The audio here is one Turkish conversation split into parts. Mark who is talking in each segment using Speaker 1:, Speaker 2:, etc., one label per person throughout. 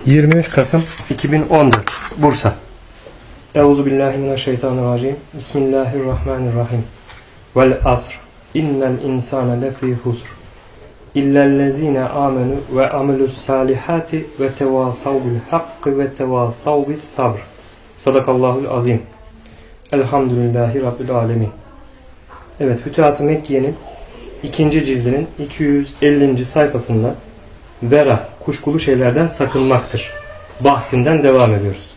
Speaker 1: 23 Kasım 2014 Bursa.
Speaker 2: Euzubillahimineşşeytanirracim. Bismillahirrahmanirrahim. Vel asr. İnnel insane lefî husr. İllellezîne âmenü ve amilussâlihâti ve tevâsav bil hakkı ve tevâsav bis sabr. Sadakallahul azim. Elhamdülillahi Rabbil alemin. Evet, Fütuhat-ı Mekkiye'nin 2. cildinin 250. sayfasında vera, kuşkulu şeylerden sakınmaktır bahsinden devam ediyoruz.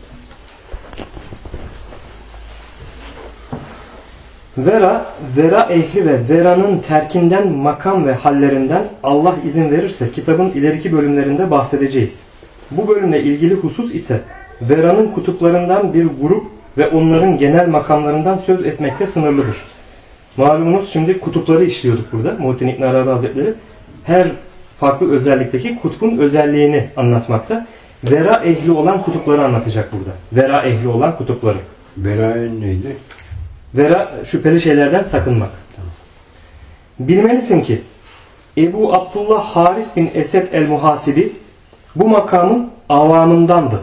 Speaker 2: Vera ehli ve veranın terkinden, makam ve hallerinden Allah izin verirse kitabın ileriki bölümlerinde bahsedeceğiz. Bu bölümle ilgili husus ise veranın kutuplarından bir grup ve onların genel makamlarından söz etmekte sınırlıdır. Malumunuz şimdi kutupları işliyorduk burada. Muhittin İbn Arabi Hazretleri her farklı özellikteki kutbun özelliğini anlatmakta. Vera ehli olan kutupları anlatacak burada. Vera ehli olan kutupları.
Speaker 3: Vera neydi?
Speaker 2: Vera şüpheli şeylerden sakınmak.
Speaker 3: Tamam.
Speaker 2: Bilmelisin ki Ebu Abdullah Haris bin Esed el-Muhasibi bu makamın avamındandı.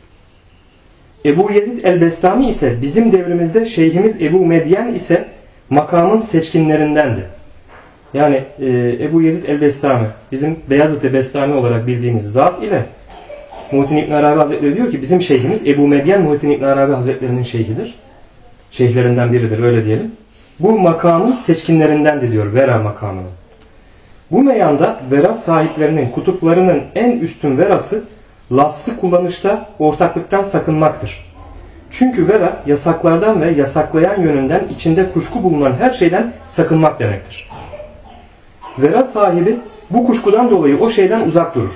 Speaker 2: Ebu Yezid el-Bestami ise bizim devrimizde şeyhimiz Ebu Medyen ise makamın seçkinlerindendi. Yani Ebu Yezid el-Bestami bizim Beyazıt-ı Bestami olarak bildiğimiz zat ile Muhittin İbn Arabi Hazretleri diyor ki bizim şeyhimiz Ebu Medyen Muhittin İbn Arabi Hazretleri'nin şeyhidir. Şeyhlerinden biridir, öyle diyelim. Bu makamın seçkinlerindendi diyor, vera makamının. Bu meyanda vera sahiplerinin, kutuplarının en üstün verası lafzı kullanışta ortaklıktan sakınmaktır. Çünkü vera yasaklardan ve yasaklayan yönünden içinde kuşku bulunan her şeyden sakınmak demektir. Vera sahibi bu kuşkudan dolayı o şeyden uzak durur.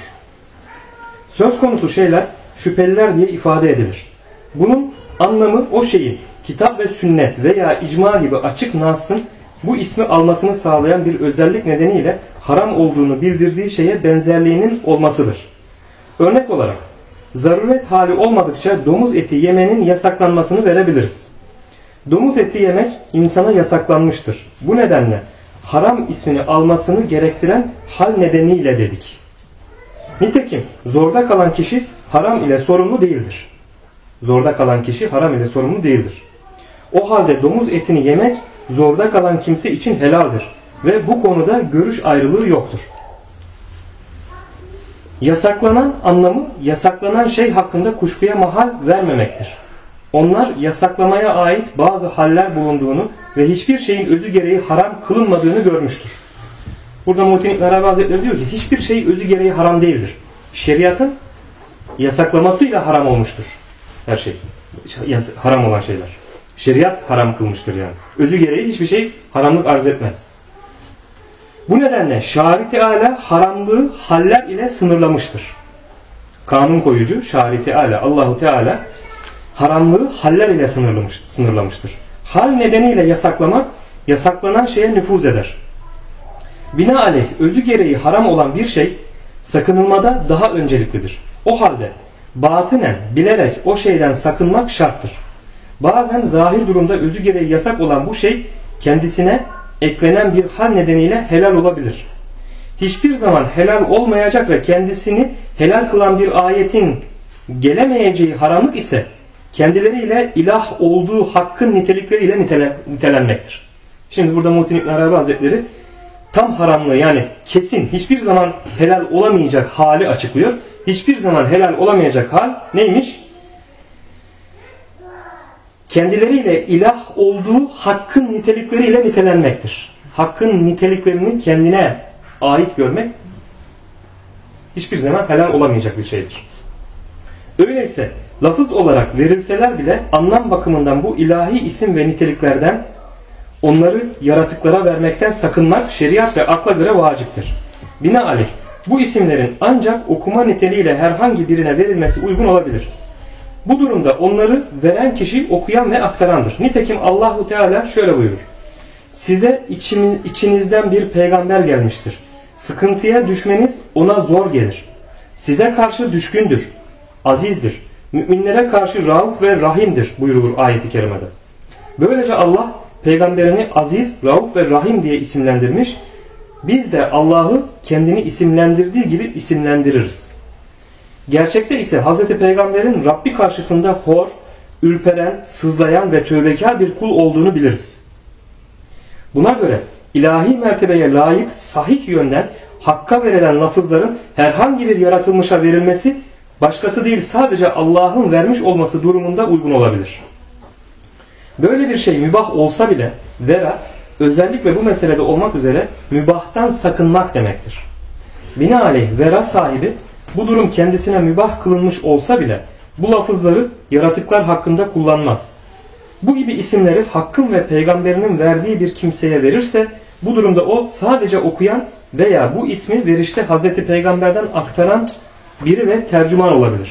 Speaker 2: Söz konusu şeyler şüpheliler diye ifade edilir. Bunun anlamı o şeyin kitap ve sünnet veya icma gibi açık nas'ın bu ismi almasını sağlayan bir özellik nedeniyle haram olduğunu bildirdiği şeye benzerliğinin olmasıdır. Örnek olarak zaruret hali olmadıkça domuz eti yemenin yasaklanmasını verebiliriz. Domuz eti yemek insana yasaklanmıştır. Bu nedenle haram ismini almasını gerektiren hal nedeniyle dedik. Nitekim zorda kalan kişi haram ile sorumlu değildir. Zorda kalan kişi haram ile sorumlu değildir. O halde domuz etini yemek zorda kalan kimse için helaldir ve bu konuda görüş ayrılığı yoktur. Yasaklanan anlamı yasaklanan şey hakkında kuşkuya mahal vermemektir. Onlar yasaklamaya ait bazı haller bulunduğunu ve hiçbir şeyin özü gereği haram kılınmadığını görmüştür. Burada Muhittin İbn Arabi Hazretleri diyor ki hiçbir şey özü gereği haram değildir. Şeriatın yasaklamasıyla haram olmuştur. Her şey. Haram olan şeyler. Şeriat haram kılmıştır yani. Özü gereği hiçbir şey haramlık arz etmez. Bu nedenle Şari Teala haramlığı haller ile sınırlamıştır. Kanun koyucu Şari Teala, Allahu Teala haramlığı haller ile sınırlamıştır. Hal nedeniyle yasaklamak, yasaklanan şeye nüfuz eder. Binaenaleyh özü gereği haram olan bir şey sakınılmada daha önceliklidir. O halde batinen bilerek o şeyden sakınmak şarttır. Bazen zahir durumda özü gereği yasak olan bu şey kendisine eklenen bir hal nedeniyle helal olabilir. Hiçbir zaman helal olmayacak ve kendisini helal kılan bir ayetin gelemeyeceği haramlık ise kendileriyle ilah olduğu hakkın nitelikleriyle nitelenmektir. Şimdi burada Muhittin İbn Arabi Hazretleri tam haramlığı yani kesin hiçbir zaman helal olamayacak hali açıklıyor. Hiçbir zaman helal olamayacak hal neymiş? Kendileriyle ilah olduğu hakkın nitelikleriyle nitelenmektir. Hakkın niteliklerini kendine ait görmek hiçbir zaman helal olamayacak bir şeydir. Öyleyse lafız olarak verilseler bile anlam bakımından bu ilahi isim ve niteliklerden onları yaratıklara vermekten sakınmak şeriat ve akla göre vaciptir. Binaenaleyh bu isimlerin ancak okuma niteliğiyle herhangi birine verilmesi uygun olabilir. Bu durumda onları veren kişi okuyan ve aktarandır. Nitekim Allahu Teala şöyle buyurur. Size içinizden bir peygamber gelmiştir. Sıkıntıya düşmeniz ona zor gelir. Size karşı düşkündür, azizdir. Müminlere karşı rauf ve rahimdir buyurur ayet-i kerimede. Böylece Allah peygamberini aziz, rauf ve rahim diye isimlendirmiş. Biz de Allah'ı kendini isimlendirdiği gibi isimlendiririz. Gerçekte ise Hz. Peygamber'in Rabbi karşısında hor, ürperen, sızlayan ve tövbekar bir kul olduğunu biliriz. Buna göre ilahi mertebeye layık sahih yönden Hakk'a verilen lafızların herhangi bir yaratılmışa verilmesi başkası değil sadece Allah'ın vermiş olması durumunda uygun olabilir. Böyle bir şey mübah olsa bile vera özellikle bu meselede olmak üzere mübahtan sakınmak demektir. Binaenaleyh vera sahibi bu durum kendisine mübah kılınmış olsa bile bu lafızları yaratıklar hakkında kullanmaz. Bu gibi isimleri Hakk'ın ve Peygamberinin verdiği bir kimseye verirse bu durumda o sadece okuyan veya bu ismi verişte Hazreti Peygamber'den aktaran biri ve tercüman olabilir.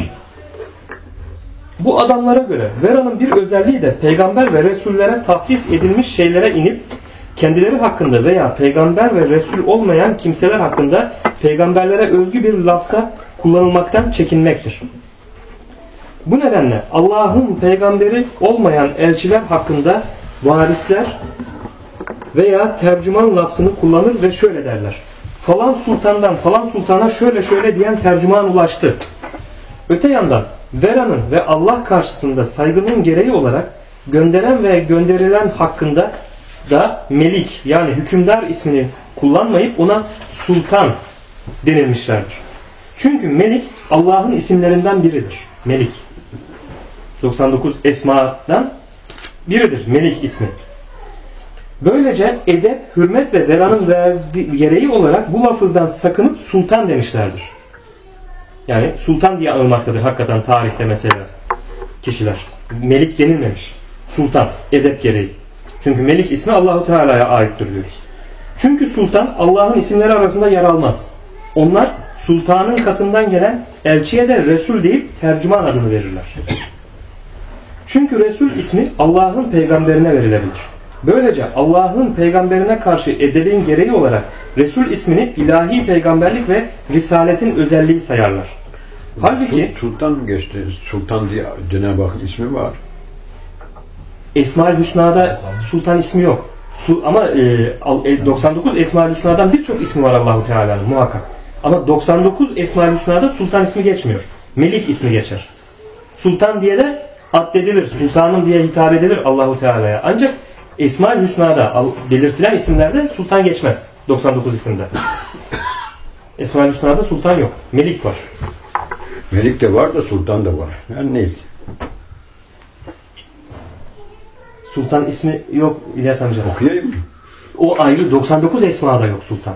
Speaker 2: Bu adamlara göre veranın bir özelliği de peygamber ve resullere tahsis edilmiş şeylere inip kendileri hakkında veya peygamber ve resul olmayan kimseler hakkında peygamberlere özgü bir lafza kullanılmaktan çekinmektir. Bu nedenle Allah'ın peygamberi olmayan elçiler hakkında varisler veya tercüman lafzını kullanır ve şöyle derler: falan sultandan falan sultana şöyle şöyle diyen tercüman ulaştı. Öte yandan veranın ve Allah karşısında saygının gereği olarak gönderen ve gönderilen hakkında da melik yani hükümdar ismini kullanmayıp ona sultan denilmişlerdir. Çünkü melik Allah'ın isimlerinden biridir. Melik. 99 esmadan biridir melik ismi. Böylece edep, hürmet ve veranın gereği olarak bu lafızdan sakınıp sultan demişlerdir. Yani sultan diye anılmaktadır hakikaten tarihte mesela kişiler. Melik denilmemiş. Sultan, edep gereği. Çünkü melik ismi Allahu Teala'ya aittir diyoruz. Çünkü sultan Allah'ın isimleri arasında yer almaz. Onlar sultanın katından gelen elçiye de resul değil tercüman adını verirler. Çünkü resul ismi Allah'ın peygamberine verilebilir. Böylece Allah'ın peygamberine karşı edebin gereği olarak resul ismini ilahi peygamberlik ve risaletin özelliği sayarlar. Halbuki
Speaker 3: Sultan geçti. Sultan diye Cenab-ı Hakk'ın ismi var.
Speaker 2: Esma-ül Hüsna'da sultan ismi yok. Ama 99 Esma-ül Hüsna'dan birçok ismi var Allahu Teala'nın muhakkak. Ama 99 Esma-ül Hüsna'da sultan ismi geçmiyor. Melik ismi geçer. Sultan diye de addedilir. Sultanım diye hitap edilir Allahu Teala'ya. Ancak Esma-ül Hüsna'da belirtilen isimlerde sultan geçmez. 99 isimde. Esma-ül Hüsna'da sultan yok. Melik var.
Speaker 3: Melik de var da sultan da var. Yani neyse.
Speaker 2: Sultan ismi yok İlyas amca.
Speaker 3: Okuyayım mı?
Speaker 2: O ayrı 99 esmada yok sultan.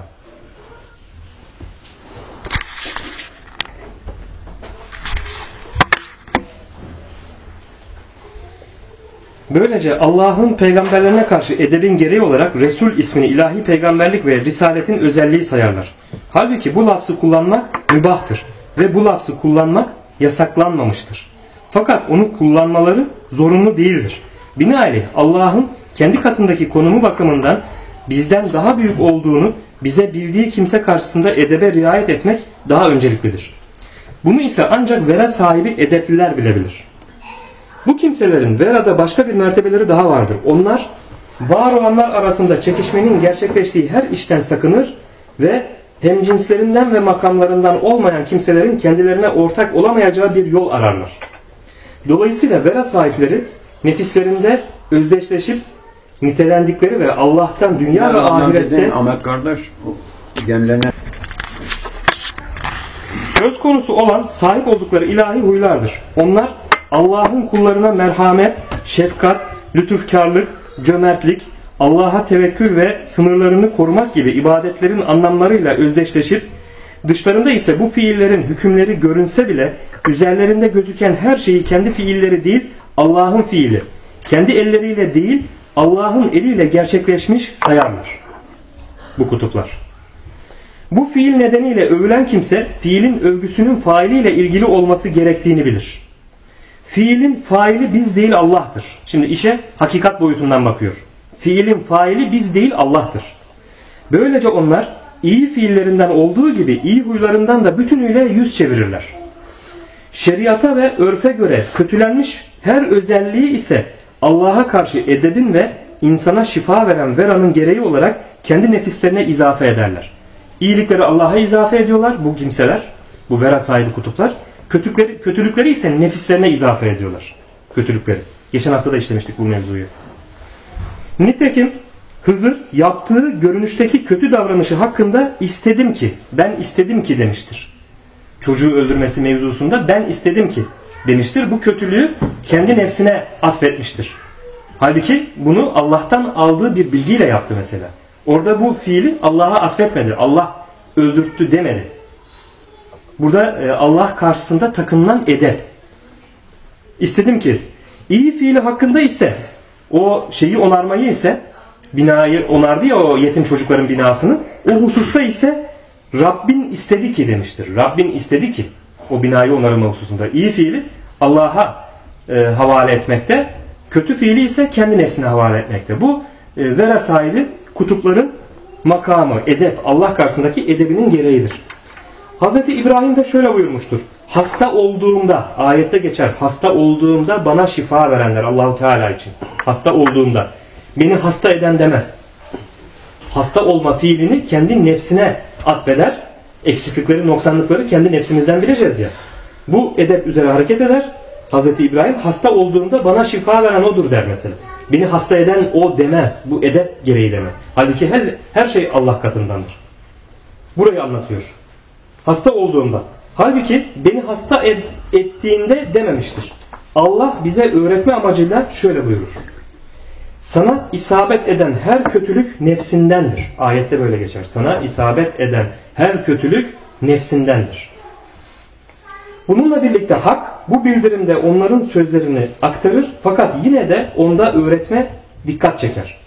Speaker 2: Böylece Allah'ın peygamberlerine karşı edebin gereği olarak Resul ismini ilahi peygamberlik ve risaletin özelliği sayarlar. Halbuki bu lafzı kullanmak mübahtır ve bu lafzı kullanmak yasaklanmamıştır. Fakat onu kullanmaları zorunlu değildir. Binaenaleyh Allah'ın kendi katındaki konumu bakımından bizden daha büyük olduğunu bize bildiği kimse karşısında edebe riayet etmek daha önceliklidir. Bunu ise ancak vera sahibi edepliler bilebilir. Bu kimselerin verada başka bir mertebeleri daha vardır. Onlar var olanlar arasında çekişmenin gerçekleştiği her işten sakınır ve hemcinslerinden ve makamlarından olmayan kimselerin kendilerine ortak olamayacağı bir yol ararlar. Dolayısıyla vera sahipleri nefislerinde özdeşleşip nitelendikleri ve Allah'tan dünya ve ahirette
Speaker 3: Ahmet kardeş gemlenen
Speaker 2: söz konusu olan sahip oldukları ilahi huylardır. Onlar Allah'ın kullarına merhamet, şefkat, lütufkarlık, cömertlik, Allah'a tevekkül ve sınırlarını korumak gibi ibadetlerin anlamlarıyla özdeşleşip dışlarında ise bu fiillerin hükümleri görünse bile üzerlerinde gözüken her şeyi kendi fiilleri değil Allah'ın fiili, kendi elleriyle değil Allah'ın eliyle gerçekleşmiş sayarlar bu kutuplar. Bu fiil nedeniyle övülen kimse fiilin övgüsünün failiyle ilgili olması gerektiğini bilir. Fiilin faili biz değil Allah'tır. Şimdi işe hakikat boyutundan bakıyor. Fiilin faili biz değil Allah'tır. Böylece onlar iyi fiillerinden olduğu gibi iyi huylarından da bütünüyle yüz çevirirler. Şeriata ve örfe göre kötülenmiş her özelliği ise Allah'a karşı edebin ve insana şifa veren veranın gereği olarak kendi nefislerine izafe ederler. İyilikleri Allah'a izafe ediyorlar bu kimseler, bu vera sahibi kutuplar. Kötülükleri ise nefislerine izafe ediyorlar. Kötülükleri. Geçen hafta da işlemiştik bu mevzuyu. Nitekim Hızır yaptığı görünüşteki kötü davranışı hakkında ben istedim ki demiştir. Çocuğu öldürmesi mevzusunda ben istedim ki demiştir. Bu kötülüğü kendi nefsine atfetmiştir. Halbuki bunu Allah'tan aldığı bir bilgiyle yaptı mesela. Orada bu fiili Allah'a atfetmedi. Allah öldürttü demedi. Burada Allah karşısında takınılan edep. İstedim ki iyi fiili hakkında ise o şeyi onarmayı ise binayı onardı ya o yetim çocukların binasını. O hususta ise Rabbin istedi ki demiştir. Rabbin istedi ki o binayı onarma hususunda iyi fiili Allah'a havale etmekte, kötü fiili ise kendi nefsine havale etmekte. Bu vera sahibi kutupların makamı, edep, Allah karşısındaki edebinin gereğidir. Hz. İbrahim de şöyle buyurmuştur. Hasta olduğumda, ayette geçer, hasta olduğumda bana şifa verenler Allah-u Teala için. Hasta olduğumda. Beni hasta eden demez. Hasta olma fiilini kendi nefsine atfeder. Eksiklikleri, noksanlıkları kendi nefsimizden bileceğiz ya. Bu edep üzere hareket eder. Hz. İbrahim hasta olduğumda bana şifa veren odur der mesela. Beni hasta eden o demez. Bu edep gereği demez. Halbuki her şey Allah katındandır. Burayı anlatıyor. Hasta olduğumda. Halbuki beni hasta ettiğinde dememiştir. Allah bize öğretme amacıyla şöyle buyurur. Sana isabet eden her kötülük nefsindendir. Ayette böyle geçer. Sana isabet eden her kötülük nefsindendir. Bununla birlikte hak bu bildirimde onların sözlerini aktarır fakat yine de onda öğretime dikkat çeker.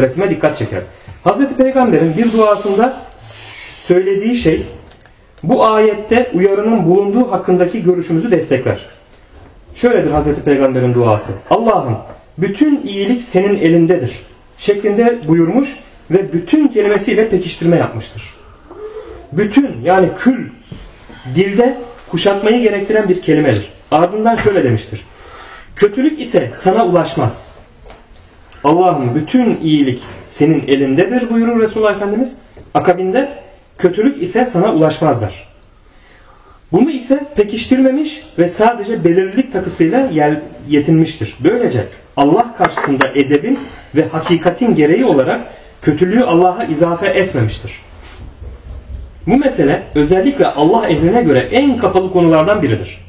Speaker 2: Hazreti Peygamber'in bir duasında söylediği şey bu ayette uyarının bulunduğu hakkındaki görüşümüzü destekler. Şöyledir Hazreti Peygamber'in duası. Allah'ım bütün iyilik senin elindedir şeklinde buyurmuş ve bütün kelimesiyle pekiştirme yapmıştır. Bütün yani kül dilde kuşatmayı gerektiren bir kelimedir. Ardından şöyle demiştir. Kötülük ise sana ulaşmaz. Allah'ım bütün iyilik senin elindedir buyurur Resulullah Efendimiz. Akabinde kötülük ise sana ulaşmazlar. Bunu ise pekiştirmemiş ve sadece belirlilik takısıyla yetinmiştir. Böylece Allah karşısında edebin ve hakikatin gereği olarak kötülüğü Allah'a izafe etmemiştir. Bu mesele özellikle Allah ehline göre en kapalı konulardan biridir.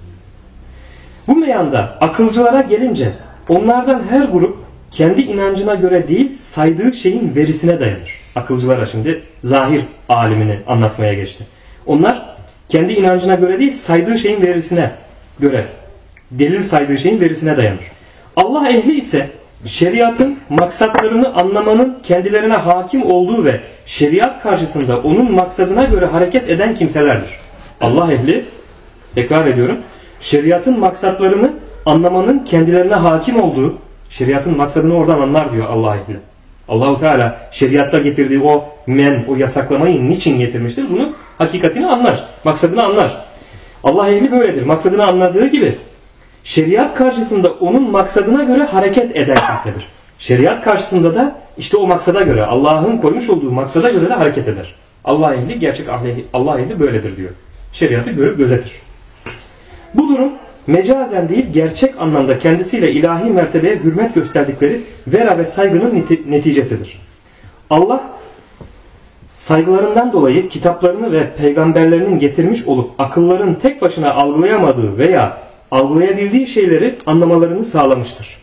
Speaker 2: Bu meyanda akılcılara gelince onlardan her grup kendi inancına göre değil saydığı şeyin verisine dayanır. Akılcılara şimdi zahir alimini anlatmaya geçti. Onlar kendi inancına göre değil saydığı şeyin verisine göre, delil saydığı şeyin verisine dayanır. Allah ehli ise şeriatın maksatlarını anlamanın kendilerine hakim olduğu ve şeriat karşısında onun maksadına göre hareket eden kimselerdir. Allah ehli, tekrar ediyorum, şeriatın maksatlarını anlamanın kendilerine hakim olduğu, şeriatın maksadını oradan anlar diyor Allah ehli. Allah-u Teala şeriatta getirdiği o yasaklamayı niçin getirmiştir? Bunu hakikatini anlar, maksadını anlar. Allah ehli böyledir. Maksadını anladığı gibi şeriat karşısında onun maksadına göre hareket eden kimsedir. Şeriat karşısında da işte o maksada göre, Allah'ın koymuş olduğu maksada göre de hareket eder. Allah ehli, gerçek Allah ehli böyledir diyor. Şeriatı görüp gözetir. Bu durum mecazen değil gerçek anlamda kendisiyle ilahi mertebeye hürmet gösterdikleri vera ve saygının neticesidir. Allah saygılarından dolayı kitaplarını ve peygamberlerinin getirmiş olup akılların tek başına algılayamadığı veya algılayabildiği şeyleri anlamalarını sağlamıştır.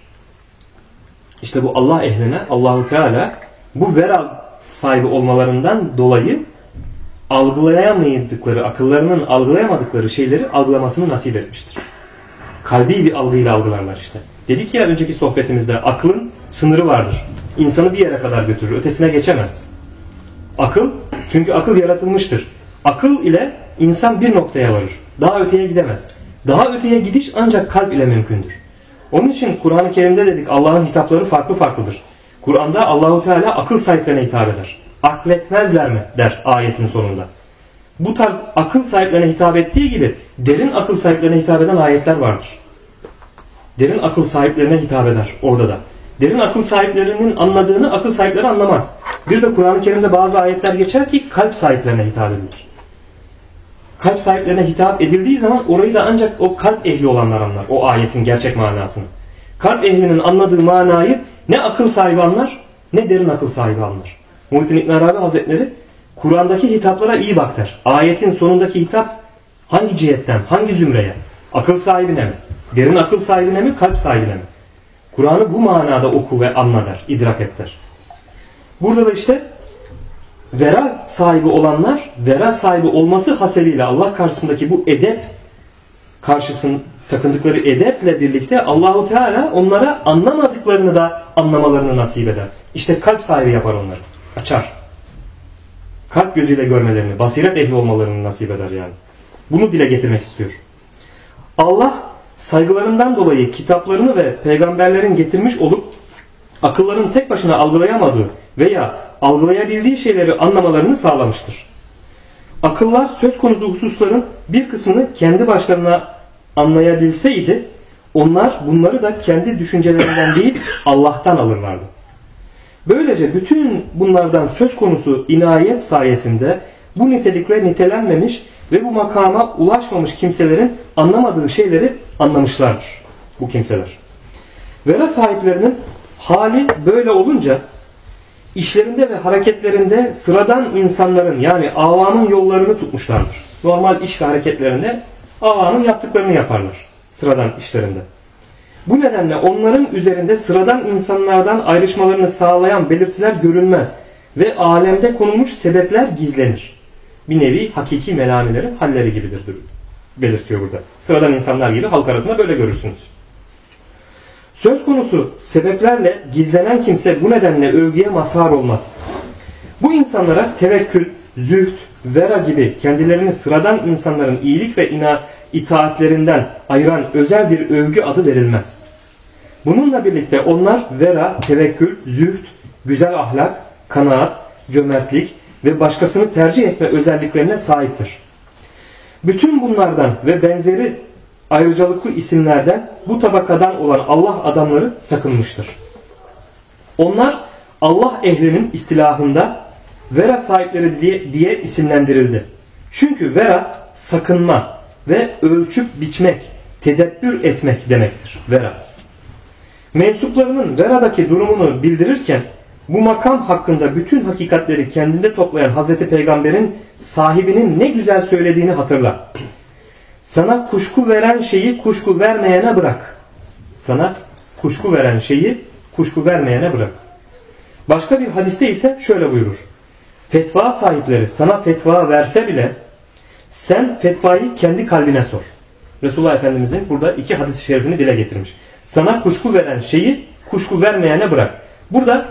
Speaker 2: İşte bu Allah ehline Allah-u Teala bu vera sahibi olmalarından dolayı algılayamadıkları, akıllarının algılayamadıkları şeyleri algılamasını nasip etmiştir. Kalbi bir algıyla algılarlar işte. Dedik ya önceki sohbetimizde aklın sınırı vardır. İnsanı bir yere kadar götürür, ötesine geçemez. Akıl, çünkü akıl yaratılmıştır. Akıl ile insan bir noktaya varır. Daha öteye gidemez. Daha öteye gidiş ancak kalp ile mümkündür. Onun için Kur'an-ı Kerim'de dedik Allah'ın hitapları farklı farklıdır. Kur'an'da Allahu Teala akıl sahiplerine hitap eder. Akletmezler mi der ayetin sonunda. Bu tarz akıl sahiplerine hitap ettiği gibi derin akıl sahiplerine hitap eden ayetler vardır. Derin akıl sahiplerine hitap eder orada da. Derin akıl sahiplerinin anladığını akıl sahipleri anlamaz. Bir de Kur'an-ı Kerim'de bazı ayetler geçer ki kalp sahiplerine hitap edilir. kalp sahiplerine hitap edildiği zaman orayı da ancak o kalp ehli olanlar anlar. O ayetin gerçek manasını. Kalp ehlinin anladığı manayı ne akıl sahibi anlar ne derin akıl sahibi anlar. Muhittin İbn Arabi Hazretleri Kur'an'daki hitaplara iyi bak der. Ayetin sonundaki hitap hangi cihetten, hangi zümreye? Akıl sahibine mi? Derin akıl sahibine mi? Kalp sahibine mi? Kur'an'ı bu manada oku ve anla der, idrak et der. Burada da işte vera sahibi olanlar, vera sahibi olması hasebiyle Allah karşısındaki bu edep karşısında takındıkları edeple birlikte Allahu Teala onlara anlamadıklarını da anlamalarını nasip eder. İşte kalp sahibi yapar onları. Açar. Kalp gözüyle görmelerini, basiret ehli olmalarını nasip eder yani. Bunu dile getirmek istiyor. Allah saygılarından dolayı kitaplarını ve peygamberlerin getirmiş olup akılların tek başına algılayamadığı veya algılayabildiği şeyleri anlamalarını sağlamıştır. Akıllar söz konusu hususların bir kısmını kendi başlarına anlayabilseydi onlar bunları da kendi düşüncelerinden değil Allah'tan alırlardı. Böylece bütün bunlardan söz konusu inayet sayesinde bu nitelikle nitelenmemiş ve bu makama ulaşmamış kimselerin anlamadığı şeyleri anlamışlardır bu kimseler. Vera sahiplerinin hali böyle olunca işlerinde ve hareketlerinde sıradan insanların yani avamın yollarını tutmuşlardır. Normal iş ve hareketlerinde avamın yaptıklarını yaparlar sıradan işlerinde. Bu nedenle onların üzerinde sıradan insanlardan ayrışmalarını sağlayan belirtiler görünmez ve alemde konulmuş sebepler gizlenir. Bir nevi hakiki melamelerin halleri gibidir belirtiyor burada. Sıradan insanlar gibi halk arasında böyle görürsünüz. Söz konusu sebeplerle gizlenen kimse bu nedenle övgüye mazhar olmaz. Bu insanlara tevekkül, zühd, vera gibi kendilerini sıradan insanların iyilik ve itaatlerinden ayıran özel bir övgü adı verilmez. Bununla birlikte onlar vera, tevekkül, zühd, güzel ahlak, kanaat, cömertlik ve başkasını tercih etme özelliklerine sahiptir. Bütün bunlardan ve benzeri ayrıcalıklı isimlerden bu tabakadan olan Allah adamları sakınmıştır. Onlar Allah ehlinin istilahında vera sahipleri diye isimlendirildi. Çünkü vera sakınma ve ölçüp biçmek, tedebbür etmek demektir. Vera. Mensuplarının veradaki durumunu bildirirken bu makam hakkında bütün hakikatleri kendinde toplayan Hazreti Peygamber'in sahibinin ne güzel söylediğini hatırla. Sana kuşku veren şeyi kuşku vermeyene bırak. Sana kuşku veren şeyi kuşku vermeyene bırak. Başka bir hadiste ise şöyle buyurur. Fetva sahipleri sana fetva verse bile sen fetvayı kendi kalbine sor. Resulullah Efendimizin burada iki hadis-i şerifini dile getirmiş. Sana kuşku veren şeyi kuşku vermeyene bırak. Burada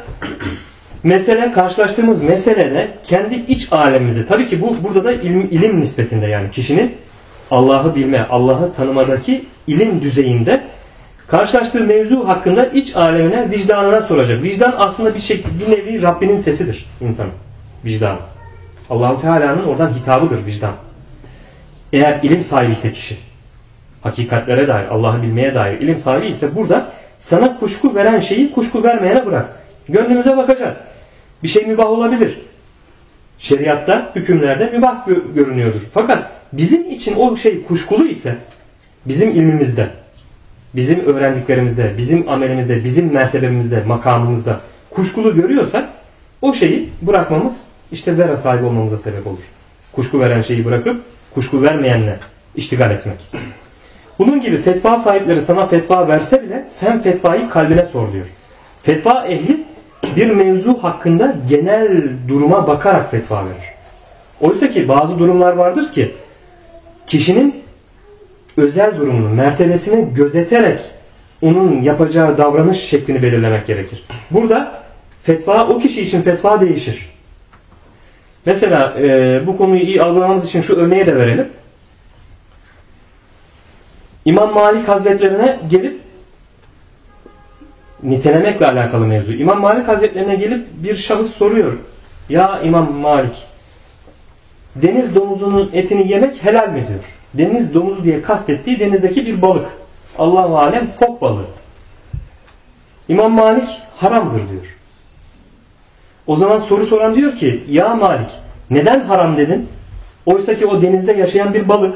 Speaker 2: karşılaştığımız meselede kendi iç alemimizi, tabii ki burada da ilim nispetinde yani kişinin Allah'ı bilme, Allah'ı tanımadaki ilim düzeyinde karşılaştığı mevzu hakkında iç alemine, vicdanına soracak. Vicdan aslında bir nevi Rabbinin sesidir insanın. Vicdan. Allah-u Teala'nın oradan hitabıdır vicdan. Eğer ilim sahibi ise kişi, hakikatlere dair, Allah'ı bilmeye dair ilim sahibi ise burada sana kuşku veren şeyi kuşku vermeyene bırak. Gönlümüze bakacağız. Bir şey mübah olabilir. Şeriatta, hükümlerde mübah görünüyordur. Fakat bizim için o şey kuşkulu ise bizim ilmimizde, bizim öğrendiklerimizde, bizim amelimizde, bizim mertebemizde, makamımızda kuşkulu görüyorsak o şeyi bırakmamız işte vera sahibi olmamıza sebep olur. Kuşku veren şeyi bırakıp kuşku vermeyenle iştigal etmek. Bunun gibi fetva sahipleri sana fetva verse bile sen fetvayı kalbine sor diyor. Fetva ehli bir mevzu hakkında genel duruma bakarak fetva verir. Oysa ki bazı durumlar vardır ki kişinin özel durumunu, mertebesini gözeterek onun yapacağı davranış şeklini belirlemek gerekir. Burada fetva o kişi için fetva değişir. Mesela bu konuyu iyi algılamamız için şu örneği de verelim. İmam Malik Hazretlerine gelip nitelemekle alakalı mevzu. İmam Malik Hazretlerine gelip bir şahıs soruyor. Ya İmam Malik, deniz domuzunun etini yemek helal mi diyor. Deniz domuzu diye kastettiği denizdeki bir balık. Allah-u alem fok balığı. İmam Malik haramdır diyor. O zaman soru soran diyor ki ya Malik neden haram dedin? Oysaki o denizde yaşayan bir balık.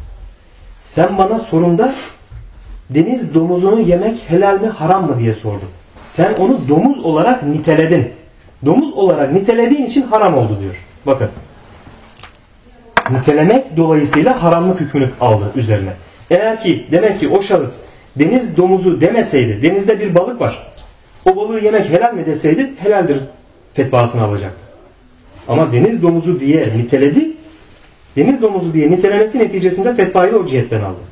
Speaker 2: Sen bana sorumda deniz domuzunu yemek helal mi haram mı diye sordun. Sen onu domuz olarak niteledin. Domuz olarak nitelediğin için haram oldu diyor. Bakın. Nitelemek dolayısıyla haramlık hükmünü aldı üzerine. Eğer ki demek ki o şahıs deniz domuzu demeseydi, denizde bir balık var, o balığı yemek helal mi deseydi helaldir fetvasını alacaktı. Ama deniz domuzu diye niteledi, deniz domuzu diye nitelemesi neticesinde fetvayı da o cihetten aldı.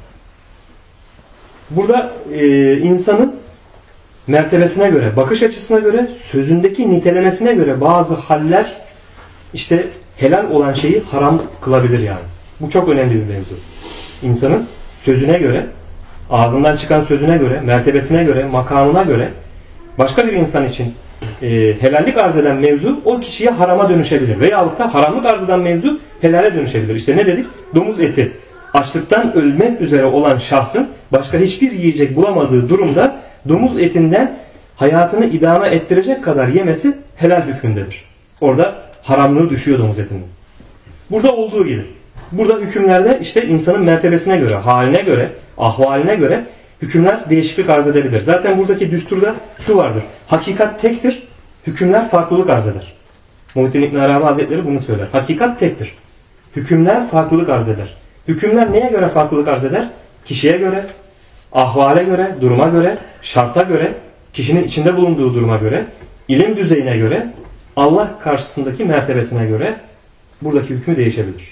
Speaker 2: Burada insanın mertebesine göre, bakış açısına göre, sözündeki nitelemesine göre bazı haller işte helal olan şeyi haram kılabilir yani. Bu çok önemli bir mevzu. İnsanın sözüne göre, ağzından çıkan sözüne göre, mertebesine göre, makamına göre başka bir insan için helallik arz eden mevzu o kişiye harama dönüşebilir. Veyahut da haramlık arz eden mevzu helale dönüşebilir. İşte ne dedik? Domuz eti. Açlıktan ölmek üzere olan şahsın başka hiçbir yiyecek bulamadığı durumda domuz etinden hayatını idame ettirecek kadar yemesi helal hükmündedir. Orada haramlığı düşüyor domuz etinin. Burada olduğu gibi. Burada hükümlerde işte insanın mertebesine göre, haline göre, ahvaline göre hükümler değişiklik arz edebilir. Zaten buradaki düsturda şu vardır. Hakikat tektir, hükümler farklılık arz eder. Muhittin İbn Arabi Hazretleri bunu söyler. Hakikat tektir. Hükümler farklılık arz eder. Hükümler neye göre farklılık arz eder? Kişiye göre, ahvale göre, duruma göre, şarta göre, kişinin içinde bulunduğu duruma göre, ilim düzeyine göre, Allah karşısındaki mertebesine göre buradaki hükmü değişebilir.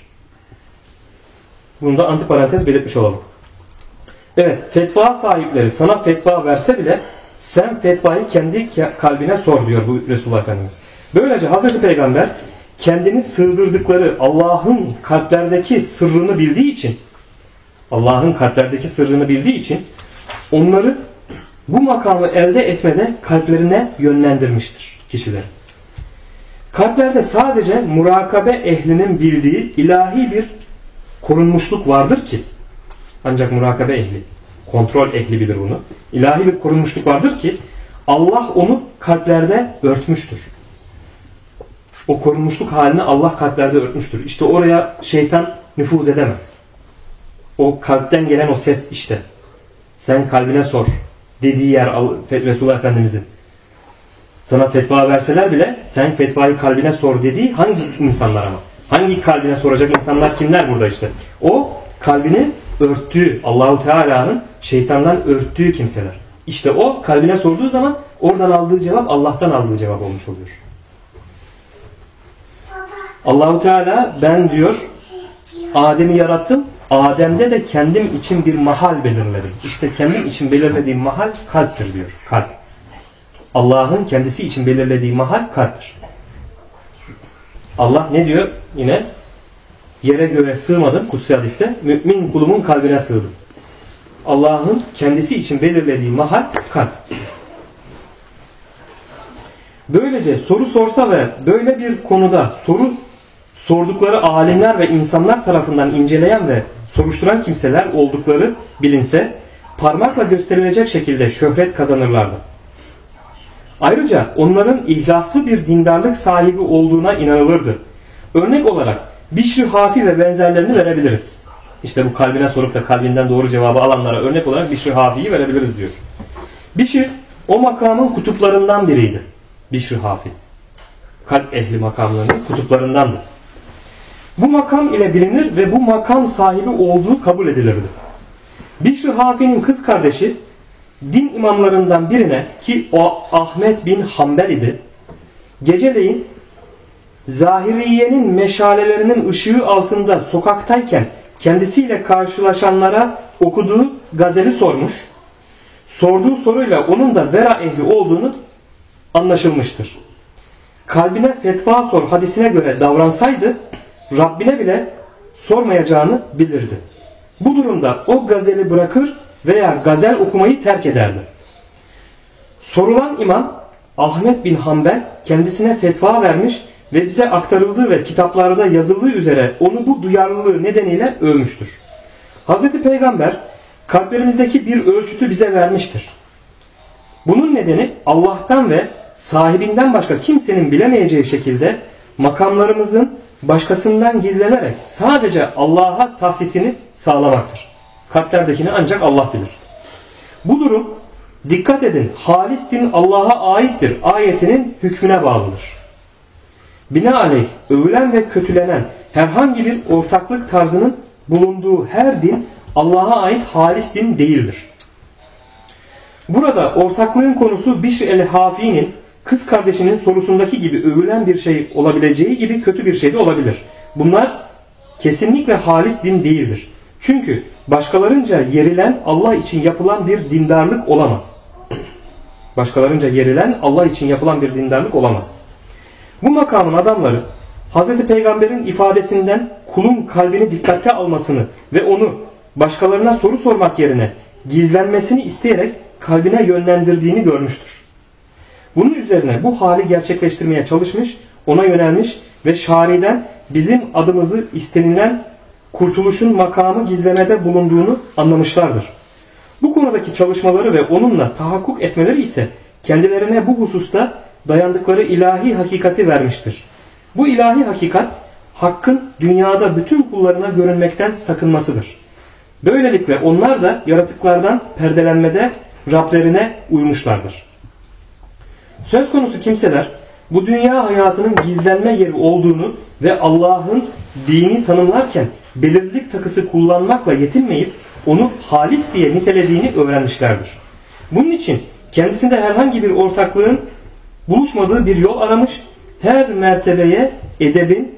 Speaker 2: Bunu da antiparantez belirtmiş olalım. Evet, fetva sahipleri sana fetva verse bile sen fetvayı kendi kalbine sor diyor bu Resulullah Efendimiz. Böylece Hazreti Peygamber kendini sığdırdıkları Allah'ın kalplerdeki sırrını bildiği için onları bu makamı elde etmede kalplerine yönlendirmiştir kişiler. Kalplerde sadece murakabe ehlinin bildiği ilahi bir korunmuşluk vardır ki, ancak murakabe ehli, kontrol ehli bilir bunu. İlahi bir korunmuşluk vardır ki Allah onu kalplerde örtmüştür. O korunmuşluk halini Allah kalplerde örtmüştür. İşte oraya şeytan nüfuz edemez. O kalpten gelen o ses işte. Sen kalbine sor dediği yer Resulullah Efendimizin. Sana fetva verseler bile sen fetvayı kalbine sor dediği hangi insanlar ama? Hangi kalbine soracak insanlar kimler burada işte? O kalbini örttüğü, Allahu Teala'nın şeytandan örttüğü kimseler. İşte o kalbine sorduğu zaman oradan aldığı cevap Allah'tan aldığı cevap olmuş oluyor. Allahu Teala ben diyor Adem'i yarattım. Adem'de de kendim için bir mahal belirledim. İşte kendim için belirlediğim mahal kalptir diyor. Kalp. Allah'ın kendisi için belirlediği mahal kalptir. Allah ne diyor yine? Yere göğe sığmadım kutsi hadiste. Mümin kulumun kalbine sığdım. Allah'ın kendisi için belirlediği mahal kalp. Böylece soru sorsa ve böyle bir konuda soru sordukları alimler ve insanlar tarafından inceleyen ve soruşturan kimseler oldukları bilinse parmakla gösterilecek şekilde şöhret kazanırlardı. Ayrıca onların ihlaslı bir dindarlık sahibi olduğuna inanılırdı. Örnek olarak Bişr-i Hafi ve benzerlerini verebiliriz. İşte bu kalbine sorup da kalbinden doğru cevabı alanlara örnek olarak Bişr-i Hafi'yi verebiliriz diyor. Bişr o makamın kutuplarından biriydi. Bişr-i Hafi. Kalp ehli makamlarının kutuplarındandı. Bu makam ile bilinir ve bu makam sahibi olduğu kabul edilirdi. Bişr-i Hafi'nin kız kardeşi din imamlarından birine ki o Ahmet bin Hanbel idi. Geceleyin Zahiriye'nin meşalelerinin ışığı altında sokaktayken kendisiyle karşılaşanlara okuduğu gazeli sormuş. Sorduğu soruyla onun da vera ehli olduğunu anlaşılmıştır. Kalbine fetva sor hadisine göre davransaydı Rabbine bile sormayacağını bilirdi. Bu durumda o gazeli bırakır veya gazel okumayı terk ederdi. Sorulan imam Ahmet bin Hanbel kendisine fetva vermiş ve bize aktarıldığı ve kitaplarda yazıldığı üzere onu bu duyarlılığı nedeniyle övmüştür. Hz. Peygamber kalplerimizdeki bir ölçütü bize vermiştir. Bunun nedeni Allah'tan ve sahibinden başka kimsenin bilemeyeceği şekilde makamlarımızın başkasından gizlenerek sadece Allah'a tahsisini sağlamaktır. Kalplerdekini ancak Allah bilir. Bu durum, dikkat edin, halis din Allah'a aittir ayetinin hükmüne bağlıdır. Binaenaleyh övülen ve kötülenen herhangi bir ortaklık tarzının bulunduğu her din Allah'a ait halis din değildir. Burada ortaklığın konusu Bişr el-Hafi'nin kız kardeşinin sorusundaki gibi övülen bir şey olabileceği gibi kötü bir şey de olabilir. Bunlar kesinlikle halis din değildir. Çünkü başkalarınca yerilen Allah için yapılan bir dindarlık olamaz. Başkalarınca yerilen Allah için yapılan bir dindarlık olamaz. Bu makamın adamları Hz. Peygamber'in ifadesinden kulun kalbini dikkate almasını ve onu başkalarına soru sormak yerine gizlenmesini isteyerek kalbine yönlendirdiğini görmüştür. Bunun üzerine bu hali gerçekleştirmeye çalışmış, ona yönelmiş ve şariden bizim adımızı istenilen kurtuluşun makamı gizlemede bulunduğunu anlamışlardır. Bu konudaki çalışmaları ve onunla tahakkuk etmeleri ise kendilerine bu hususta dayandıkları ilahi hakikati vermiştir. Bu ilahi hakikat, Hakk'ın dünyada bütün kullarına görünmekten sakınmasıdır. Böylelikle onlar da yaratıklardan perdelenmede Rablerine uymuşlardır. Söz konusu kimseler bu dünya hayatının gizlenme yeri olduğunu ve Allah'ın dini tanımlarken belirlilik takısı kullanmakla yetinmeyip onu halis diye nitelediğini öğrenmişlerdir. Bunun için kendisinde herhangi bir ortaklığın buluşmadığı bir yol aramış, her mertebeye edebin,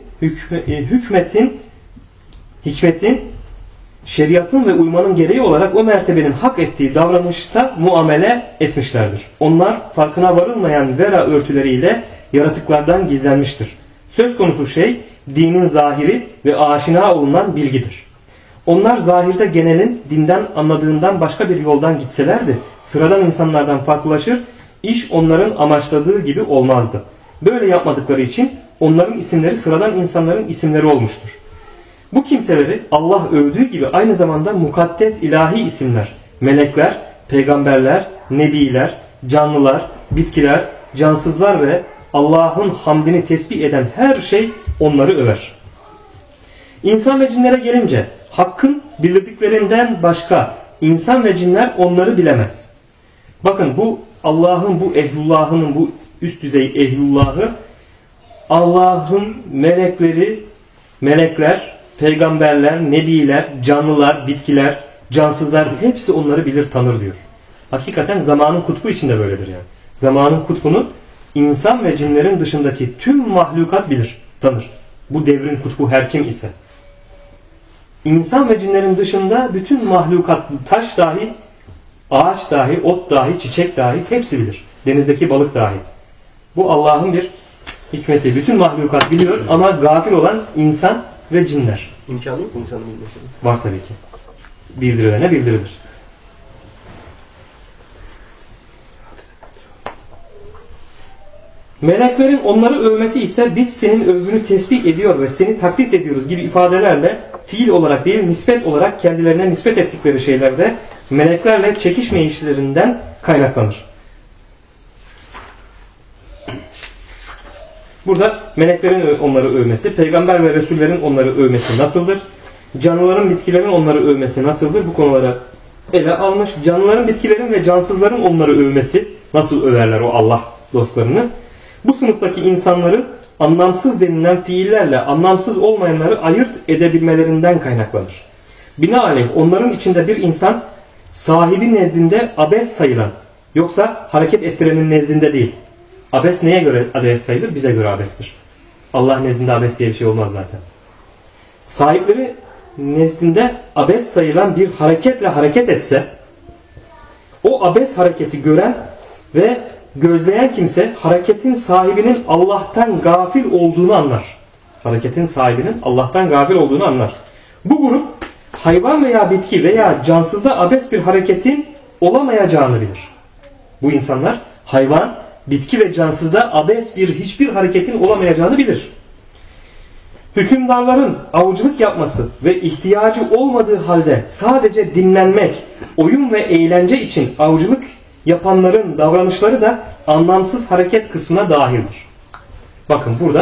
Speaker 2: hikmetin, şeriatın ve uymanın gereği olarak o mertebenin hak ettiği davranışta muamele etmişlerdir. Onlar farkına varılmayan vera örtüleriyle yaratıklardan gizlenmiştir. Söz konusu şey dinin zahiri ve aşina olunan bilgidir. Onlar zahirde genelin dinden anladığından başka bir yoldan gitselerdi sıradan insanlardan farklılaşır, iş onların amaçladığı gibi olmazdı. Böyle yapmadıkları için onların isimleri sıradan insanların isimleri olmuştur. Bu kimseleri Allah övdüğü gibi aynı zamanda mukaddes ilahi isimler, melekler, peygamberler, nebiler, canlılar, bitkiler, cansızlar ve Allah'ın hamdini tesbih eden her şey onları över. İnsan ve cinlere gelince Hakk'ın bildirdiklerinden başka insan ve cinler onları bilemez. Bakın bu Allah'ın bu ehlullahının bu üst düzey ehlullahı Allah'ın melekler, peygamberler, nebiler, canlılar, bitkiler, cansızlar hepsi onları bilir tanır diyor. Hakikaten zamanın kutbu içinde böyledir yani. Zamanın kutbunu insan ve cinlerin dışındaki tüm mahlukat bilir, tanır. Bu devrin kutbu her kim ise. İnsan ve cinlerin dışında bütün mahlukat, taş dahi, ağaç dahi, ot dahi, çiçek dahi hepsi bilir. Denizdeki balık dahi. Bu Allah'ın bir hikmeti. Bütün mahlukat biliyor ama gafil olan insan ve cinler.
Speaker 1: İmkanı yok mu insanın bilmesi?
Speaker 2: Var tabii ki. Bildirilene bildirilir. Meleklerin onları övmesi ise biz senin övgünü tesbih ediyor ve seni takdis ediyoruz gibi ifadelerle fiil olarak değil nispet olarak kendilerine nispet ettikleri şeylerde meleklerle çekişmeyişlerinden kaynaklanır. Burada meleklerin onları övmesi, peygamber ve resullerin onları övmesi nasıldır? Canlıların, bitkilerin onları övmesi nasıldır? Bu konuları ele almış. Canlıların, bitkilerin ve cansızların onları övmesi nasıl överler o Allah dostlarını? Bu sınıftaki insanları anlamsız denilen fiillerle anlamsız olmayanları ayırt edebilmelerinden kaynaklanır. Binaenaleyh onların içinde bir insan sahibi nezdinde abes sayılan, yoksa hareket ettirenin nezdinde değil. Abes neye göre abes sayılır? Bize göre abestir. Allah nezdinde abes diye bir şey olmaz zaten. Sahipleri nezdinde abes sayılan bir hareketle hareket etse, o abes hareketi gören ve gözleyen kimse hareketin sahibinin Allah'tan gafil olduğunu anlar. Hareketin sahibinin Allah'tan gafil olduğunu anlar. Bu grup hayvan veya bitki veya cansızda abes bir hareketin olamayacağını bilir. Bu insanlar hayvan, bitki ve cansızda abes hiçbir hareketin olamayacağını bilir. Hükümdarların avcılık yapması ve ihtiyacı olmadığı halde sadece dinlenmek, oyun ve eğlence için avcılık yapanların davranışları da anlamsız hareket kısmına dahildir. Bakın burada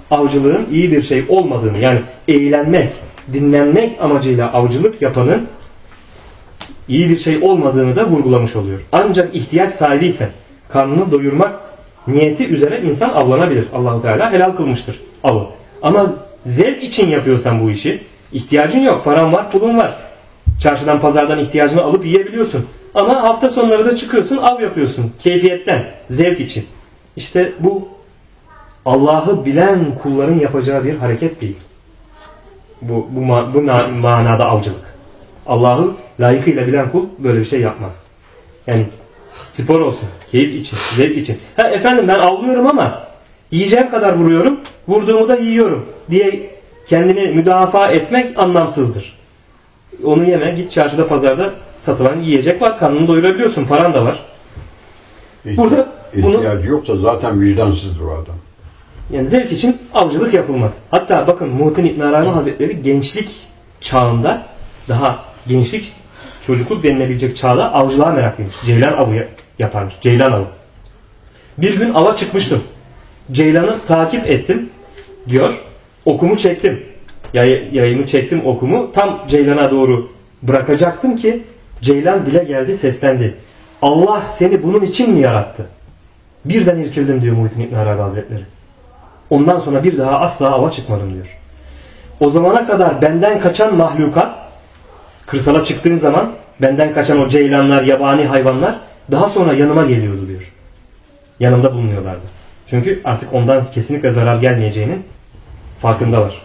Speaker 2: avcılığın iyi bir şey olmadığını, yani eğlenmek, dinlenmek amacıyla avcılık yapanın iyi bir şey olmadığını da vurgulamış oluyor. Ancak ihtiyaç sahibiyse, karnını doyurmak niyeti üzere insan avlanabilir. Allahu Teala helal kılmıştır avı. Ama zevk için yapıyorsan bu işi, ihtiyacın yok, paran var, pulun var. Çarşıdan, pazardan ihtiyacını alıp yiyebiliyorsun. Ama hafta sonları da çıkıyorsun, av yapıyorsun. Keyfiyetten, zevk için. İşte bu Allah'ı bilen kulların yapacağı bir hareket değil. Bu manada avcılık. Allah'ı layıkıyla bilen kul böyle bir şey yapmaz. Yani spor olsun, keyif için, zevk için. Ha efendim ben avlıyorum ama yiyeceğim kadar vuruyorum, vurduğumu da yiyorum diye kendini müdafaa etmek anlamsızdır. Onu yeme, git çarşıda, pazarda satılan yiyecek var, karnını doyurabiliyorsun, paran da var. Burada
Speaker 3: İhtiyacı yoksa zaten vicdansızdır o adam.
Speaker 2: Yani zevk için avcılık yapılmaz. Hatta bakın Muhittin İbn Arabi Hazretleri gençlik çağında, daha gençlik, çocukluk denilebilecek çağda avcılığa meraklıymış. Ceylan avı yaparmış. Ceylan avı. Bir gün ava çıkmıştım. Ceylanı takip ettim diyor. Okumu çektim. Yayımı çektim, okumu. Tam ceylana doğru bırakacaktım ki ceylan dile geldi, seslendi. Allah seni bunun için mi yarattı? Birden irkildim diyor Muhittin İbn Arabi Hazretleri. Ondan sonra bir daha asla ava çıkmadım diyor. O zamana kadar benden kaçan mahlukat, kırsala çıktığın zaman benden kaçan o ceylanlar, yabani hayvanlar daha sonra yanıma geliyordu diyor. Yanımda bulunuyorlardı. Çünkü artık ondan kesinlikle zarar gelmeyeceğinin farkındalar.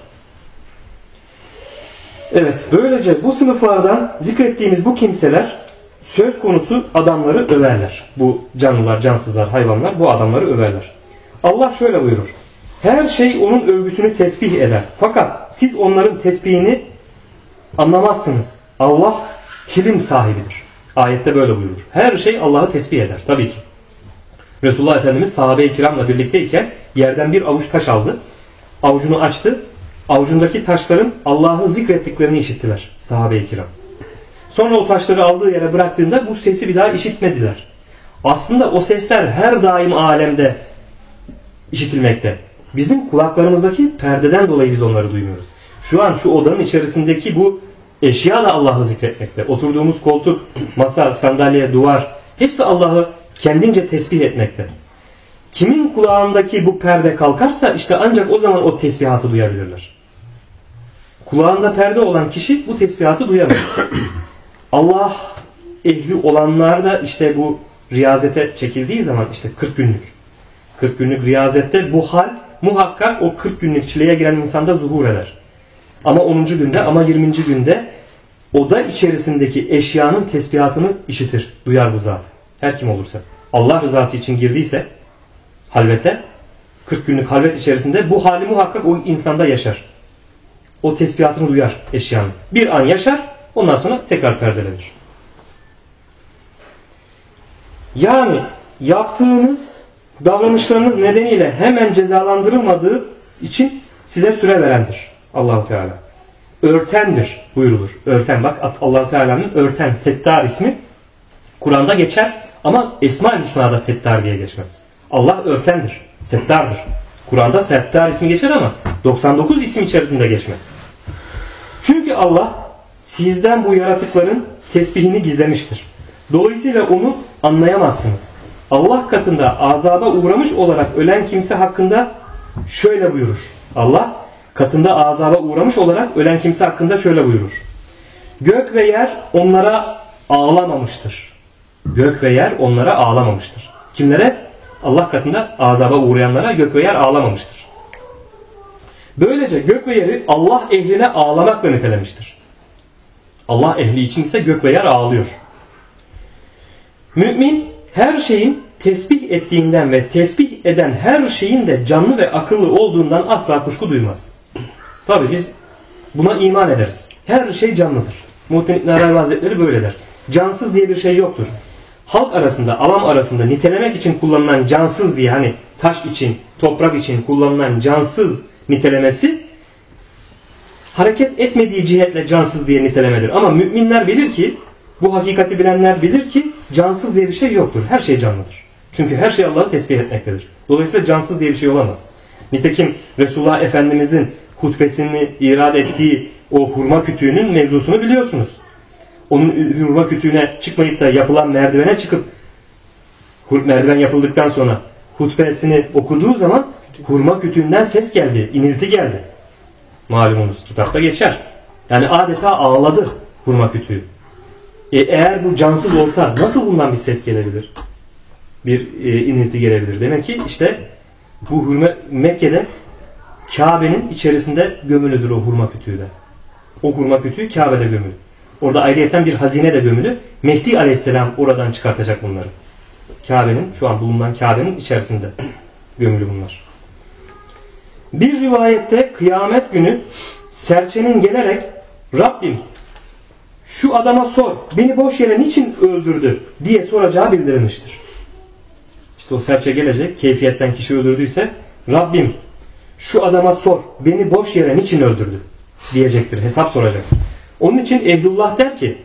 Speaker 2: Evet, böylece bu sınıflardan zikrettiğimiz bu kimseler söz konusu adamları överler. Bu canlılar, cansızlar, hayvanlar bu adamları överler. Allah şöyle buyurur. Her şey onun övgüsünü tesbih eder. Fakat siz onların tesbihini anlamazsınız. Allah hilim sahibidir. Ayette böyle buyurur. Her şey Allah'ı tesbih eder. Tabii ki. Resulullah Efendimiz sahabe-i kiramla birlikteyken yerden bir avuç taş aldı. Avucunu açtı. Avucundaki taşların Allah'ı zikrettiklerini işittiler sahabe-i kiram. Sonra o taşları aldığı yere bıraktığında bu sesi bir daha işitmediler. Aslında o sesler her daim alemde işitilmekte. Bizim kulaklarımızdaki perdeden dolayı biz onları duymuyoruz. Şu an şu odanın içerisindeki bu eşya da Allah'ı zikretmekte. Oturduğumuz koltuk, masa, sandalye, duvar hepsi Allah'ı kendince tesbih etmekte. Kimin kulağındaki bu perde kalkarsa işte ancak o zaman o tesbihatı duyabilirler. Kulağında perde olan kişi bu tesbihatı duyamıyor. Allah ehli olanlar da işte bu riyazete çekildiği zaman işte 40 günlük riyazette bu hal muhakkak o 40 günlük çileye giren insanda zuhur eder. Ama 10. günde ama 20. günde oda içerisindeki eşyanın tesbihatını işitir, duyar bu zat. Her kim olursa. Allah rızası için girdiyse halvete, 40 günlük halvet içerisinde bu hali muhakkak o insanda yaşar. O tesbihatını duyar eşyanın. Bir an yaşar, ondan sonra tekrar perdelenir. Yani yaptığınız davranışlarınız nedeniyle hemen cezalandırılmadığı için size süre verendir Allah-u Teala. Örtendir buyurulur. Örten, bak Allah-u Teala'nın örten, Settar ismi Kur'an'da geçer ama Esma-i Hüsna'da Settar diye geçmez. Allah örtendir, Settar'dır. Kur'an'da Settar ismi geçer ama 99 isim içerisinde geçmez. Çünkü Allah sizden bu yaratıkların tesbihini gizlemiştir. Dolayısıyla onu anlayamazsınız. Allah katında azaba uğramış olarak ölen kimse hakkında şöyle buyurur. Allah katında azaba uğramış olarak ölen kimse hakkında şöyle buyurur. Gök ve yer onlara ağlamamıştır. Gök ve yer onlara ağlamamıştır. Kimlere? Allah katında azaba uğrayanlara gök ve yer ağlamamıştır. Böylece gök ve yeri Allah ehline ağlamakla nitelemiştir. Allah ehli için ise gök ve yer ağlıyor. Mümin her şeyin tesbih ettiğinden ve tesbih eden her şeyin de canlı ve akıllı olduğundan asla kuşku duymaz. Tabii biz buna iman ederiz. Her şey canlıdır. Muhittin İbn Arabi Hazretleri böyle der. Cansız diye bir şey yoktur. Halk arasında, avam arasında nitelemek için kullanılan cansız diye, hani taş için, toprak için kullanılan cansız nitelemesi hareket etmediği cihetle cansız diye nitelemedir. Ama müminler bilir ki, bu hakikati bilenler bilir ki cansız diye bir şey yoktur. Her şey canlıdır. Çünkü her şey Allah'ı tesbih etmektedir. Dolayısıyla cansız diye bir şey olamaz. Nitekim Resulullah Efendimizin hutbesini irad ettiği o hurma kütüğünün mevzusunu biliyorsunuz. Onun hurma kütüğüne çıkmayıp da yapılan merdivene çıkıp merdiven yapıldıktan sonra hutbesini okuduğu zaman hurma kütüğünden ses geldi, inilti geldi. Malumunuz kitapta geçer. Yani adeta ağladı hurma kütüğü. Eğer bu cansız olsa nasıl bundan bir ses gelebilir? Bir inilti gelebilir. Demek ki işte bu hurma Mekke'de Kabe'nin içerisinde gömülüdür o hurma kütüğü de. O hurma kütüğü Kabe'de gömülü. Orada ayrıyeten bir hazine de gömülü. Mehdi Aleyhisselam oradan çıkartacak bunları. Kabe'nin, şu an bulunan Kabe'nin içerisinde gömülü bunlar. Bir rivayette kıyamet günü serçenin gelerek Rabbim şu adama sor, beni boş yere niçin öldürdü diye soracağı bildirilmiştir. İşte o serçe gelecek, keyfiyetten kişi öldürdüyse Rabbim şu adama sor, beni boş yere niçin öldürdü diyecektir, hesap soracaktır. Onun için Ehlullah der ki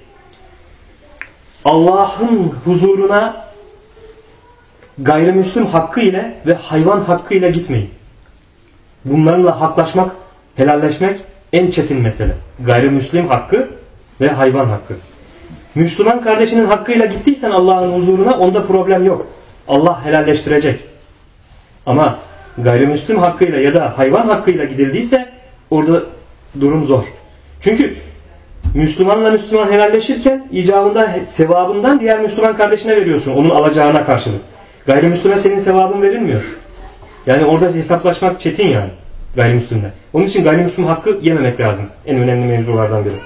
Speaker 2: Allah'ın huzuruna gayrimüslim hakkı ile ve hayvan hakkı ile gitmeyin. Bunlarla haklaşmak, helalleşmek en çetin mesele. Gayrimüslim hakkı ve hayvan hakkı. Müslüman kardeşinin hakkıyla gittiysen Allah'ın huzuruna onda problem yok. Allah helalleştirecek. Ama gayrimüslim hakkıyla ya da hayvan hakkıyla gidildiyse orada durum zor. Çünkü Müslümanla Müslüman helalleşirken icabında sevabından diğer Müslüman kardeşine veriyorsun onun alacağına karşılık. Gayrimüslime senin sevabın verilmiyor. Yani orada hesaplaşmak çetin yani gayrimüslimle. Onun için gayrimüslim hakkı yememek lazım. En önemli mevzulardan biri.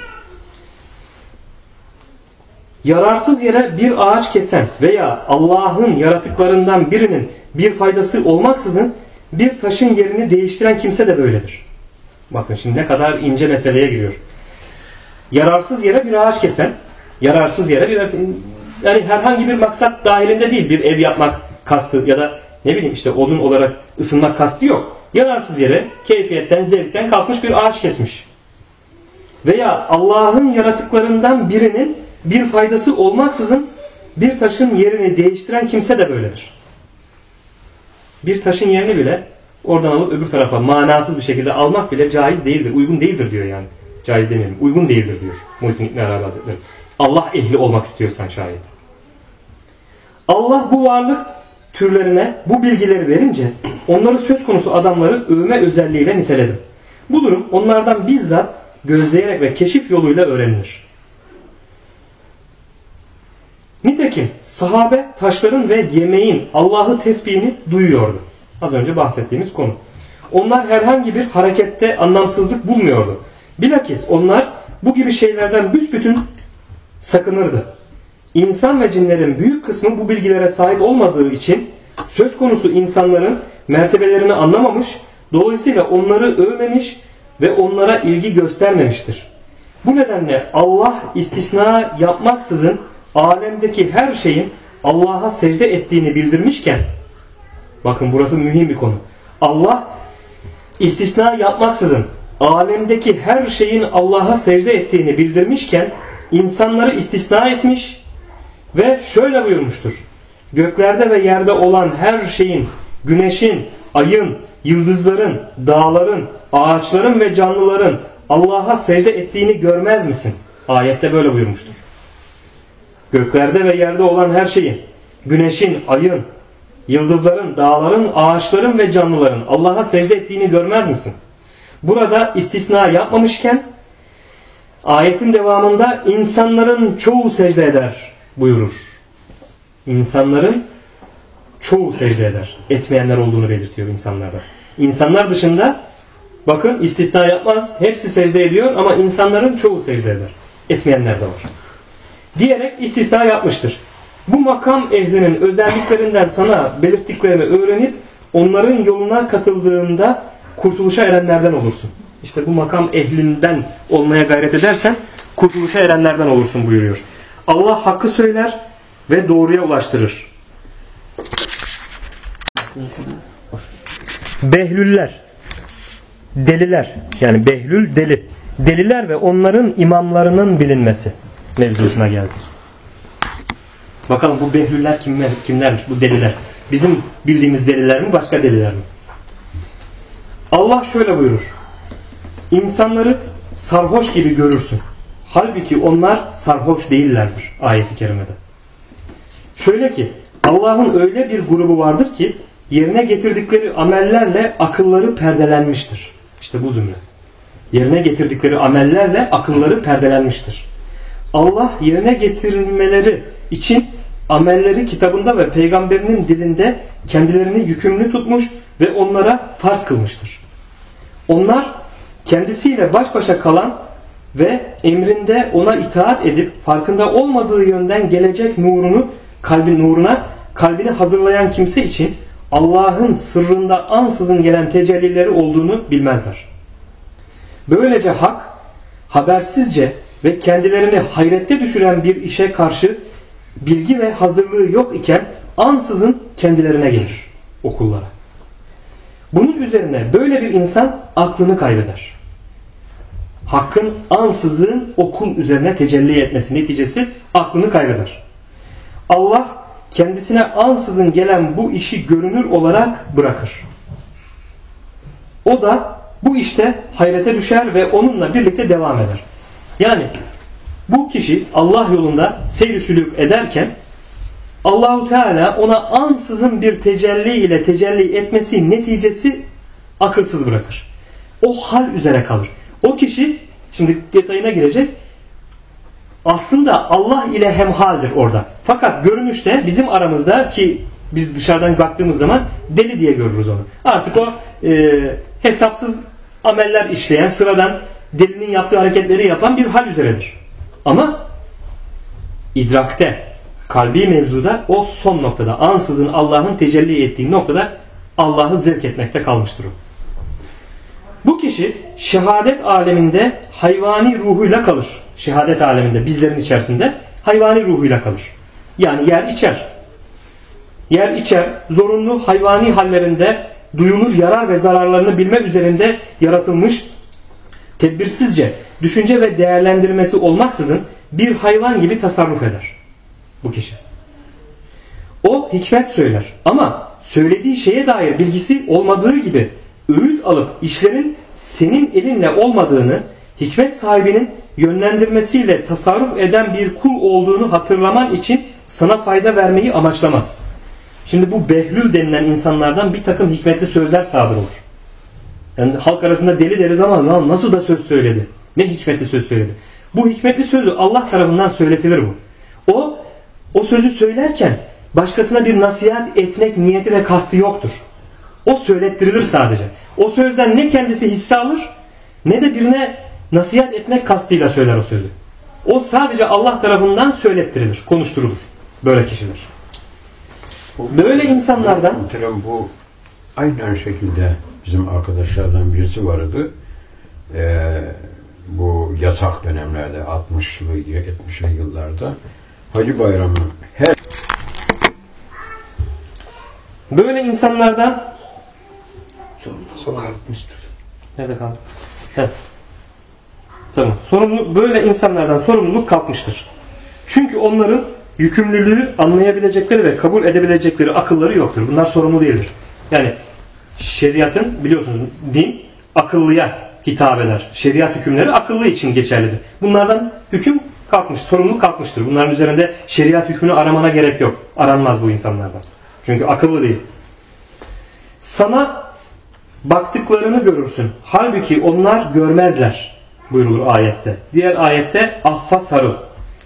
Speaker 2: Yararsız yere bir ağaç kesen veya Allah'ın yaratıklarından birinin bir faydası olmaksızın bir taşın yerini değiştiren kimse de böyledir. Bakın şimdi ne kadar ince meseleye giriyor. Yararsız yere bir ağaç kesen, yararsız yere bir, yani herhangi bir maksat dahilinde değil, bir ev yapmak kastı ya da ne bileyim işte odun olarak ısınmak kastı yok. Yararsız yere keyfiyetten, zevkten kalkmış bir ağaç kesmiş. Veya Allah'ın yaratıklarından birinin bir faydası olmaksızın bir taşın yerini değiştiren kimse de böyledir. Bir taşın yerini bile oradan alıp öbür tarafa manasız bir şekilde almak bile caiz değildir, uygun değildir diyor yani. Caiz demeyelim, uygun değildir diyor Muhittin İbn Arabi Hazretleri. Allah ehli olmak istiyorsan şayet. Allah bu varlık türlerine bu bilgileri verince onları söz konusu adamları övme özelliğiyle niteledim. Bu durum onlardan bizzat gözleyerek ve keşif yoluyla öğrenilir. Nitekim sahabe taşların ve yemeğin Allah'ı tesbihini duyuyordu. Az önce bahsettiğimiz konu. Onlar herhangi bir harekette anlamsızlık bulmuyordu. Bilakis onlar bu gibi şeylerden büsbütün sakınırdı. İnsan ve cinlerin büyük kısmı bu bilgilere sahip olmadığı için söz konusu insanların mertebelerini anlamamış, dolayısıyla onları övmemiş ve onlara ilgi göstermemiştir. Bu nedenle Allah istisna yapmaksızın alemdeki her şeyin Allah'a secde ettiğini bildirmişken, bakın burası mühim bir konu. Allah istisna yapmaksızın alemdeki her şeyin Allah'a secde ettiğini bildirmişken insanları istisna etmiş ve şöyle buyurmuştur. Göklerde ve yerde olan her şeyin, güneşin, ayın, yıldızların, dağların, ağaçların ve canlıların Allah'a secde ettiğini görmez misin? Ayette böyle buyurmuştur. Göklerde ve yerde olan her şeyin, güneşin, ayın, yıldızların, dağların, ağaçların ve canlıların Allah'a secde ettiğini görmez misin? Burada istisna yapmamışken ayetin devamında insanların çoğu secde eder buyurur. İnsanların çoğu secde eder. Etmeyenler olduğunu belirtiyor insanlarda. İnsanlar dışında bakın istisna yapmaz. Hepsi secde ediyor ama insanların çoğu secde eder. Etmeyenler de var. Diyerek istisna yapmıştır. Bu makam ehlinin özelliklerinden sana belirttiklerini öğrenip onların yoluna katıldığında kurtuluşa erenlerden olursun. İşte bu makam ehlinden olmaya gayret edersen kurtuluşa erenlerden olursun buyuruyor. Allah hakkı söyler ve doğruya ulaştırır. Behlüller, deliler, yani behlül deli, deliler ve onların imamlarının bilinmesi mevzusuna geldik. Bakalım bu behlüller kimlermiş, bu deliler? Bizim bildiğimiz deliler mi, başka deliler mi? Allah şöyle buyurur. İnsanları sarhoş gibi görürsün. Halbuki onlar sarhoş değillerdir ayet-i kerimede. Şöyle ki Allah'ın öyle bir grubu vardır ki yerine getirdikleri amellerle akılları perdelenmiştir. İşte bu zümre. Yerine getirdikleri amellerle akılları perdelenmiştir. Allah yerine getirilmeleri için amelleri kitabında ve peygamberinin dilinde kendilerini yükümlü tutmuş ve onlara farz kılmıştır. Onlar kendisiyle baş başa kalan ve emrinde ona itaat edip farkında olmadığı yönden gelecek nuruna kalbini hazırlayan kimse için Allah'ın sırrında ansızın gelen tecellileri olduğunu bilmezler. Böylece hak habersizce ve kendilerini hayrette düşüren bir işe karşı bilgi ve hazırlığı yok iken ansızın kendilerine gelir o kullara. Bunun üzerine böyle bir insan aklını kaybeder. Hakkın ansızın o kul üzerine tecelli etmesi neticesi aklını kaybeder. Allah kendisine ansızın gelen bu işi görünür olarak bırakır. O da bu işte hayrete düşer ve onunla birlikte devam eder. Yani bu kişi Allah yolunda seyr-i sülûk ederken Allahu Teala ona ansızın bir tecelli ile tecelli etmesi neticesi akılsız bırakır. O hal üzere kalır. O kişi şimdi detayına girecek. Aslında Allah ile hemhaldir orada. Fakat görünüşte bizim aramızda ki biz dışarıdan baktığımız zaman deli diye görürüz onu. Artık o hesapsız ameller işleyen, sıradan delinin yaptığı hareketleri yapan bir hal üzeredir. Ama idrakte, kalbi mevzuda o son noktada, ansızın Allah'ın tecelli ettiği noktada Allah'ı zevk etmekte kalmıştır o. Bu kişi şehadet aleminde hayvani ruhuyla kalır. Şehadet aleminde, bizlerin içerisinde hayvani ruhuyla kalır. Yani yer içer. Yer içer, zorunlu hayvani hallerinde duyulur yarar ve zararlarını bilme üzerinde yaratılmış, tedbirsizce düşünce ve değerlendirmesi olmaksızın bir hayvan gibi tasarruf eder bu kişi. O hikmet söyler ama söylediği şeye dair bilgisi olmadığı gibi öğüt alıp işlerin senin elinle olmadığını, hikmet sahibinin yönlendirmesiyle tasarruf eden bir kul olduğunu hatırlaman için sana fayda vermeyi amaçlamaz. Şimdi bu behlül denilen insanlardan bir takım hikmetli sözler sadır olur. Yani halk arasında deli deriz ama nasıl da söz söyledi? Ne hikmetli söz söyledi? Bu hikmetli sözü Allah tarafından söyletilir bu. O sözü söylerken başkasına bir nasihat etmek niyeti ve kastı yoktur. O söylettirilir sadece. O sözden ne kendisi hisse alır ne de birine nasihat etmek kastıyla söyler o sözü. O sadece Allah tarafından söylettirilir, konuşturulur. Böyle kişiler. Böyle insanlardan
Speaker 3: bu aynen şekilde bizim arkadaşlardan birisi vardı. Bu yasak dönemlerde 60'lı 70'li yıllarda Hacı Bayramı
Speaker 2: böyle insanlardan
Speaker 3: kalkmıştır.
Speaker 2: nerede kaldı? Tamam. Böyle insanlardan sorumluluk kalkmıştır. Çünkü onların yükümlülüğü anlayabilecekleri ve kabul edebilecekleri akılları yoktur. Bunlar sorumlu değildir. Yani şeriatın biliyorsunuz din akıllıya hitap eder. Şeriat hükümleri akıllı için geçerlidir. Bunlardan hüküm kalkmış, sorumluluk kalkmıştır. Bunların üzerinde şeriat hükmünü aramana gerek yok. Aranmaz bu insanlardan. Çünkü akıllı değil. Sana baktıklarını görürsün. Halbuki onlar görmezler buyurulur ayette. Diğer ayette ahfa sarıl.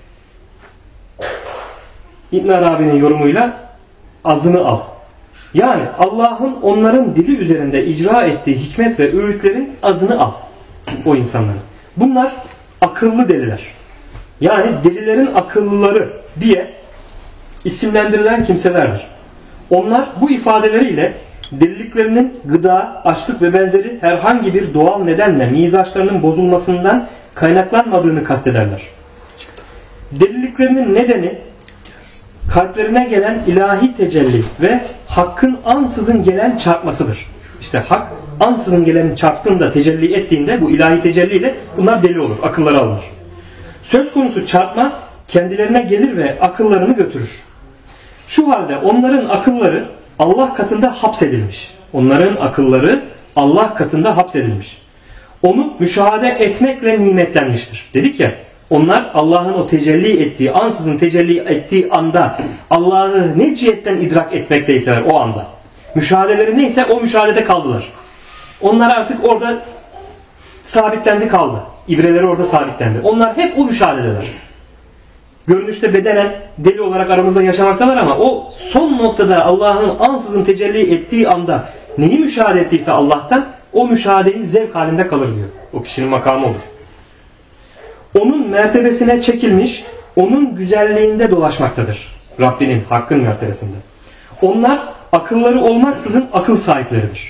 Speaker 2: İbn Arabi'nin yorumuyla azını al. Yani Allah'ın onların dili üzerinde icra ettiği hikmet ve öğütlerin azını al. O insanların. Bunlar akıllı deliler. Yani delilerin akıllıları diye isimlendirilen kimselerdir. Onlar bu ifadeleriyle deliliklerinin gıda, açlık ve benzeri herhangi bir doğal nedenle mizaçlarının bozulmasından kaynaklanmadığını kastederler. Deliliklerinin nedeni kalplerine gelen ilahi tecelli ve hakkın ansızın gelen çarpmasıdır. İşte hak ansızın gelen çarptığında, tecelli ettiğinde bu ilahi tecelliyle bunlar deli olur, akılları alınır. Söz konusu çarpma kendilerine gelir ve akıllarını götürür. Şu halde onların akılları Allah katında hapsedilmiş. Onların akılları Allah katında hapsedilmiş. Onu müşahede etmekle nimetlenmiştir. Dedik ya, onlar Allah'ın o tecelli ettiği, ansızın tecelli ettiği anda Allah'ı ne cihetten idrak etmekteyseler o anda. Müşahedeleri neyse o müşahedede kaldılar. Onlar artık orada sabitlendi kaldı. İbreleri orada sabitlendi. Onlar hep o müşahededeler. Görünüşte bedenen deli olarak aramızda yaşamaktalar ama o son noktada Allah'ın ansızın tecelli ettiği anda neyi müşahede ettiyse Allah'tan o müşahedeyi zevk halinde kalır diyor. O kişinin makamı olur. Onun mertebesine çekilmiş, onun güzelliğinde dolaşmaktadır. Rabbinin, Hakk'ın mertebesinde. Onlar akılları olmaksızın akıl sahipleridir.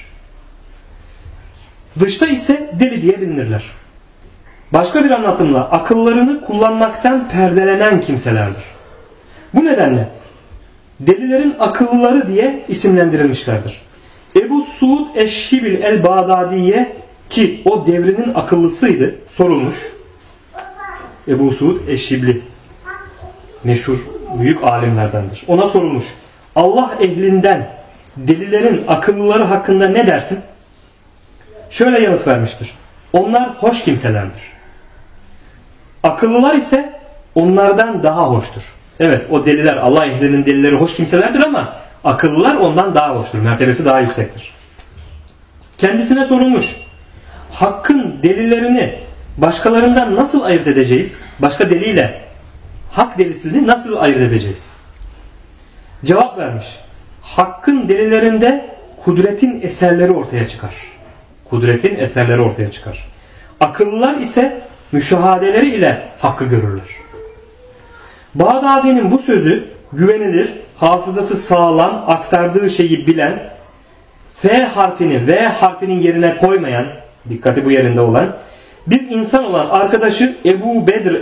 Speaker 2: Dışta ise deli diye bilinirler. Başka bir anlatımla akıllarını kullanmaktan perdelenen kimselerdir. Bu nedenle delilerin akıllıları diye isimlendirilmişlerdir. Ebu Suud Eşşibil el-Bağdadiye ki o devrinin akıllısıydı, sorulmuş. Ebu Suud Eşşibli meşhur büyük alimlerdendir. Ona sorulmuş. Allah ehlinden delilerin akıllıları hakkında ne dersin? Şöyle yanıt vermiştir. Onlar hoş kimselerdir. Akıllılar ise onlardan daha hoştur. Evet, o deliler, Allah ehlinin delileri hoş kimselerdir ama akıllılar ondan daha hoştur. Mertebesi daha yüksektir. Kendisine sorulmuş. Hakkın delilerini başkalarından nasıl ayırt edeceğiz? Başka deliyle hak delisini nasıl ayırt edeceğiz? Cevap vermiş. Hakkın delilerinde kudretin eserleri ortaya çıkar. Kudretin eserleri ortaya çıkar. Akıllılar ise müşahadeleri ile hakkı görürler. Bağdadi'nin bu sözü güvenilir, hafızası sağlam, aktardığı şeyi bilen, F harfini V harfinin yerine koymayan, dikkati bu yerinde olan, bir insan olan arkadaşı Ebu Bedr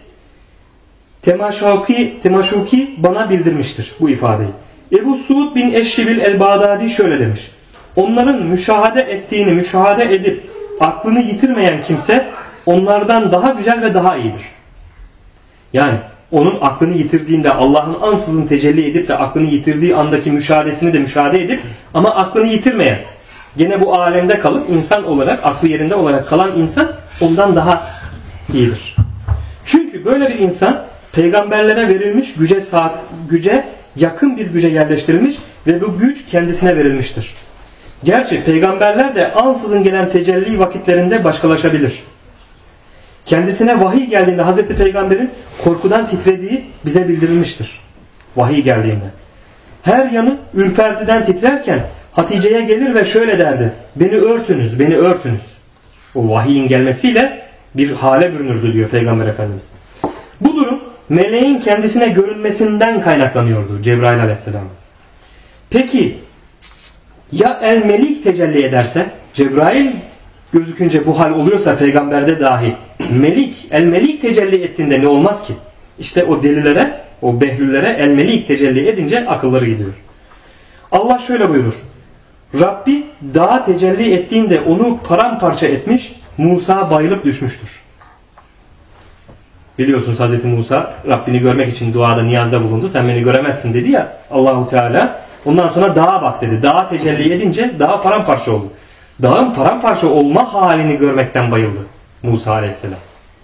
Speaker 2: Temaşuki bana bildirmiştir bu ifadeyi. Ebu Suud bin Eşşibil el-Bağdadi şöyle demiş. Onların müşahede ettiğini müşahede edip aklını yitirmeyen kimse onlardan daha güzel ve daha iyidir. Yani onun aklını yitirdiğinde Allah'ın ansızın tecelli edip de aklını yitirdiği andaki müşahadesini de müşahede edip ama aklını yitirmeyen, gene bu alemde kalıp insan olarak, aklı yerinde olarak kalan insan ondan daha iyidir. Çünkü böyle bir insan peygamberlere verilmiş güce yakın bir güce yerleştirilmiş ve bu güç kendisine verilmiştir. Gerçi peygamberler de ansızın gelen tecelli vakitlerinde başkalaşabilir. Kendisine vahiy geldiğinde Hazreti Peygamber'in korkudan titrediği bize bildirilmiştir. Vahiy geldiğinde. Her yanı ürpertiden titrerken Hatice'ye gelir ve şöyle derdi. Beni örtünüz, beni örtünüz. O vahiyin gelmesiyle bir hale bürünürdü diyor Peygamber Efendimiz. Bu durum meleğin kendisine görünmesinden kaynaklanıyordu Cebrail Aleyhisselam. Peki ya el-melik tecelli ederse, Cebrail gözükünce bu hal oluyorsa peygamberde dahi el-melik tecelli ettiğinde ne olmaz ki? İşte o delilere, o behlüllere el-melik tecelli edince akılları gidiyor. Allah şöyle buyurur. Rabbi dağa tecelli ettiğinde onu paramparça etmiş, Musa bayılıp düşmüştür. Biliyorsunuz Hazreti Musa Rabbini görmek için duada, niyazda bulundu. Sen beni göremezsin dedi ya Allahu Teala. Ondan sonra dağa bak dedi. Dağa tecelli edince dağ paramparça oldu. Dağın paramparça olma halini görmekten bayıldı Musa Aleyhisselam.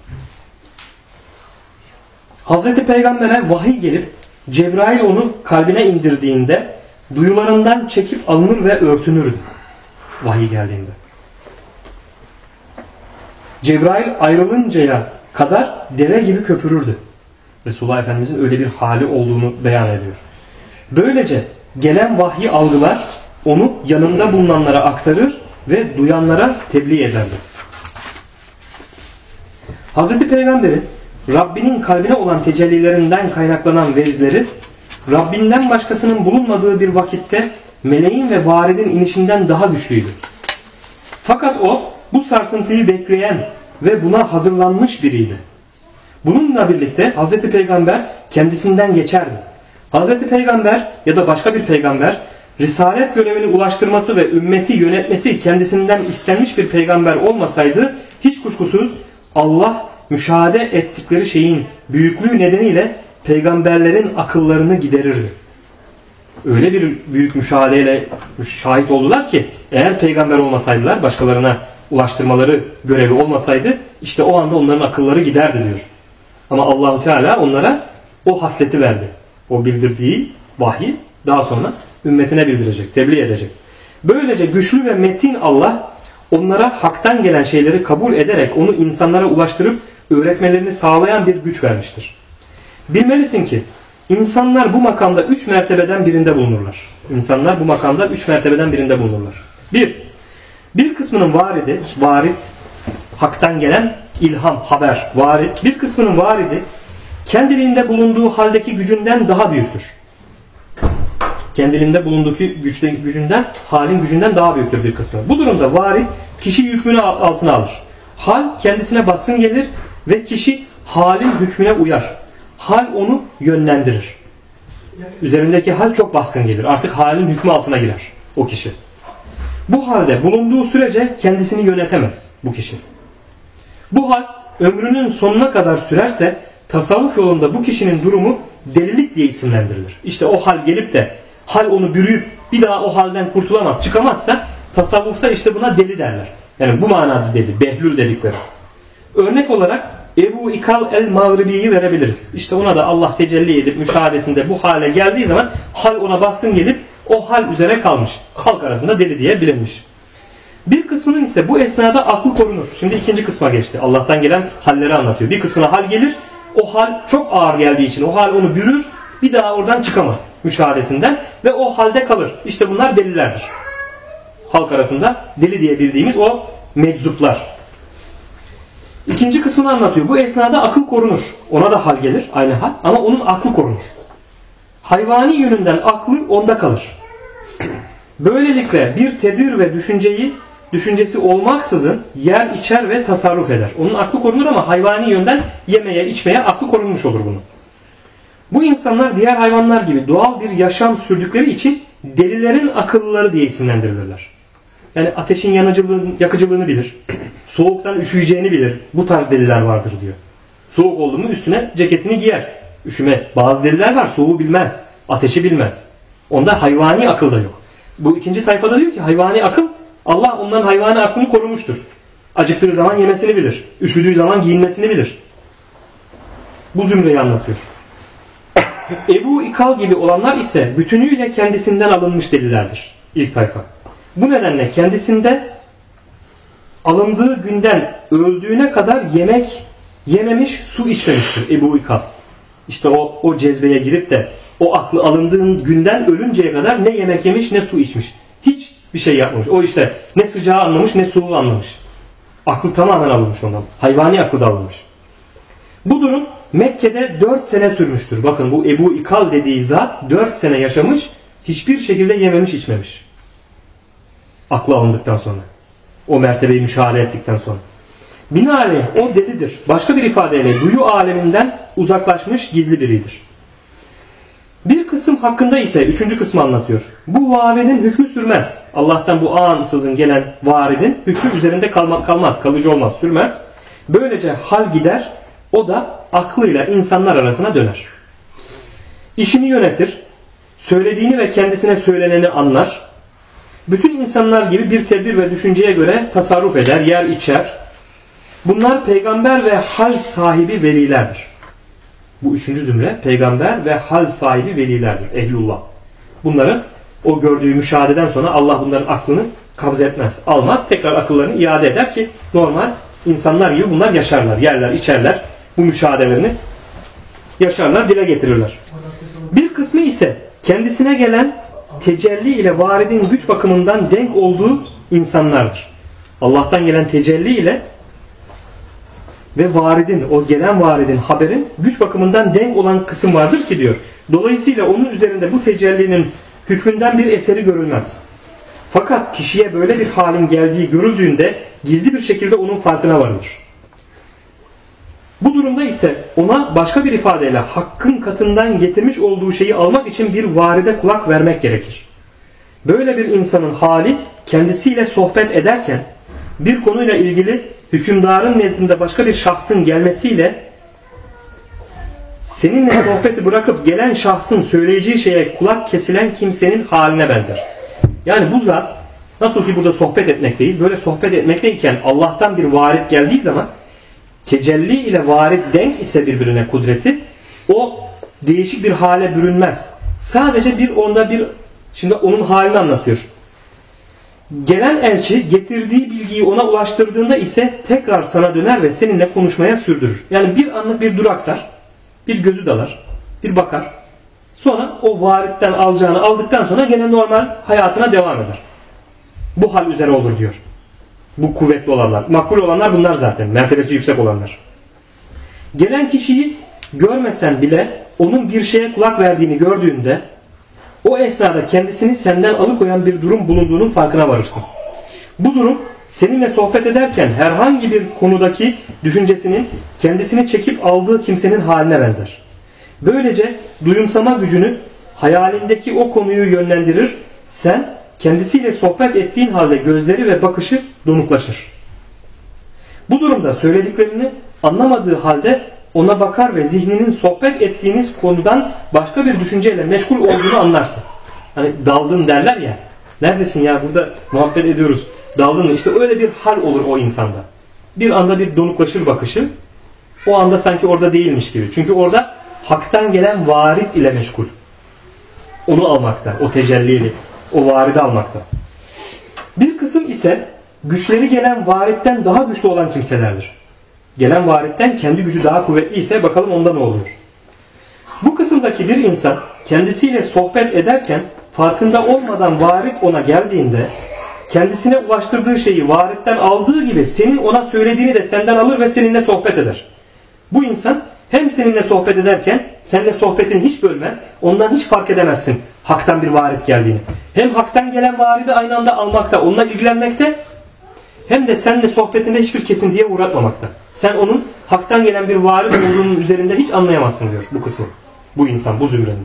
Speaker 2: Hazreti Peygamber'e vahiy gelip Cebrail onu kalbine indirdiğinde duyularından çekip alınır ve örtünürdü. Vahiy geldiğinde. Cebrail ayrılıncaya kadar deve gibi köpürürdü. Resulullah Efendimizin öyle bir hali olduğunu beyan ediyor. Böylece gelen vahyi algılar onu yanında bulunanlara aktarır ve duyanlara tebliğ ederdi. Hazreti Peygamber'in Rabbinin kalbine olan tecellilerinden kaynaklanan vezleri Rabbinden başkasının bulunmadığı bir vakitte meleğin ve varidin inişinden daha güçlüydü. Fakat o bu sarsıntıyı bekleyen ve buna hazırlanmış biriydi. Bununla birlikte Hazreti Peygamber kendisinden geçerdi. Hazreti Peygamber ya da başka bir peygamber risalet görevini ulaştırması ve ümmeti yönetmesi kendisinden istenmiş bir peygamber olmasaydı hiç kuşkusuz Allah müşahede ettikleri şeyin büyüklüğü nedeniyle peygamberlerin akıllarını giderirdi. Öyle bir büyük müşahedeyle şahit oldular ki eğer peygamber olmasaydılar, başkalarına ulaştırmaları görevi olmasaydı işte o anda onların akılları giderdi diyor. Ama Allahu Teala onlara o hasleti verdi. O bildirdiği vahyi daha sonra ümmetine bildirecek, tebliğ edecek. Böylece güçlü ve metin Allah onlara haktan gelen şeyleri kabul ederek onu insanlara ulaştırıp öğretmelerini sağlayan bir güç vermiştir. Bilmelisin ki insanlar bu makamda 3 mertebeden birinde bulunurlar. İnsanlar bu makamda 3 mertebeden birinde bulunurlar. Bir kısmının varid, haktan gelen ilham, haber, varid. Bir kısmının varidi kendiliğinde bulunduğu haldeki gücünden daha büyüktür. Kendiliğinde bulunduğu gücünden, halin gücünden daha büyüktür bir kısmı. Bu durumda varid kişi hükmünü altına alır. Hal kendisine baskın gelir ve kişi halin hükmüne uyar. Hal onu yönlendirir. Üzerindeki hal çok baskın gelir. Artık halin hükmü altına girer o kişi. Bu halde bulunduğu sürece kendisini yönetemez bu kişi. Bu hal ömrünün sonuna kadar sürerse tasavvuf yolunda bu kişinin durumu delilik diye isimlendirilir. İşte o hal gelip de hal onu bürüyüp bir daha o halden kurtulamaz, çıkamazsa tasavvufta işte buna deli derler. Yani bu manada deli, behlül dedikleri. Örnek olarak Ebu İkal el-Mağribi'yi verebiliriz. İşte ona da Allah tecelli edip müşahadesinde bu hale geldiği zaman hal ona baskın gelip o hal üzere kalmış. Halk arasında deli diye bilinmiş. Bir kısmının ise bu esnada aklı korunur. Şimdi ikinci kısma geçti. Allah'tan gelen halleri anlatıyor. Bir kısmına hal gelir. O hal çok ağır geldiği için o hal onu bürür. Bir daha oradan çıkamaz müşahadesinden ve o halde kalır. İşte bunlar delilerdir. Halk arasında deli diye bildiğimiz o meczuplar. İkinci kısmını anlatıyor. Bu esnada akıl korunur. Ona da hal gelir. Aynı hal. Ama onun aklı korunur. Hayvani yönünden aklı onda kalır. Böylelikle bir tedbir ve düşüncesi olmaksızın yer, içer ve tasarruf eder. Onun aklı korunur ama hayvani yönden yemeye, içmeye aklı korunmuş olur bunun. Bu insanlar diğer hayvanlar gibi doğal bir yaşam sürdükleri için delilerin akıllıları diye isimlendirilirler. Yani ateşin yakıcılığını bilir. Soğuktan üşüyeceğini bilir. Bu tarz deliler vardır diyor. Soğuk oldu mu üstüne ceketini giyer. Üşüme. Bazı deliler var soğuğu bilmez. Ateşi bilmez. Onda hayvani akıl da yok. Bu ikinci tayfada diyor ki hayvani akıl, Allah onların hayvani aklını korumuştur. Acıktığı zaman yemesini bilir. Üşüdüğü zaman giyinmesini bilir. Bu zümreyi anlatıyor. Ebu İkal gibi olanlar ise bütünüyle kendisinden alınmış delilerdir. İlk tayfa. Bu nedenle kendisinde alındığı günden öldüğüne kadar yemek yememiş, su içmemiştir Ebu İkal. İşte o cezbeye girip de o aklı alındığın günden ölünceye kadar ne yemek yemiş ne su içmiş. Hiç bir şey yapmamış. O işte ne sıcağı anlamış ne soğuğu anlamış. Aklı tamamen alınmış ondan. Hayvani aklı da alınmış. Bu durum Mekke'de 4 sene sürmüştür. Bakın bu Ebu İkal dediği zat 4 sene yaşamış. Hiçbir şekilde yememiş içmemiş. Aklı alındıktan sonra. O mertebeyi müşahede ettikten sonra. Binaenaleyh o delidir. Başka bir ifadeyle duyu aleminden uzaklaşmış gizli biridir. Bir kısım hakkında ise 3. kısmı anlatıyor. Bu varidin hükmü sürmez. Allah'tan bu ansızın gelen varidin hükmü üzerinde kalmaz, kalıcı olmaz, sürmez. Böylece hal gider, o da aklıyla insanlar arasına döner. İşini yönetir, söylediğini ve kendisine söyleneni anlar. Bütün insanlar gibi bir tedbir ve düşünceye göre tasarruf eder, yer içer. Bunlar peygamber ve hal sahibi velilerdir. Bu 3. zümre peygamber ve hal sahibi velilerdir. Ehlullah. Bunların o gördüğü müşahededen sonra Allah bunların aklını kabz etmez. Almaz. Tekrar akıllarını iade eder ki normal insanlar gibi bunlar yaşarlar. Yerler, içerler. Bu müşahedelerini yaşarlar, dile getirirler. Bir kısmı ise kendisine gelen tecelli ile varidin güç bakımından denk olduğu insanlardır. Allah'tan gelen tecelli ile ve varidin, o gelen varidin haberin güç bakımından denk olan kısım vardır ki diyor. Dolayısıyla onun üzerinde bu tecellinin hükmünden bir eseri görülmez. Fakat kişiye böyle bir halin geldiği görüldüğünde gizli bir şekilde onun farkına varılır. Bu durumda ise ona başka bir ifadeyle hakkın katından getirmiş olduğu şeyi almak için bir varide kulak vermek gerekir. Böyle bir insanın hali kendisiyle sohbet ederken bir konuyla ilgili hükümdarın nezdinde başka bir şahsın gelmesiyle seninle sohbeti bırakıp gelen şahsın söyleyeceği şeye kulak kesilen kimsenin haline benzer. Yani bu zat, nasıl ki burada sohbet etmekteyiz, böyle sohbet etmekteyken Allah'tan bir varit geldiği zaman, tecelli ile varit denk ise birbirine kudreti, o değişik bir hale bürünmez. Sadece şimdi onun halini anlatıyor. Gelen elçi getirdiği bilgiyi ona ulaştırdığında ise tekrar sana döner ve seninle konuşmaya sürdürür. Yani bir anlık bir duraksar, bir gözü dalar, bir bakar. Sonra o varitten alacağını aldıktan sonra gene normal hayatına devam eder. Bu hal üzere olur diyor. Bu kuvvetli olanlar. Makbul olanlar bunlar zaten. Mertebesi yüksek olanlar. Gelen kişiyi görmesen bile onun bir şeye kulak verdiğini gördüğünde o esnada kendisini senden alıkoyan bir durum bulunduğunun farkına varırsın. Bu durum seninle sohbet ederken herhangi bir konudaki düşüncesinin kendisini çekip aldığı kimsenin haline benzer. Böylece duyumsama gücünü hayalindeki o konuyu yönlendirir, sen kendisiyle sohbet ettiğin halde gözleri ve bakışı donuklaşır. Bu durumda söylediklerini anlamadığı halde ona bakar ve zihninin sohbet ettiğiniz konudan başka bir düşünceyle meşgul olduğunu anlarsın. Hani daldın derler ya, neredesin ya, burada muhabbet ediyoruz, daldın mı? İşte öyle bir hal olur o insanda. Bir anda bir donuklaşır bakışı, o anda sanki orada değilmiş gibi. Çünkü orada haktan gelen varit ile meşgul. Onu almakta, o tecellili, o varidi almakta. Bir kısım ise güçleri gelen varitten daha güçlü olan kimselerdir. Gelen varitten kendi gücü daha kuvvetli ise bakalım onda ne oluyor. Bu kısımdaki bir insan kendisiyle sohbet ederken farkında olmadan varit ona geldiğinde kendisine ulaştırdığı şeyi varitten aldığı gibi senin ona söylediğini de senden alır ve seninle sohbet eder. Bu insan hem seninle sohbet ederken seninle sohbetini hiç bölmez, ondan hiç fark edemezsin haktan bir varit geldiğini. Hem haktan gelen varidi aynı anda almakta, onunla ilgilenmekte, hem de seninle sohbetinde hiçbir kesintiye uğratmamakta. Sen onun haktan gelen bir varit olduğunun üzerinde hiç anlayamazsın diyor bu kısım. Bu insan, bu zümrenin.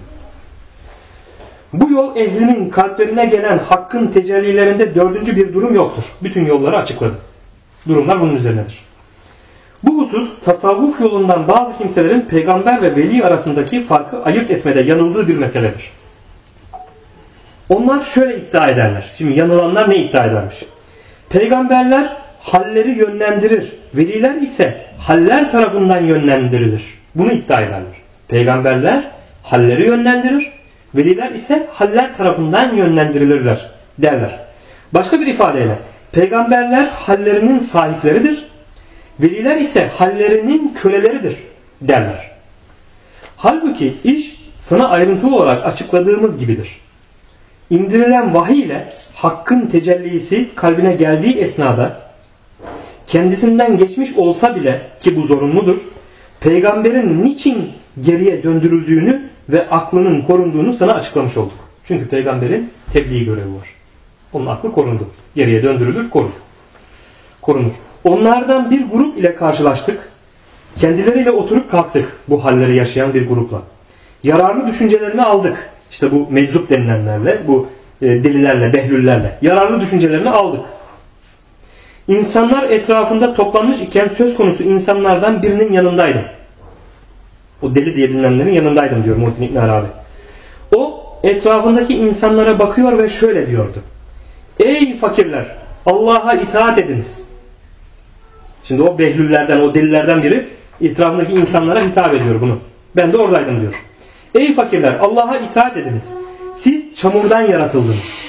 Speaker 2: Bu yol ehlinin kalplerine gelen hakkın tecellilerinde dördüncü bir durum yoktur. Bütün yolları açıkladı. Durumlar bunun üzerinedir. Bu husus tasavvuf yolundan bazı kimselerin peygamber ve veli arasındaki farkı ayırt etmede yanıldığı bir meseledir. Onlar şöyle iddia ederler. Şimdi yanılanlar ne iddia edermiş? Peygamberler halleri yönlendirir. Veliler ise haller tarafından yönlendirilir. Bunu iddia ederler. Peygamberler halleri yönlendirir. Veliler ise haller tarafından yönlendirilirler derler. Başka bir ifadeyle peygamberler hallerinin sahipleridir. Veliler ise hallerinin köleleridir derler. Halbuki iş sana ayrıntılı olarak açıkladığımız gibidir. İndirilen vahiy ile hakkın tecellisi kalbine geldiği esnada kendisinden geçmiş olsa bile ki bu zorunludur, peygamberin niçin geriye döndürüldüğünü ve aklının korunduğunu sana açıklamış olduk. Çünkü peygamberin tebliğ görevi var. Onun aklı korundu. Geriye döndürülür, korunur. Onlardan bir grup ile karşılaştık. Kendileriyle oturup kalktık bu halleri yaşayan bir grupla. Yararlı düşüncelerini aldık. İşte bu meczup denilenlerle, bu delilerle, behlüllerle. Yararlı düşüncelerini aldık. İnsanlar etrafında toplanmış iken söz konusu insanlardan birinin yanındaydım. O deli diye bilinenlerin yanındaydım diyor Muhittin İbn Arabi. O etrafındaki insanlara bakıyor ve şöyle diyordu. Ey fakirler! Allah'a itaat ediniz. Şimdi o behlüllerden, o delilerden biri etrafındaki insanlara hitap ediyor bunu. Ben de oradaydım diyor. Ey fakirler! Allah'a itaat ediniz. Siz çamurdan yaratıldınız.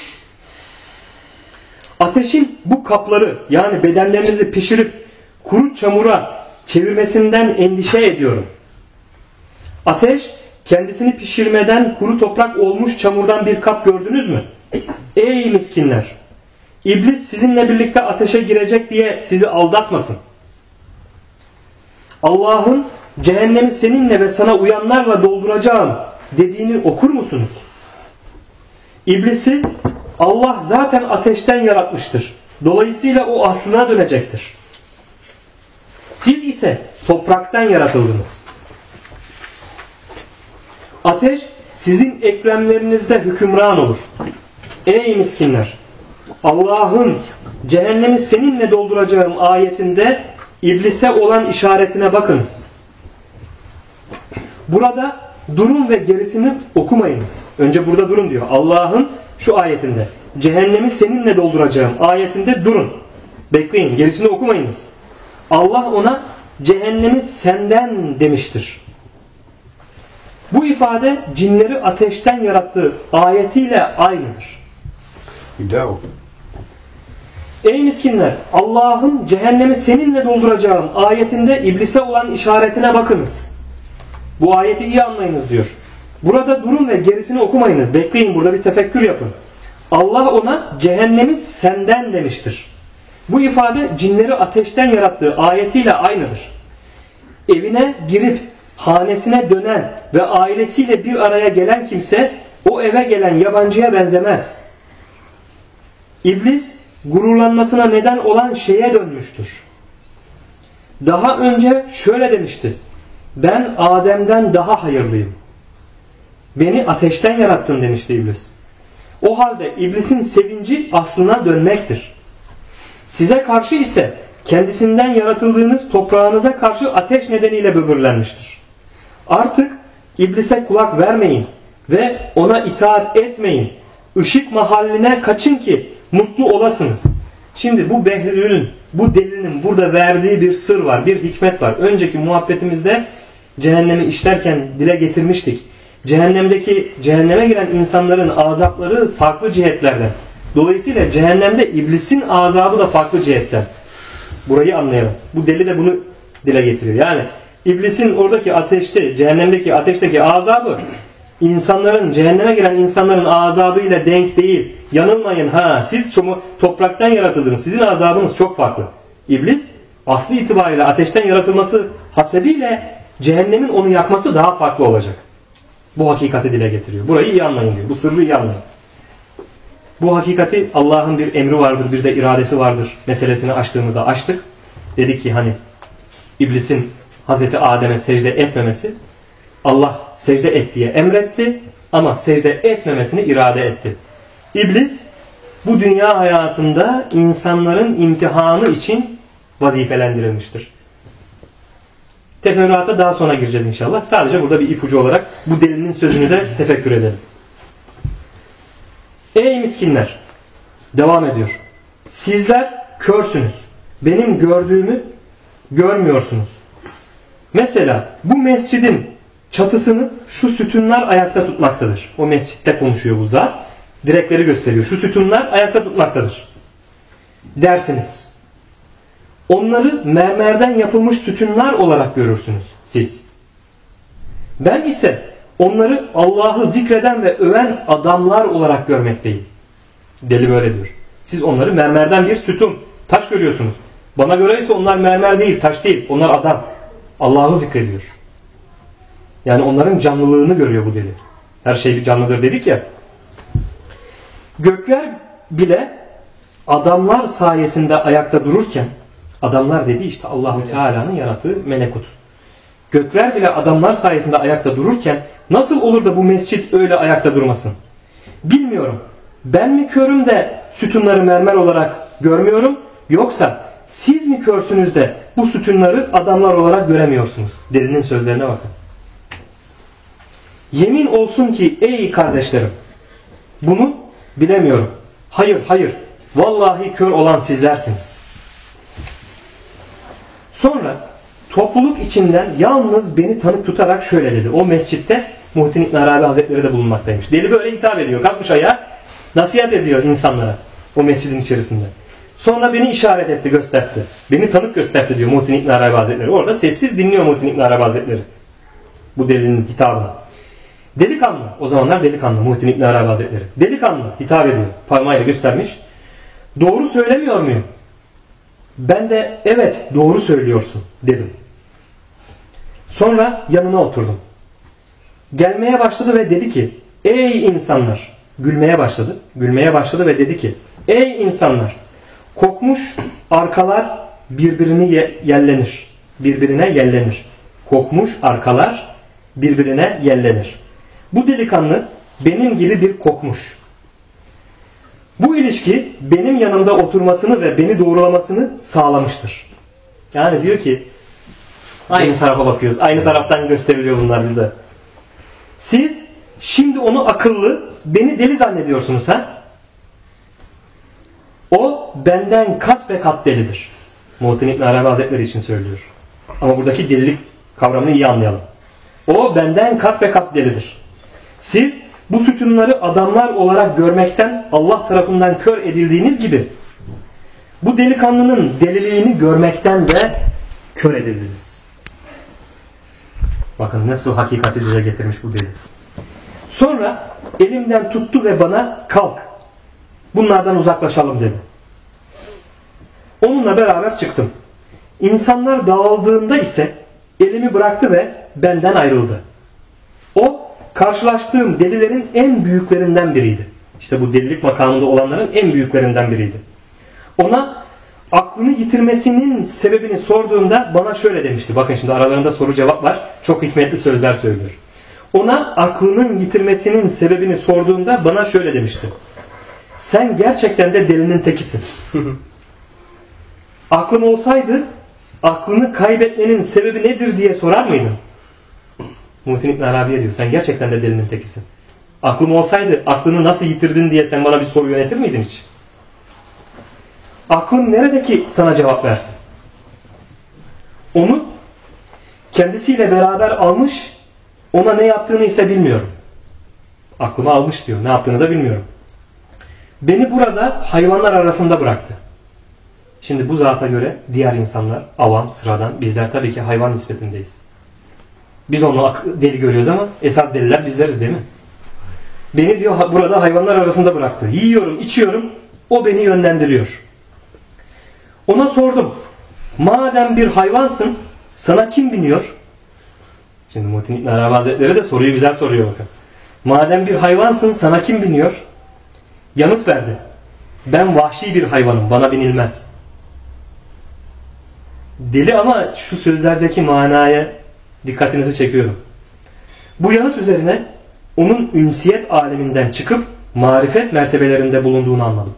Speaker 2: Ateşin bu kapları yani bedenlerinizi pişirip kuru çamura çevirmesinden endişe ediyorum. Ateş kendisini pişirmeden kuru toprak olmuş çamurdan bir kap gördünüz mü? Ey miskinler! İblis sizinle birlikte ateşe girecek diye sizi aldatmasın. Allah'ın cehennemi seninle ve sana uyanlarla dolduracağım dediğini okur musunuz? İblisi Allah zaten ateşten yaratmıştır. Dolayısıyla o aslına dönecektir. Siz ise topraktan yaratıldınız. Ateş sizin eklemlerinizde hükümran olur. Ey miskinler! Allah'ın cehennemi seninle dolduracağım ayetinde iblise olan işaretine bakınız. Burada durun ve gerisini okumayınız. Önce burada durun diyor. Allah'ın şu ayetinde. Cehennemi seninle dolduracağım ayetinde durun. Bekleyin. Gerisini okumayınız. Allah ona cehennemi senden demiştir. Bu ifade cinleri ateşten yarattığı ayetiyle aynıdır.
Speaker 3: Bir daha oku.
Speaker 2: Ey miskinler! Allah'ın cehennemi seninle dolduracağım ayetinde iblise olan işaretine bakınız. Bu ayeti iyi anlayınız diyor. Burada durun ve gerisini okumayınız. Bekleyin, burada bir tefekkür yapın. Allah ona cehennemi senden demiştir. Bu ifade cinleri ateşten yarattığı ayetiyle aynıdır. Evine girip hanesine dönen ve ailesiyle bir araya gelen kimse o eve gelen yabancıya benzemez. İblis gururlanmasına neden olan şeye dönmüştür. Daha önce şöyle demişti. Ben Adem'den daha hayırlıyım. Beni ateşten yarattın demişti iblis. O halde iblisin sevinci aslına dönmektir. Size karşı ise kendisinden yaratıldığınız toprağınıza karşı ateş nedeniyle böbürlenmiştir. Artık iblise kulak vermeyin ve ona itaat etmeyin. Işık mahalline kaçın ki mutlu olasınız. Şimdi bu Behlül'ün, bu delinin burada verdiği bir sır var, bir hikmet var. Önceki muhabbetimizde cehennemi işlerken dile getirmiştik. Cehenneme giren insanların azapları farklı cihetlerden. Dolayısıyla cehennemde iblisin azabı da farklı cihetten. Burayı anlayalım. Bu deli de bunu dile getiriyor. Yani iblisin oradaki ateşte, cehennemdeki ateşteki azabı cehenneme giren insanların azabıyla denk değil. Yanılmayın siz topraktan yaratıldınız. Sizin azabınız çok farklı. İblis aslı itibariyle ateşten yaratılması hasebiyle cehennemin onu yakması daha farklı olacak. Bu hakikati dile getiriyor. Burayı iyi anlayın diyor. Bu sırrı iyi anlayın. Bu hakikati Allah'ın bir emri vardır, bir de iradesi vardır meselesini açtığımızda açtık. Dedik ki iblisin Hazreti Adem'e secde etmemesi, Allah secde et diye emretti ama secde etmemesini irade etti. İblis bu dünya hayatında insanların imtihanı için vazifelendirilmiştir. Teferruata daha sonra gireceğiz inşallah. Sadece burada bir ipucu olarak bu delinin sözünü de tefekkür edelim. Ey miskinler! Devam ediyor. Sizler körsünüz. Benim gördüğümü görmüyorsunuz. Mesela bu mescidin çatısını şu sütunlar ayakta tutmaktadır. O mescitte konuşuyor bu zat. Direkleri gösteriyor. Şu sütunlar ayakta tutmaktadır. Dersiniz. Onları mermerden yapılmış sütunlar olarak görürsünüz siz. Ben ise onları Allah'ı zikreden ve öven adamlar olarak görmekteyim. Deli böyle diyor. Siz onları mermerden bir sütun, taş görüyorsunuz. Bana göre ise onlar mermer değil, taş değil. Onlar adam. Allah'ı zikrediyor. Yani onların canlılığını görüyor bu deli. Her şey canlıdır dedik ya. Gökler bile adamlar sayesinde ayakta dururken, adamlar dediği işte Allahu Teala'nın yarattığı melekut. Gökler bile adamlar sayesinde ayakta dururken nasıl olur da bu mescit öyle ayakta durmasın? Bilmiyorum. Ben mi körüm de sütunları mermer olarak görmüyorum, yoksa siz mi körsünüz de bu sütunları adamlar olarak göremiyorsunuz? Delinin sözlerine bakın. Yemin olsun ki ey kardeşlerim, bunu bilemiyorum. Hayır, vallahi kör olan sizlersiniz. Sonra topluluk içinden yalnız beni tanık tutarak şöyle dedi. O mescitte Muhittin İbn Arabi Hazretleri de bulunmaktaymış. Deli böyle hitap ediyor. Kalkmış ayağa, nasihat ediyor insanlara o mescidin içerisinde. Sonra beni işaret etti, gösterdi. Beni tanık gösterdi diyor Muhittin İbn Arabi Hazretleri. Orada sessiz dinliyor Muhittin İbn Arabi Hazretleri bu delinin hitabını. Delikanlı, o zamanlar delikanlı Muhittin İbn Arabi Hazretleri. Delikanlı hitap ediyor. Parmağıyla göstermiş. Doğru söylemiyor muyum? Ben de evet doğru söylüyorsun dedim. Sonra yanına oturdum. Gelmeye başladı ve dedi ki ey insanlar, gülmeye başladı ve dedi ki ey insanlar, kokmuş arkalar birbirine yellenir. Kokmuş arkalar birbirine yellenir. Bu delikanlı benim gibi bir kokmuş. Bu ilişki benim yanımda oturmasını ve beni doğrulamasını sağlamıştır. Yani diyor ki Aynı tarafa bakıyoruz. Aynı taraftan gösteriliyor bunlar bize. Siz şimdi onu akıllı, beni deli zannediyorsunuz ha? O benden kat ve kat delidir. Muhittin İbn Arabi Hazretleri için söylüyor. Ama buradaki delilik kavramını iyi anlayalım. O benden kat ve kat delidir. Siz bu sütunları adamlar olarak görmekten Allah tarafından kör edildiğiniz gibi bu delikanlının deliliğini görmekten de kör edildiniz. Bakın nasıl hakikati dile getirmiş bu deli. Sonra elimden tuttu ve bana kalk, bunlardan uzaklaşalım dedi. Onunla beraber çıktım. İnsanlar dağıldığında ise elimi bıraktı ve benden ayrıldı. O karşılaştığım delilerin en büyüklerinden biriydi. İşte bu delilik makamında olanların en büyüklerinden biriydi. Ona aklını yitirmesinin sebebini sorduğumda bana şöyle demişti. Bakın şimdi aralarında soru cevap var. Çok hikmetli sözler söylüyor. Ona aklının yitirmesinin sebebini sorduğumda bana şöyle demişti. Sen gerçekten de delinin tekisin. Aklın olsaydı aklını kaybetmenin sebebi nedir diye sorar mıydın? Muhittin İbn Arabi'ye diyor. Sen gerçekten de delinin tekisin. Aklın olsaydı aklını nasıl yitirdin diye sen bana bir soru yönetir miydin hiç? Aklın nerede ki sana cevap versin? Onu kendisiyle beraber almış, ona ne yaptığını ise bilmiyorum. Aklımı almış diyor. Ne yaptığını da bilmiyorum. Beni burada hayvanlar arasında bıraktı. Şimdi bu zata göre diğer insanlar, avam, sıradan, bizler tabii ki hayvan nispetindeyiz. Biz onu deli görüyoruz ama esas deliler bizleriz değil mi? Beni diyor burada hayvanlar arasında bıraktı. Yiyorum, içiyorum, o beni yönlendiriyor. Ona sordum. Madem bir hayvansın, sana kim biniyor? Şimdi Muhittin İbn Arabi Hazretleri de soruyu güzel soruyor bakın. Madem bir hayvansın, sana kim biniyor? Yanıt verdi. Ben vahşi bir hayvanım, bana binilmez. Deli ama şu sözlerdeki manaya dikkatinizi çekiyorum. Bu yanıt üzerine onun ünsiyet aleminden çıkıp marifet mertebelerinde bulunduğunu anladım.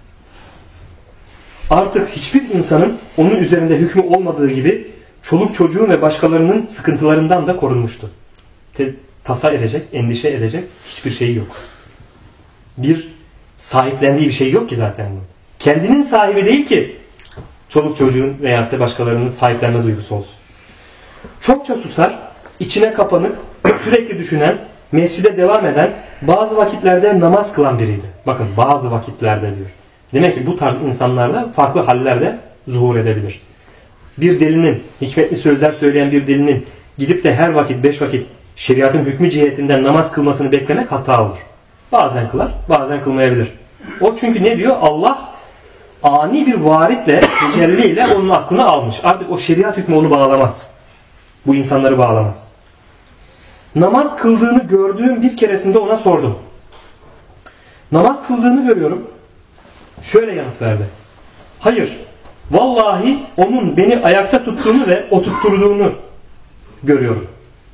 Speaker 2: Artık hiçbir insanın onun üzerinde hükmü olmadığı gibi çoluk çocuğun ve başkalarının sıkıntılarından da korunmuştu. Tasa edecek, endişe edecek hiçbir şey yok. Bir sahiplendiği bir şey yok ki zaten bu. Kendinin sahibi değil ki çoluk çocuğun veyahut da başkalarının sahiplenme duygusu olsun. Çokça susar, içine kapanık, sürekli düşünen, mescide devam eden, bazı vakitlerde namaz kılan biriydi. Bakın bazı vakitlerde diyor. Demek ki bu tarz insanlarda farklı hallerde zuhur edebilir. Bir delinin, hikmetli sözler söyleyen bir delinin gidip de her vakit 5 vakit şeriatın hükmü cihetinden namaz kılmasını beklemek hata olur. Bazen kılar, bazen kılmayabilir. O çünkü ne diyor? Allah ani bir varitle, tecelliyle onun aklını almış. Artık o şeriat hükmü onu bağlamaz. Bu insanları bağlamaz. Namaz kıldığını gördüğüm bir keresinde ona sordum. Namaz kıldığını görüyorum. Şöyle yanıt verdi. Hayır, vallahi onun beni ayakta tuttuğunu ve oturtturduğunu görüyorum.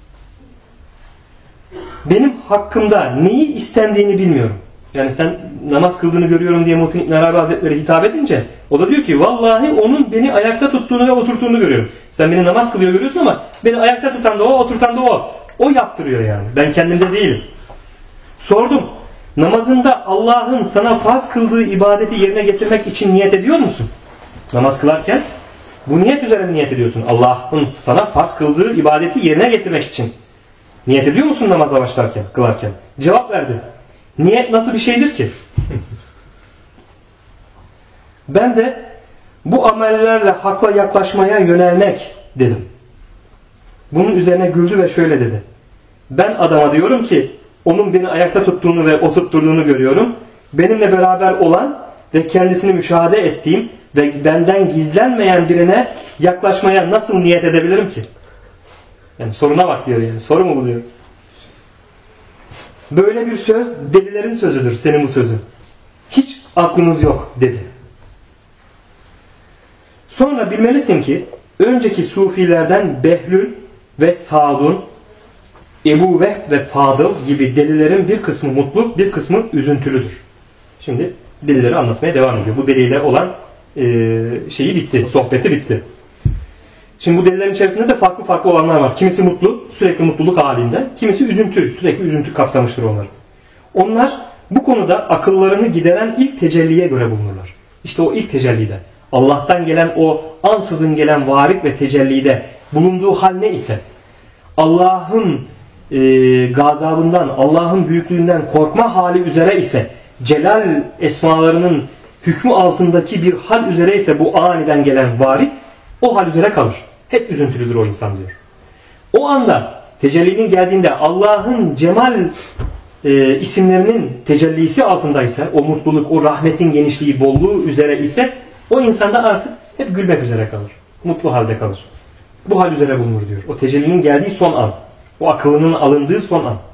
Speaker 2: Benim hakkımda neyi istendiğini bilmiyorum. Yani sen namaz kıldığını görüyorum diye Muhittin İbn Arabi Hazretleri hitap edince o da diyor ki vallahi onun beni ayakta tuttuğunu ve oturttuğunu görüyorum. Sen beni namaz kılıyor görüyorsun ama beni ayakta tutan da o, oturtan da o. O yaptırıyor yani. Ben kendimde değilim. Sordum. Namazında Allah'ın sana farz kıldığı ibadeti yerine getirmek için niyet ediyor musun? Namaz kılarken bu niyet üzerine niyet ediyorsun. Allah'ın sana farz kıldığı ibadeti yerine getirmek için. Niyet ediyor musun namaza başlarken, kılarken? Cevap verdi. Niyet nasıl bir şeydir ki? Ben de bu amellerle hakla yaklaşmaya yönelmek dedim. Bunun üzerine güldü ve şöyle dedi. Ben adama diyorum ki onun beni ayakta tuttuğunu ve oturtturduğunu görüyorum. Benimle beraber olan ve kendisini müşahede ettiğim ve benden gizlenmeyen birine yaklaşmaya nasıl niyet edebilirim ki? Yani soruna bak diyor yani. Soru mu bu diyor? Böyle bir söz delilerin sözüdür, senin bu sözün. Hiç aklınız yok dedi. Sonra bilmelisin ki önceki sufilerden Behlül ve Sadun, Ebu Vehb ve Fadıl gibi delilerin bir kısmı mutlu, bir kısmı üzüntülüdür. Şimdi delileri anlatmaya devam ediyor. Bu deliyle olan şeyi bitti, sohbeti bitti. Şimdi bu delillerin içerisinde de farklı farklı olanlar var. Kimisi mutlu, sürekli mutluluk halinde. Kimisi üzüntü, sürekli üzüntü kapsamıştır onları. Onlar bu konuda akıllarını gideren ilk tecelliye göre bulunurlar. İşte o ilk tecellide, Allah'tan gelen o ansızın gelen varit ve tecellide bulunduğu hal ne ise, Allah'ın gazabından, Allah'ın büyüklüğünden korkma hali üzere ise, celal esmalarının hükmü altındaki bir hal üzere ise bu aniden gelen varit, o hal üzere kalır. Hep üzüntülüdür o insan diyor. O anda tecellinin geldiğinde Allah'ın cemal isimlerinin tecellisi altındaysa, o mutluluk, o rahmetin genişliği, bolluğu üzere ise o insanda artık hep gülmek üzere kalır. Mutlu halde kalır. Bu hal üzere bulunur diyor. O tecellinin geldiği son an. O akıllının alındığı son an.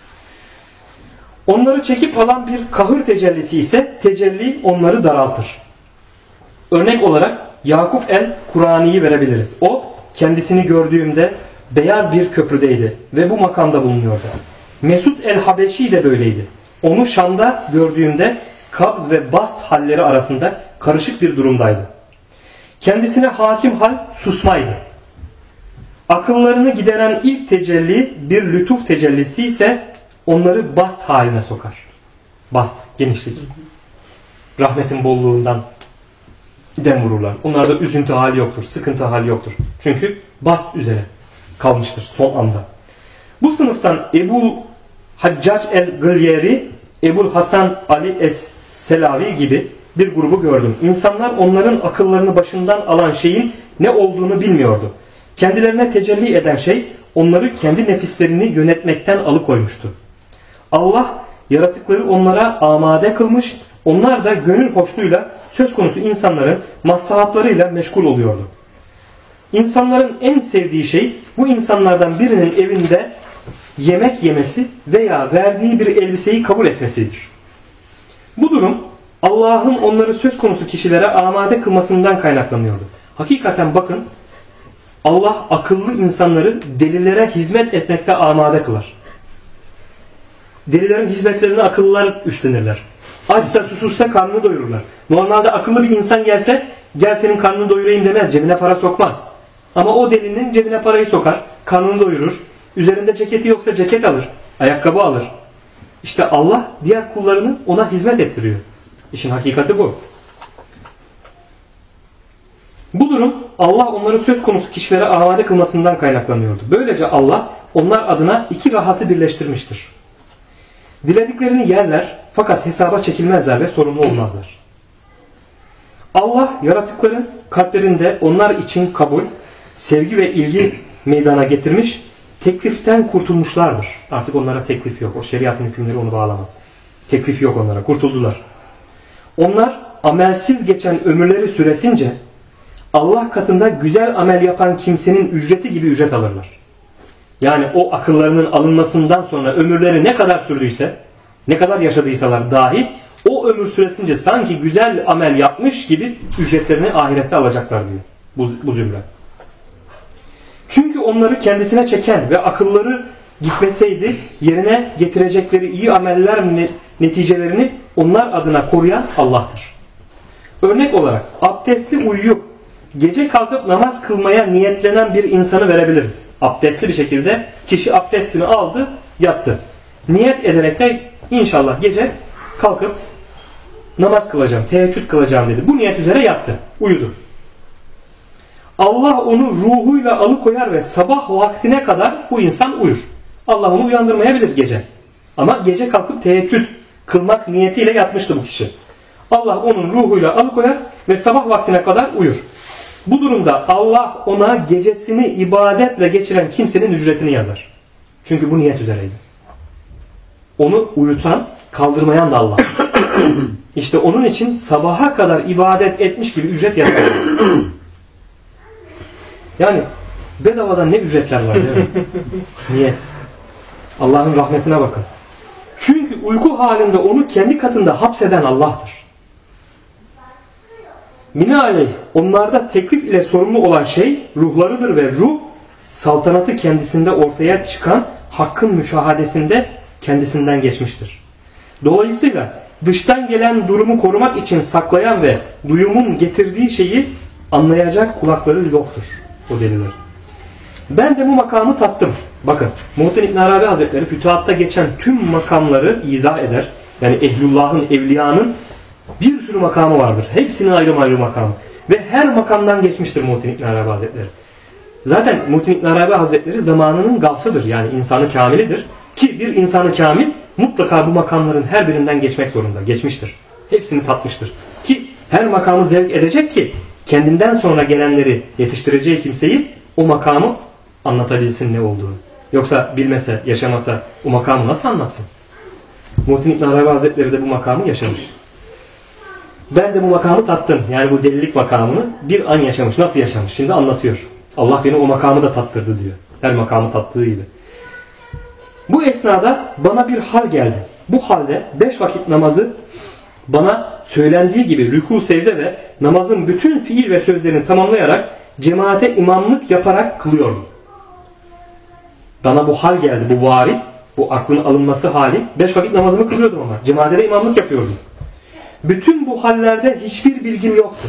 Speaker 2: Onları çekip alan bir kahır tecellisi ise tecelli onları daraltır. Örnek olarak Yakup el-Kur'ani'yi verebiliriz. O kendisini gördüğümde beyaz bir köprüdeydi ve bu makamda bulunuyordu. Mesud el-Habeşi de böyleydi. Onu Şam'da gördüğümde kabz ve bast halleri arasında karışık bir durumdaydı. Kendisine hakim hal susmaydı. Akıllarını gideren ilk tecelli bir lütuf tecellisi ise onları bast haline sokar. Bast, genişlik. Rahmetin bolluğundan dem vururlar. Onlarda üzüntü hali yoktur, sıkıntı hali yoktur. Çünkü bast üzere kalmıştır son anda. Bu sınıftan Ebu Haccac el-Gılyeri, Ebu Hasan Ali es-Selavi gibi bir grubu gördüm. İnsanlar onların akıllarını başından alan şeyin ne olduğunu bilmiyordu. Kendilerine tecelli eden şey onları kendi nefislerini yönetmekten alıkoymuştu. Allah yaratıkları onlara amade kılmış, onlar da gönül hoşluğuyla söz konusu insanların maslahatlarıyla meşgul oluyordu. İnsanların en sevdiği şey bu insanlardan birinin evinde yemek yemesi veya verdiği bir elbiseyi kabul etmesidir. Bu durum Allah'ın onları söz konusu kişilere amade kılmasından kaynaklanıyordu. Hakikaten bakın, Allah akıllı insanları delilere hizmet etmekte amade kılar. Delilerin hizmetlerini akıllılar üstlenirler. Açsa susuzsa karnını doyururlar. Normalde akıllı bir insan gelse, gel senin karnını doyurayım demez, cebine para sokmaz. Ama o delinin cebine parayı sokar, karnını doyurur. Üzerinde ceketi yoksa ceket alır, ayakkabı alır. İşte Allah diğer kullarını ona hizmet ettiriyor. İşin hakikati bu. Bu durum Allah onları söz konusu kişilere amade kılmasından kaynaklanıyordu. Böylece Allah onlar adına iki rahatı birleştirmiştir. Dilediklerini yerler fakat hesaba çekilmezler ve sorumlu olmazlar. Allah yaratıkların kalplerinde onlar için kabul, sevgi ve ilgi meydana getirmiş, tekliften kurtulmuşlardır. Artık onlara teklif yok. O şeriatın hükümleri onu bağlamaz. Teklif yok onlara. Kurtuldular. Onlar amelsiz geçen ömürleri süresince Allah katında güzel amel yapan kimsenin ücreti gibi ücret alırlar. Yani o akıllarının alınmasından sonra ömürleri ne kadar sürdüyse, ne kadar yaşadıysalar dahi o ömür süresince sanki güzel amel yapmış gibi ücretlerini ahirette alacaklar diyor bu zümre. Çünkü onları kendisine çeken ve akılları gitmeseydi yerine getirecekleri iyi ameller neticelerini onlar adına koruyan Allah'tır. Örnek olarak abdestli uyuyup gece kalkıp namaz kılmaya niyetlenen bir insanı verebiliriz. Abdestli bir şekilde kişi abdestini aldı, yattı. Niyet ederek de inşallah gece kalkıp namaz kılacağım, teheccüd kılacağım dedi. Bu niyet üzere yattı, uyudu. Allah onu ruhuyla alıkoyar ve sabah vaktine kadar bu insan uyur. Allah onu uyandırmayabilir gece. Ama gece kalkıp teheccüd kılmak niyetiyle yatmıştı bu kişi. Allah onun ruhuyla alıkoyar ve sabah vaktine kadar uyur. Bu durumda Allah ona gecesini ibadetle geçiren kimsenin ücretini yazar. Çünkü bu niyet üzereydi. Onu uyutan, kaldırmayan da Allah. İşte onun için sabaha kadar ibadet etmiş gibi ücret yazar. Yani bedavadan ne ücretler var değil mi? Niyet. Allah'ın rahmetine bakın. Çünkü uyku halinde onu kendi katında hapseden Allah'tır. Binaenaleyh onlarda teklif ile sorumlu olan şey ruhlarıdır ve ruh saltanatı kendisinde ortaya çıkan hakkın müşahadesinde kendisinden geçmiştir. Dolayısıyla dıştan gelen durumu korumak için saklayan ve duyumun getirdiği şeyi anlayacak kulakları yoktur. o deliller. Ben de bu makamı tattım. Bakın Muhittin İbn Arabi Hazretleri Fütuhat'ta geçen tüm makamları izah eder. Yani Ehlullah'ın, Evliya'nın bir sürü makamı vardır. Hepsinin ayrı ayrı makamı. Ve her makamdan geçmiştir Muhittin İbn Arabi Hazretleri. Zaten Muhittin İbn Arabi Hazretleri zamanının gavsıdır. Yani insanı kamilidir. Ki bir insanı kamil mutlaka bu makamların her birinden geçmek zorunda. Geçmiştir. Hepsini tatmıştır. Ki her makamı zevk edecek ki kendinden sonra gelenleri yetiştireceği kimseyi o makamı anlatabilsin ne olduğunu. Yoksa bilmese, yaşamasa o makamı nasıl anlatsın? Muhittin İbn Arabi Hazretleri de bu makamı yaşamış. Ben de bu makamı tattım. Yani bu delilik makamını bir an yaşamış. Nasıl yaşamış? Şimdi anlatıyor. Allah beni o makamı da tattırdı diyor. Her makamı tattığı gibi. Bu esnada bana bir hal geldi. Bu halde 5 vakit namazı bana söylendiği gibi rükû, secde ve namazın bütün fiil ve sözlerini tamamlayarak cemaate imamlık yaparak kılıyordum. Bana bu hal geldi, bu varit, bu aklın alınması hali. 5 vakit namazımı kılıyordum ama. Cemaate de imamlık yapıyordum. Bütün bu hallerde hiçbir bilgim yoktu.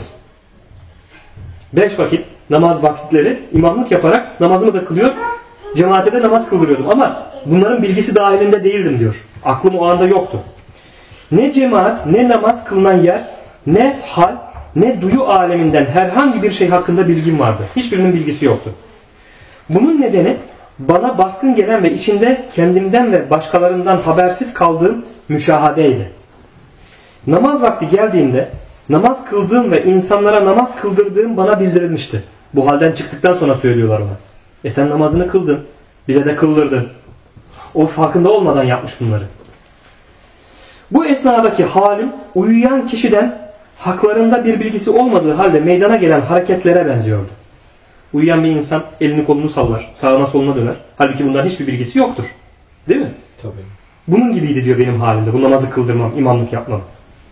Speaker 2: 5 vakit namaz vakitleri imamlık yaparak namazımı da kılıyor, cemaate de namaz kıldırıyordum. Ama bunların bilgisi dahilinde değildim diyor. Aklım o anda yoktu. Ne cemaat, ne namaz kılınan yer, ne hal, ne duyu aleminden herhangi bir şey hakkında bilgim vardı. Hiçbirinin bilgisi yoktu. Bunun nedeni bana baskın gelen ve içinde kendimden ve başkalarından habersiz kaldığım müşahadeydi. Namaz vakti geldiğinde namaz kıldığım ve insanlara namaz kıldırdığım bana bildirilmişti. Bu halden çıktıktan sonra söylüyorlar ona. Sen namazını kıldın, bize de kıldırdın. O farkında olmadan yapmış bunları. Bu esnadaki halim uyuyan kişiden haklarında bir bilgisi olmadığı halde meydana gelen hareketlere benziyordu. Uyuyan bir insan elini kolunu sallar, sağına soluna döner. Halbuki bundan hiçbir bilgisi yoktur. Değil mi?
Speaker 3: Tabii.
Speaker 2: Bunun gibiydi diyor benim halimde. Bu namazı kıldırmam, imamlık yapmam.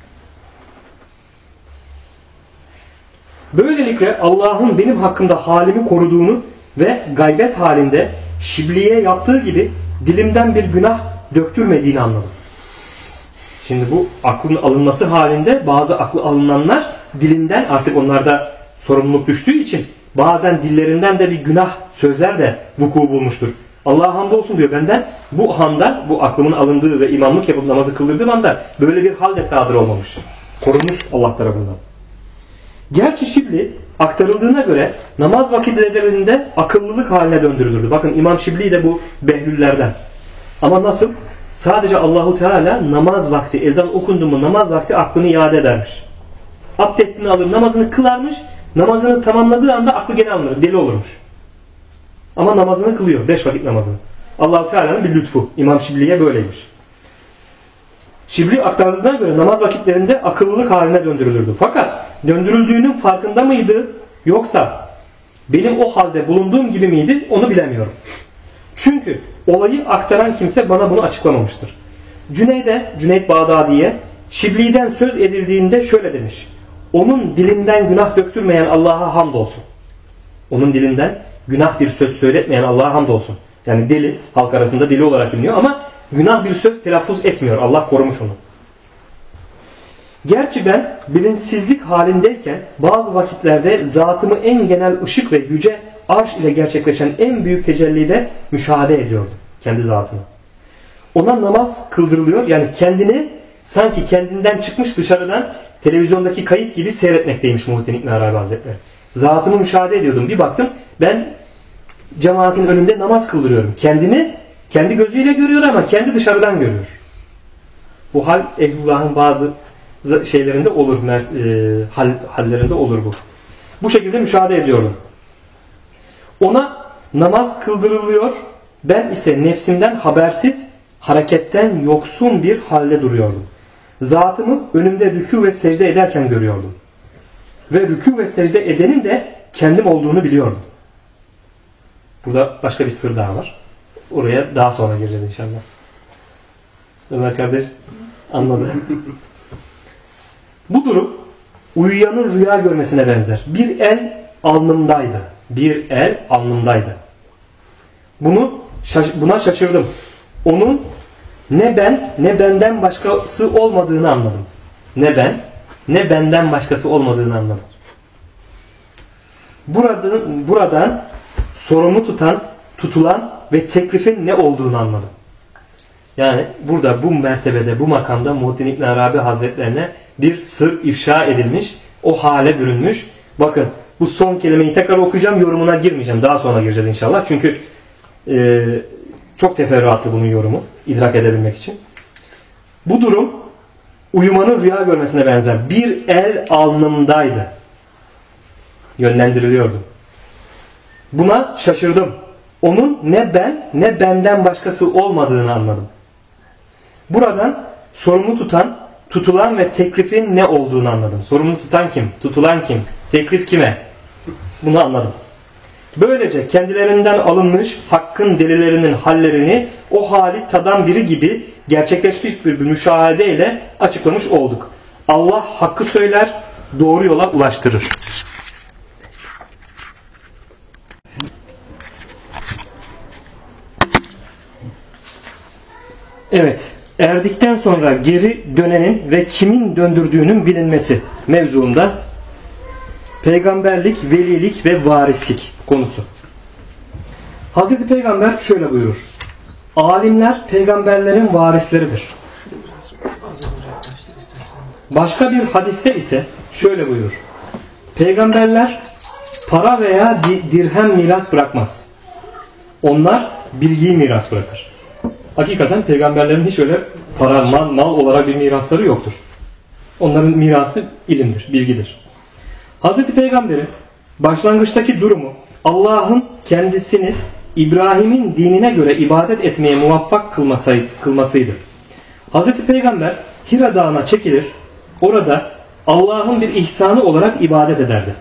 Speaker 2: Böylelikle Allah'ın benim hakkımda halimi koruduğunu ve gaybet halinde Şibli'ye yaptığı gibi dilimden bir günah döktürmediğini anladım. Şimdi bu aklın alınması halinde bazı aklı alınanlar dilinden, artık onlarda sorumluluk düştüğü için bazen dillerinden de bir günah sözler de vuku bulmuştur. Allah'a hamdolsun diyor, benden bu handa, bu aklımın alındığı ve imamlık yapıp namazı kıldırdığım anda böyle bir hal de sadır olmamış. Korunmuş Allah tarafından. Gerçi Şibli aktarıldığına göre namaz vakitlerinde akıllılık haline döndürülürdü. Bakın İmam Şibli de bu behlüllerden. Ama nasıl? Sadece Allahu Teala namaz vakti, ezan okundu mu namaz vakti aklını iade edermiş. Abdestini alır, namazını kılarmış. Namazını tamamladığı anda aklı gene alınır, deli olurmuş. Ama namazını kılıyor, 5 vakit namazını. Allahu Teala'nın bir lütfu. İmam Şibli'ye böyleymiş. Şibli aktardığına göre namaz vakitlerinde akıllılık haline döndürülürdü. Fakat döndürüldüğünün farkında mıydı? Yoksa benim o halde bulunduğum gibi miydi? Onu bilemiyorum. Çünkü olayı aktaran kimse bana bunu açıklamamıştır. Cüneyd Bağdadi'ye Şibli'den söz edildiğinde şöyle demiş. Onun dilinden günah döktürmeyen Allah'a hamdolsun. Onun dilinden günah bir söz söyletmeyen Allah'a hamdolsun. Yani deli, halk arasında deli olarak biliniyor ama günah bir söz telaffuz etmiyor. Allah korumuş onu. Gerçi ben bilinçsizlik halindeyken bazı vakitlerde zatımı en genel ışık ve yüce arş ile gerçekleşen en büyük tecellide müşahede ediyordum. Kendi zatını. Ona namaz kıldırılıyor. Yani kendini sanki kendinden çıkmış dışarıdan televizyondaki kayıt gibi seyretmekteymiş Muhittin İbn Arabi Hazretleri. Zatımı müşahede ediyordum. Bir baktım ben cemaatin önünde namaz kıldırıyorum. Kendini kendi gözüyle görüyor ama kendi dışarıdan görüyor. Bu hal Ehlullah'ın bazı şeylerinde olur, hallerinde olur bu. Bu şekilde müşahede ediyordum. Ona namaz kıldırılıyor, ben ise nefsimden habersiz, hareketten yoksun bir halde duruyordum. Zatımı önümde rükû ve secde ederken görüyordum. Ve rükû ve secde edenin de kendim olduğunu biliyordum. Burada başka bir sır daha var. Oraya daha sonra gireceğiz inşallah. Ömer kardeş anladı. Bu durum uyuyanın rüya görmesine benzer. Bir el alnımdaydı. Bir el alnımdaydı. Buna şaşırdım. Onun ne ben ne benden başkası olmadığını anladım. Ne ben ne benden başkası olmadığını anladım. buradan sorumlu tutulan ve teklifin ne olduğunu anladım. Yani burada bu mertebede, bu makamda Muhittin İbn Arabi Hazretlerine bir sır ifşa edilmiş, o hale bürünmüş. Bakın bu son kelimeyi tekrar okuyacağım, yorumuna girmeyeceğim. Daha sonra gireceğiz inşallah. Çünkü çok teferruatlı bunun yorumu, idrak edebilmek için. Bu durum uyumanın rüya görmesine benzer. Bir el alnımdaydı. Yönlendiriliyordum. Buna şaşırdım. Onun ne ben ne benden başkası olmadığını anladım. Buradan sorumlu tutulan ve teklifin ne olduğunu anladım. Sorumlu tutan kim? Tutulan kim? Teklif kime? Bunu anladım. Böylece kendilerinden alınmış hakkın delillerinin hallerini o hali tadan biri gibi gerçekleşmiş bir müşahedeyle açıklamış olduk. Allah hakkı söyler, doğru yola ulaştırır. Evet, erdikten sonra geri dönenin ve kimin döndürdüğünün bilinmesi mevzuunda peygamberlik, velilik ve varislik konusu. Hazreti Peygamber şöyle buyurur. Alimler peygamberlerin varisleridir. Başka bir hadiste ise şöyle buyurur. Peygamberler para veya dirhem miras bırakmaz. Onlar bilgiyi miras bırakır. Hakikaten peygamberlerin hiç öyle para, mal olarak bir mirasları yoktur. Onların mirası ilimdir, bilgidir. Hazreti Peygamber'in başlangıçtaki durumu Allah'ın kendisini İbrahim'in dinine göre ibadet etmeye muvaffak kılmasıydı. Hazreti Peygamber Hira Dağı'na çekilir, orada Allah'ın bir ihsanı olarak ibadet ederdi.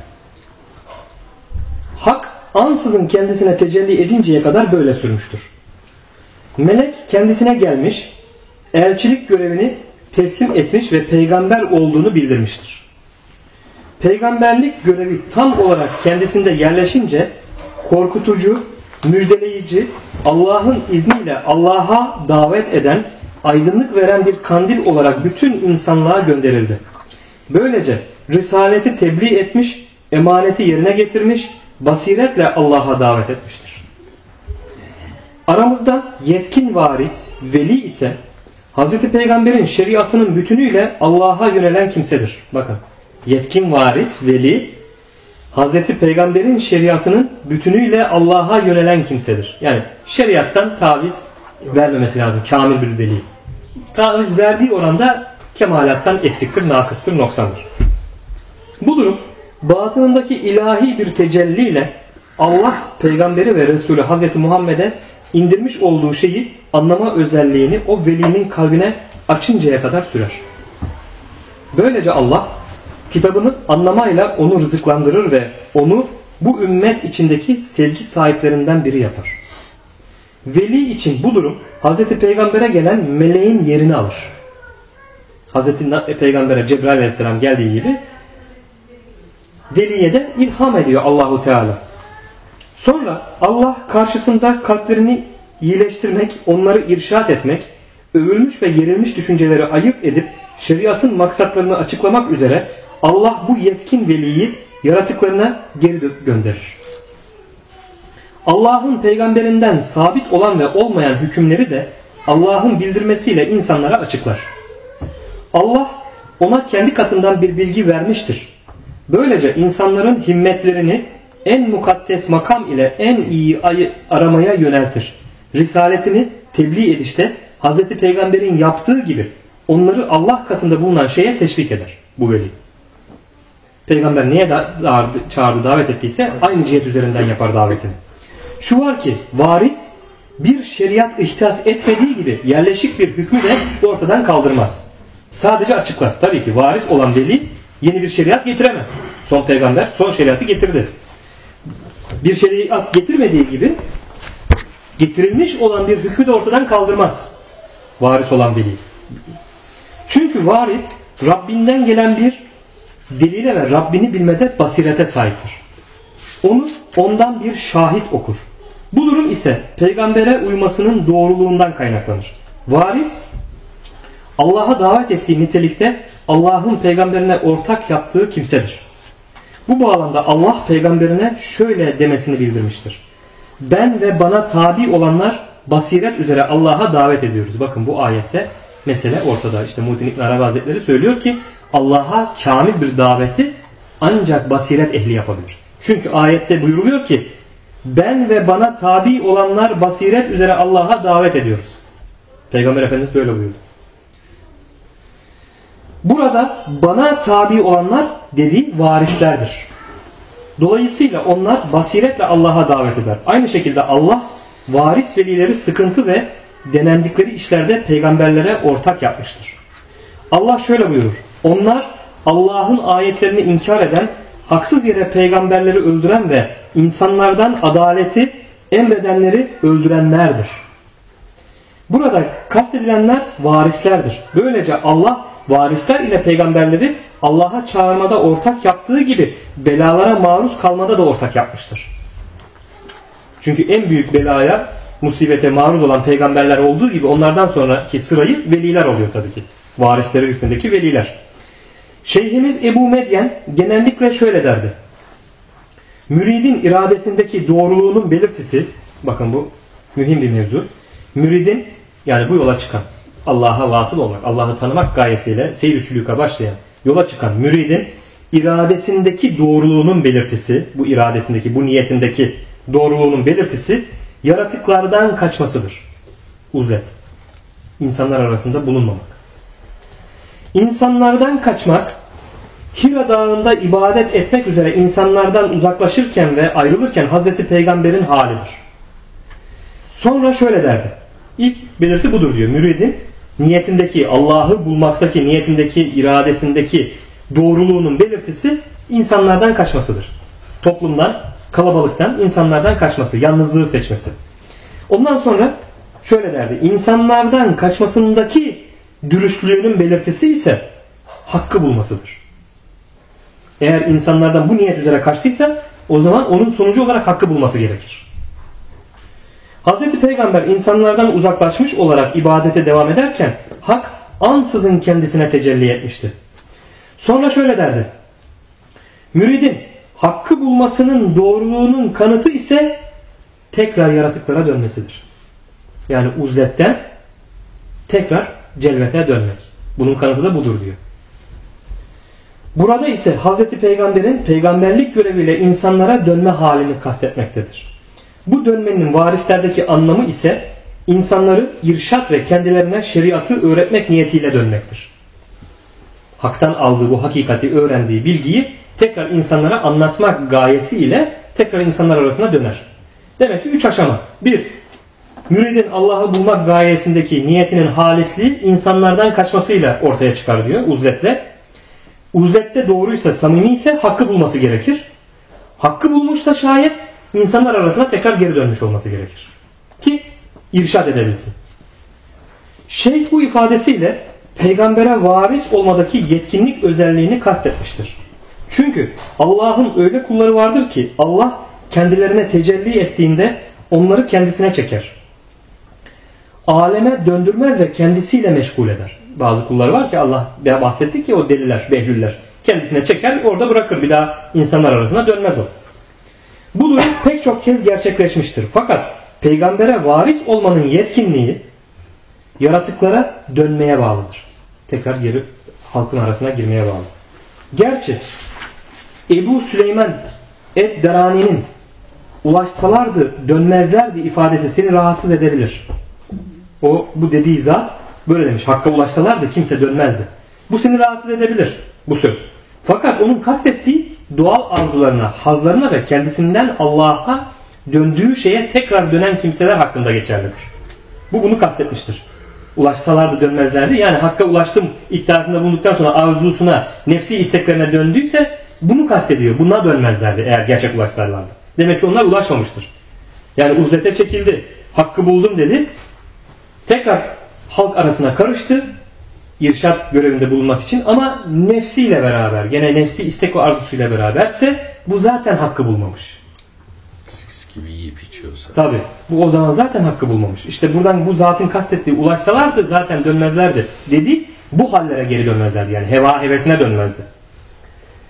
Speaker 2: Hak ansızın kendisine tecelli edinceye kadar böyle sürmüştür. Melek kendisine gelmiş, elçilik görevini teslim etmiş ve peygamber olduğunu bildirmiştir. Peygamberlik görevi tam olarak kendisinde yerleşince korkutucu, müjdeleyici, Allah'ın izniyle Allah'a davet eden, aydınlık veren bir kandil olarak bütün insanlığa gönderildi. Böylece risaleti tebliğ etmiş, emaneti yerine getirmiş, basiretle Allah'a davet etmiştir. Aramızda yetkin varis, veli ise Hazreti Peygamber'in şeriatının bütünüyle Allah'a yönelen kimsedir. Bakın, yetkin varis, veli, Hazreti Peygamber'in şeriatının bütünüyle Allah'a yönelen kimsedir. Yani şeriattan taviz vermemesi lazım. Kamil bir veli. Taviz verdiği oranda kemalattan eksiktir, nakıstır, noksandır. Bu durum batınındaki ilahi bir tecelliyle Allah Peygamberi ve Resulü Hazreti Muhammed'e indirmiş olduğu şeyi anlama özelliğini o velinin kalbine açıncaya kadar sürer. Böylece Allah kitabını anlamayla onu rızıklandırır ve onu bu ümmet içindeki sezgi sahiplerinden biri yapar. Veli için bu durum Hazreti Peygamber'e gelen meleğin yerini alır. Hazreti Peygamber'e Cebrail Aleyhisselam geldiği gibi veliye de ilham ediyor Allahu Teala. Sonra Allah karşısında kalplerini iyileştirmek, onları irşad etmek, övülmüş ve yerilmiş düşünceleri ayırt edip şeriatın maksatlarını açıklamak üzere Allah bu yetkin veliyi yaratıklarına geri gönderir. Allah'ın peygamberinden sabit olan ve olmayan hükümleri de Allah'ın bildirmesiyle insanlara açıklar. Allah ona kendi katından bir bilgi vermiştir. Böylece insanların himmetlerini en mukaddes makam ile en iyi aramaya yöneltir. Risaletini tebliğ edişte Hz. Peygamber'in yaptığı gibi onları Allah katında bulunan şeye teşvik eder bu veli. Peygamber neye çağırdı, davet ettiyse aynı cihet üzerinden yapar davetini. Şu var ki varis bir şeriat ihtas etmediği gibi yerleşik bir hükmü de ortadan kaldırmaz. Sadece açıklar. Tabii ki varis olan veli yeni bir şeriat getiremez. Son peygamber son şeriatı getirdi. Bir şeriat getirmediği gibi getirilmiş olan bir hükmü de ortadan kaldırmaz. Varis olan veli. Çünkü varis Rabbinden gelen bir delile ve Rabbini bilmede basirete sahiptir. Ondan bir şahit okur. Bu durum ise peygambere uymasının doğruluğundan kaynaklanır. Varis Allah'a davet ettiği nitelikte Allah'ın peygamberine ortak yaptığı kimsedir. Bu bağlamda Allah peygamberine şöyle demesini bildirmiştir. Ben ve bana tabi olanlar basiret üzere Allah'a davet ediyoruz. Bakın bu ayette mesele ortada. İşte Muhittin İbn Arabi Hazretleri söylüyor ki Allah'a kamil bir daveti ancak basiret ehli yapabilir. Çünkü ayette buyuruluyor ki ben ve bana tabi olanlar basiret üzere Allah'a davet ediyoruz. Peygamber Efendimiz böyle buyurdu. Burada bana tabi olanlar dediği varislerdir. Dolayısıyla onlar basiretle Allah'a davet eder. Aynı şekilde Allah varis velileri sıkıntı ve denendikleri işlerde peygamberlere ortak yapmıştır. Allah şöyle buyurur. Onlar Allah'ın ayetlerini inkar eden, haksız yere peygamberleri öldüren ve insanlardan adaleti emredenleri öldürenlerdir. Burada kastedilenler varislerdir. Böylece Allah varisler ile peygamberleri Allah'a çağırmada ortak yaptığı gibi belalara maruz kalmada da ortak yapmıştır. Çünkü en büyük belaya, musibete maruz olan peygamberler olduğu gibi onlardan sonraki sırayı veliler oluyor tabii ki. Varisleri hükmündeki veliler. Şeyhimiz Ebu Medyen genellikle şöyle derdi. Müridin iradesindeki doğruluğunun belirtisi, bakın bu mühim bir mevzu. Müridin, yani bu yola çıkan, Allah'a vasıl olmak, Allah'ı tanımak gayesiyle seyr-i sülûka başlayan, yola çıkan müridin iradesindeki doğruluğunun belirtisi, bu iradesindeki, bu niyetindeki doğruluğunun belirtisi yaratıklardan kaçmasıdır. Uzlet. İnsanlar arasında bulunmamak. İnsanlardan kaçmak, Hira Dağı'nda ibadet etmek üzere insanlardan uzaklaşırken ve ayrılırken Hazreti Peygamber'in halidir. Sonra şöyle derdi. İlk belirti budur diyor. Müridin niyetindeki, Allah'ı bulmaktaki, niyetindeki, iradesindeki doğruluğunun belirtisi insanlardan kaçmasıdır. Toplumdan, kalabalıktan, insanlardan kaçması, yalnızlığı seçmesi. Ondan sonra şöyle derdi. İnsanlardan kaçmasındaki dürüstlüğünün belirtisi ise hakkı bulmasıdır. Eğer insanlardan bu niyet üzere kaçtıysa o zaman onun sonucu olarak hakkı bulması gerekir. Hazreti Peygamber insanlardan uzaklaşmış olarak ibadete devam ederken hak ansızın kendisine tecelli etmişti. Sonra şöyle derdi. Müridin hakkı bulmasının doğruluğunun kanıtı ise tekrar yaratıklara dönmesidir. Yani uzletten tekrar celvete dönmek. Bunun kanıtı da budur diyor. Burada ise Hazreti Peygamber'in peygamberlik göreviyle insanlara dönme halini kastetmektedir. Bu dönmenin varislerdeki anlamı ise insanları irşat ve kendilerine şeriatı öğretmek niyetiyle dönmektir. Hak'tan aldığı bu hakikati, öğrendiği bilgiyi tekrar insanlara anlatmak gayesiyle tekrar insanlar arasına döner. Demek ki 3 aşama. 1. Müridin Allah'ı bulmak gayesindeki niyetinin halisliği insanlardan kaçmasıyla ortaya çıkar diyor uzletle. Uzlette doğruysa, samimi ise hakkı bulması gerekir. Hakkı bulmuşsa şayet insanlar arasına tekrar geri dönmüş olması gerekir. Ki irşad edebilsin. Şeyh bu ifadesiyle peygambere varis olmadaki yetkinlik özelliğini kastetmiştir. Çünkü Allah'ın öyle kulları vardır ki Allah kendilerine tecelli ettiğinde onları kendisine çeker. Aleme döndürmez ve kendisiyle meşgul eder. Bazı kulları var ki Allah bahsetti ki o deliler, behlüller kendisine çeker, orada bırakır. Bir daha insanlar arasına dönmez o. Bu durum pek çok kez gerçekleşmiştir. Fakat peygambere varis olmanın yetkinliği yaratıklara dönmeye bağlıdır. Tekrar geri halkın arasına girmeye bağlı. Gerçi Ebu Süleyman Ed-Derani'nin ulaşsalardı dönmezlerdi ifadesi seni rahatsız edebilir. Bu dediği zat böyle demiş. Hakka ulaşsalardı kimse dönmezdi. Bu seni rahatsız edebilir bu söz. Fakat onun kastettiği doğal arzularına, hazlarına ve kendisinden Allah'a döndüğü şeye tekrar dönen kimseler hakkında geçerlidir. Bunu kastetmiştir. Ulaşsalardı dönmezlerdi. Yani hakka ulaştım iddiasında bulunduktan sonra arzusuna, nefsi isteklerine döndüyse bunu kastediyor. Buna dönmezlerdi eğer gerçek ulaşsalardı. Demek ki onlar ulaşmamıştır. Yani uzlete çekildi. Hakkı buldum dedi. Tekrar halk arasına karıştı. İrşad görevinde bulunmak için ama nefsiyle beraber, gene nefsi istek ve arzusuyla beraberse bu zaten hakkı bulmamış.
Speaker 3: Eskisi gibi yiyip içiyorsa.
Speaker 2: Tabi. Bu o zaman zaten hakkı bulmamış. İşte buradan bu zatın kastettiği ulaşsalardı zaten dönmezlerdi dedi. Bu hallere geri dönmezlerdi. Yani heva hevesine dönmezdi.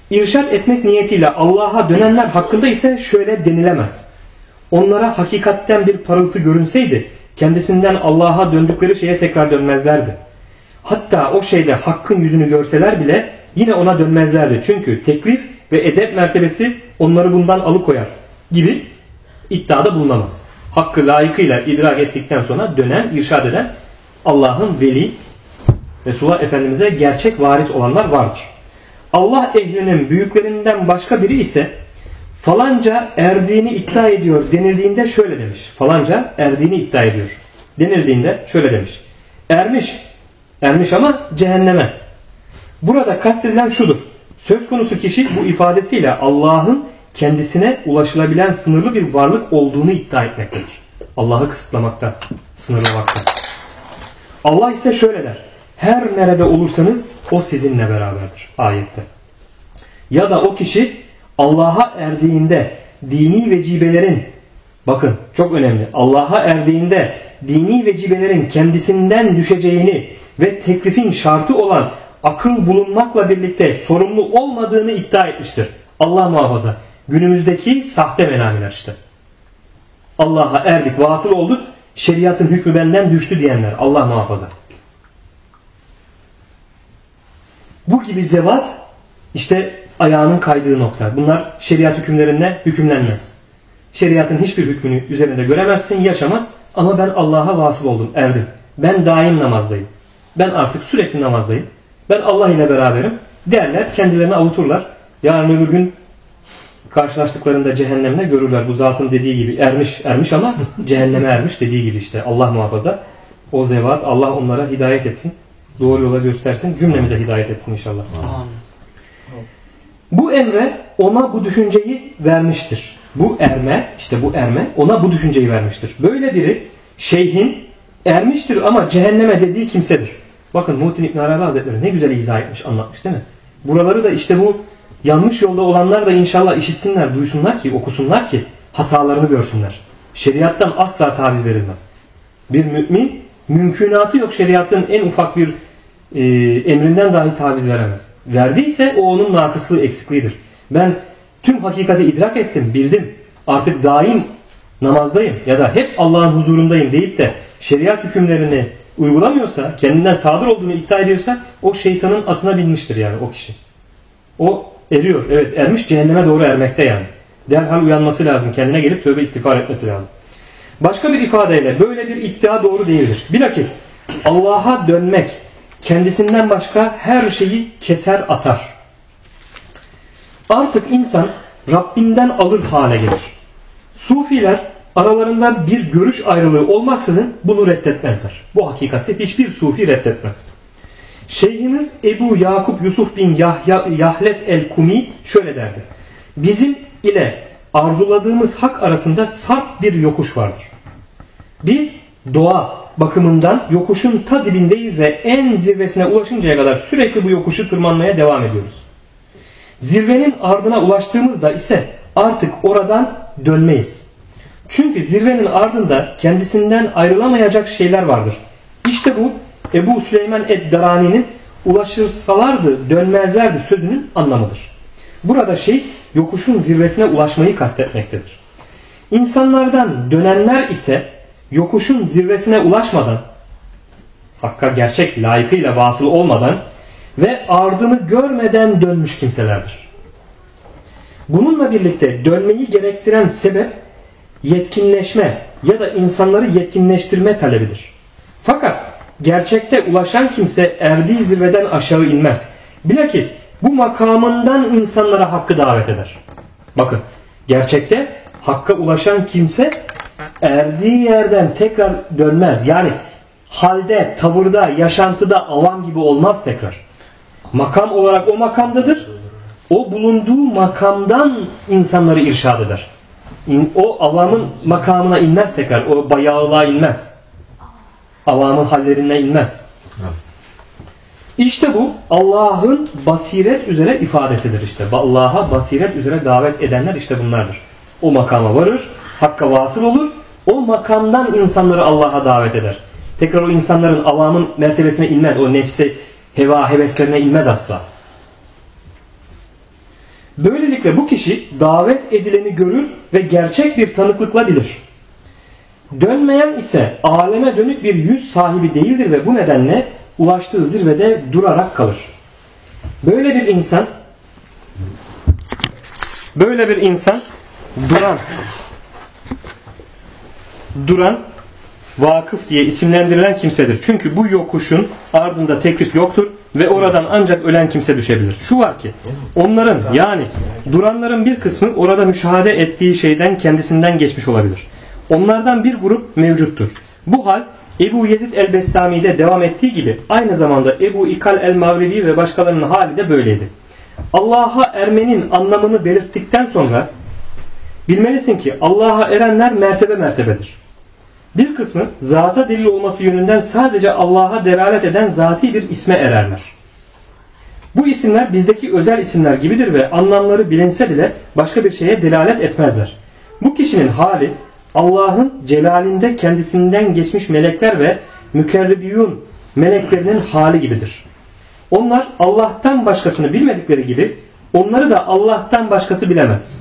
Speaker 2: İrşad etmek niyetiyle Allah'a dönenler hakkında ise şöyle denilemez. Onlara hakikatten bir parıltı görünseydi kendisinden Allah'a döndükleri şeye tekrar dönmezlerdi. Hatta o şeyde hakkın yüzünü görseler bile yine ona dönmezlerdi. Çünkü teklif ve edep mertebesi onları bundan alıkoyar gibi iddiada bulunamaz. Hakkı layıkıyla idrak ettikten sonra dönen, irşad eden Allah'ın veli, Resulullah Efendimiz'e gerçek varis olanlar vardır. Allah ehlinin büyüklerinden başka biri ise falanca erdiğini iddia ediyor denildiğinde şöyle demiş. Falanca erdiğini iddia ediyor denildiğinde şöyle demiş. Ermiş ama cehenneme. Burada kastedilen şudur. Söz konusu kişi bu ifadesiyle Allah'ın kendisine ulaşılabilen sınırlı bir varlık olduğunu iddia etmektedir. Allah'ı kısıtlamakta, sınırlamakta. Allah ise şöyle der. Her nerede olursanız o sizinle beraberdir ayette. Ya da o kişi Allah'a erdiğinde dini vecibelerin, bakın çok önemli, Allah'a erdiğinde dini vecibelerin kendisinden düşeceğini ve teklifin şartı olan akıl bulunmakla birlikte sorumlu olmadığını iddia etmiştir. Allah muhafaza. Günümüzdeki sahte menamiler işte. Allah'a erdik, vasıl olduk, şeriatın hükmü benden düştü diyenler. Allah muhafaza. Bu gibi zevat işte ayağının kaydığı nokta. Bunlar şeriat hükümlerinde hükümlenmez. Şeriatın hiçbir hükmünü üzerinde göremezsin, yaşamaz. Ama ben Allah'a vasıl oldum, erdim. Ben daim namazdayım. Ben artık sürekli namazdayım. Ben Allah ile beraberim derler, kendilerini avuturlar. Yarın öbür gün karşılaştıklarında cehennemde görürler. Bu zatın dediği gibi ermiş ama cehenneme ermiş dediği gibi işte. Allah muhafaza. O zevat, Allah onlara hidayet etsin. Doğru yola göstersin. Cümlemize hidayet etsin inşallah.
Speaker 4: Amin.
Speaker 2: Bu emre ona bu düşünceyi vermiştir. Bu erme ona bu düşünceyi vermiştir. Böyle biri şeyhin ermiştir ama cehenneme dediği kimsedir. Bakın Muhittin İbn Arabi Hazretleri ne güzel izah etmiş, anlatmış değil mi? Buraları da işte bu yanlış yolda olanlar da inşallah işitsinler, duysunlar ki, okusunlar ki hatalarını görsünler. Şeriattan asla taviz verilmez. Bir mümin mümkünatı yok şeriatın en ufak bir emrinden dahi taviz veremez. Verdiyse o onun nakıslığı, eksikliğidir. Ben tüm hakikati idrak ettim, bildim. Artık daim namazdayım ya da hep Allah'ın huzurundayım deyip de şeriat hükümlerini uygulamıyorsa, kendinden sadır olduğunu iddia ediyorsa o şeytanın atına binmiştir yani o kişi. O eriyor. Evet, ermiş, cehenneme doğru ermekte yani. Derhal uyanması lazım. Kendine gelip tövbe istiğfar etmesi lazım. Başka bir ifadeyle böyle bir iddia doğru değildir. Bilakis Allah'a dönmek kendisinden başka her şeyi keser atar. Artık insan Rabbinden alır hale gelir. Sufiler aralarında bir görüş ayrılığı olmaksızın bunu reddetmezler. Bu hakikati hiçbir sufi reddetmez. Şeyhimiz Ebu Yakup Yusuf bin Yahlef el-Kumi şöyle derdi. Bizim ile arzuladığımız hak arasında sarp bir yokuş vardır. Biz doğa bakımından yokuşun ta dibindeyiz ve en zirvesine ulaşıncaya kadar sürekli bu yokuşu tırmanmaya devam ediyoruz. Zirvenin ardına ulaştığımızda ise artık oradan dönmeyiz. Çünkü zirvenin ardında kendisinden ayrılamayacak şeyler vardır. İşte bu Ebu Süleyman Ed-Darani'nin ulaşırsalardı dönmezlerdi sözünün anlamıdır. Burada şey yokuşun zirvesine ulaşmayı kastetmektedir. İnsanlardan dönenler ise yokuşun zirvesine ulaşmadan, Hakk'a gerçek layıkıyla vasıl olmadan ve ardını görmeden dönmüş kimselerdir. Bununla birlikte dönmeyi gerektiren sebep yetkinleşme ya da insanları yetkinleştirme talebidir. Fakat gerçekte ulaşan kimse erdiği zirveden aşağı inmez. Bilakis bu makamından insanlara hakkı davet eder. Bakın, gerçekte hakka ulaşan kimse erdiği yerden tekrar dönmez. Yani halde, tavırda, yaşantıda avam gibi olmaz tekrar. Makam olarak o makamdadır. O bulunduğu makamdan insanları irşad eder. O avamın makamına inmez tekrar. O bayağılığa inmez. Avamın hallerine inmez. İşte bu Allah'ın basiret üzere ifadesidir işte. Allah'a basiret üzere davet edenler işte bunlardır. O makama varır, hakka vasıl olur. O makamdan insanları Allah'a davet eder. Tekrar o insanların avamın mertebesine inmez. O nefsi, heva, heveslerine inmez asla. Böylelikle bu kişi davet edileni görür ve gerçek bir tanıklıkla bilir. Dönmeyen ise aleme dönük bir yüz sahibi değildir ve bu nedenle ulaştığı zirvede durarak kalır. Böyle bir insan duran vakıf diye isimlendirilen kimsedir. Çünkü bu yokuşun ardında teklif yoktur ve oradan ancak ölen kimse düşebilir. Şu var ki onların, yani duranların bir kısmı orada müşahede ettiği şeyden kendisinden geçmiş olabilir. Onlardan bir grup mevcuttur. Bu hal Ebu Yezid el-Bestami'de devam ettiği gibi aynı zamanda Ebu İkal el-Mağribi ve başkalarının hali de böyleydi. Allah'a ermenin anlamını belirttikten sonra bilmelisin ki Allah'a erenler mertebe mertebedir. Bir kısmı zata delil olması yönünden sadece Allah'a delalet eden zati bir isme ererler. Bu isimler bizdeki özel isimler gibidir ve anlamları bilinse bile başka bir şeye delalet etmezler. Bu kişinin hali Allah'ın celalinde kendisinden geçmiş melekler ve mükerribiyun meleklerinin hali gibidir. Onlar Allah'tan başkasını bilmedikleri gibi onları da Allah'tan başkası bilemez.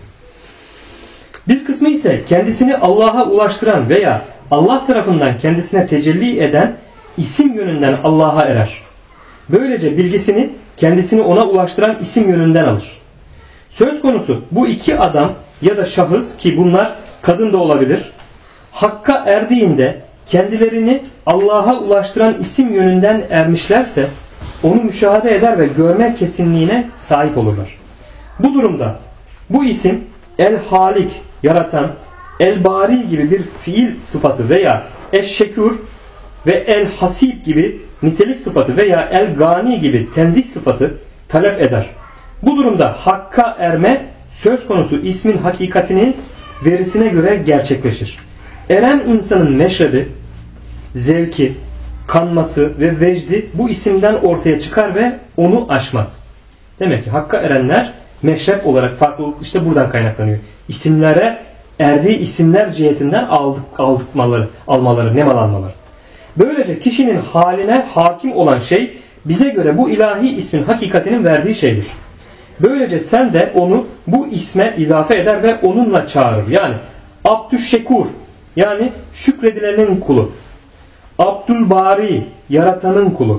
Speaker 2: Bir kısmı ise kendisini Allah'a ulaştıran veya Allah tarafından kendisine tecelli eden isim yönünden Allah'a erer. Böylece bilgisini kendisini ona ulaştıran isim yönünden alır. Söz konusu bu iki adam ya da şahıs, ki bunlar kadın da olabilir, Hakk'a erdiğinde kendilerini Allah'a ulaştıran isim yönünden ermişlerse onu müşahede eder ve görme kesinliğine sahip olurlar. Bu durumda bu isim El-Halik, yaratan, El-Bari gibi bir fiil sıfatı veya Eş-Şekur ve El-Hasib gibi nitelik sıfatı veya El-Gani gibi tenzih sıfatı talep eder. Bu durumda Hakk'a erme söz konusu ismin hakikatinin verisine göre gerçekleşir. Eren insanın meşrebi, zevki, kanması ve vecdi bu isimden ortaya çıkar ve onu aşmaz. Demek ki Hakk'a erenler meşrep olarak farklılık işte buradan kaynaklanıyor. İsimlere erdiği isimler cihetinden almaları, nemalanmaları. Böylece kişinin haline hakim olan şey bize göre bu ilahi ismin hakikatinin verdiği şeydir. Böylece sen de onu bu isme izafe eder ve onunla çağırır. Yani Abdüşşekur, yani şükredilenin kulu. Abdülbari, yaratanın kulu.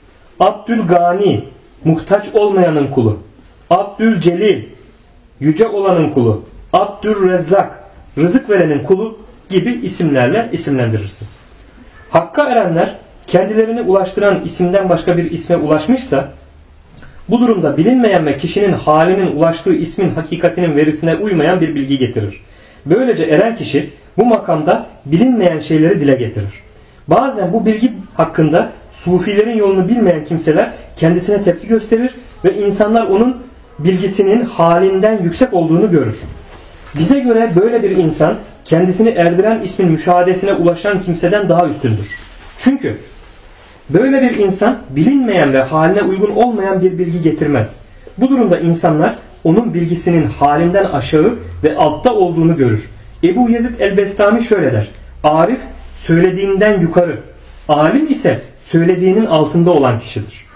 Speaker 2: Abdülgani, muhtaç olmayanın kulu. Abdülcelil, yüce olanın kulu. Abdülrezzak, rızık verenin kulu gibi isimlerle isimlendirirsin. Hakk'a erenler kendilerini ulaştıran isimden başka bir isme ulaşmışsa bu durumda bilinmeyen ve kişinin halinin ulaştığı ismin hakikatinin verisine uymayan bir bilgi getirir. Böylece eren kişi bu makamda bilinmeyen şeyleri dile getirir. Bazen bu bilgi hakkında sufilerin yolunu bilmeyen kimseler kendisine tepki gösterir ve insanlar onun bilgisinin halinden yüksek olduğunu görür. Bize göre böyle bir insan kendisini erdiren ismin müşahadesine ulaşan kimseden daha üstündür. Çünkü böyle bir insan bilinmeyen ve haline uygun olmayan bir bilgi getirmez. Bu durumda insanlar onun bilgisinin halinden aşağı ve altta olduğunu görür. Ebu Yezid el-Bestami şöyle der: Arif söylediğinden yukarı, alim ise söylediğinin altında olan kişidir.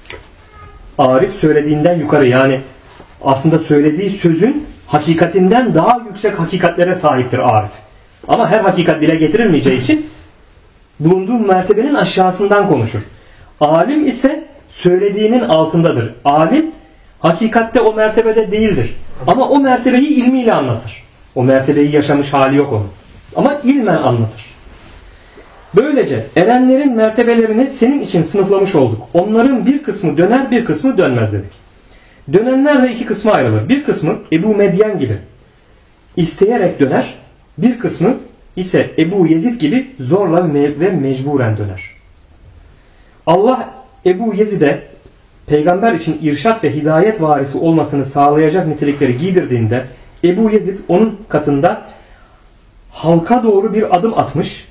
Speaker 2: Arif söylediğinden yukarı, yani aslında söylediği sözün hakikatinden daha yüksek hakikatlere sahiptir Arif. Ama her hakikat dile getirilmeyeceği için bulunduğu mertebenin aşağısından konuşur. Alim ise söylediğinin altındadır. Alim hakikatte o mertebede değildir. Ama o mertebeyi ilmiyle anlatır. O mertebeyi yaşamış hali yok onun. Ama ilmen anlatır. Böylece erenlerin mertebelerini senin için sınıflamış olduk. Onların bir kısmı döner, bir kısmı dönmez dedik. Dönenler de iki kısma ayrılır. Bir kısmı Ebu Medyen gibi isteyerek döner. Bir kısmı ise Ebu Yezid gibi zorla ve mecburen döner. Allah Ebu Yezid'e peygamber için irşat ve hidayet varisi olmasını sağlayacak nitelikleri giydirdiğinde Ebu Yezid onun katında halka doğru bir adım atmış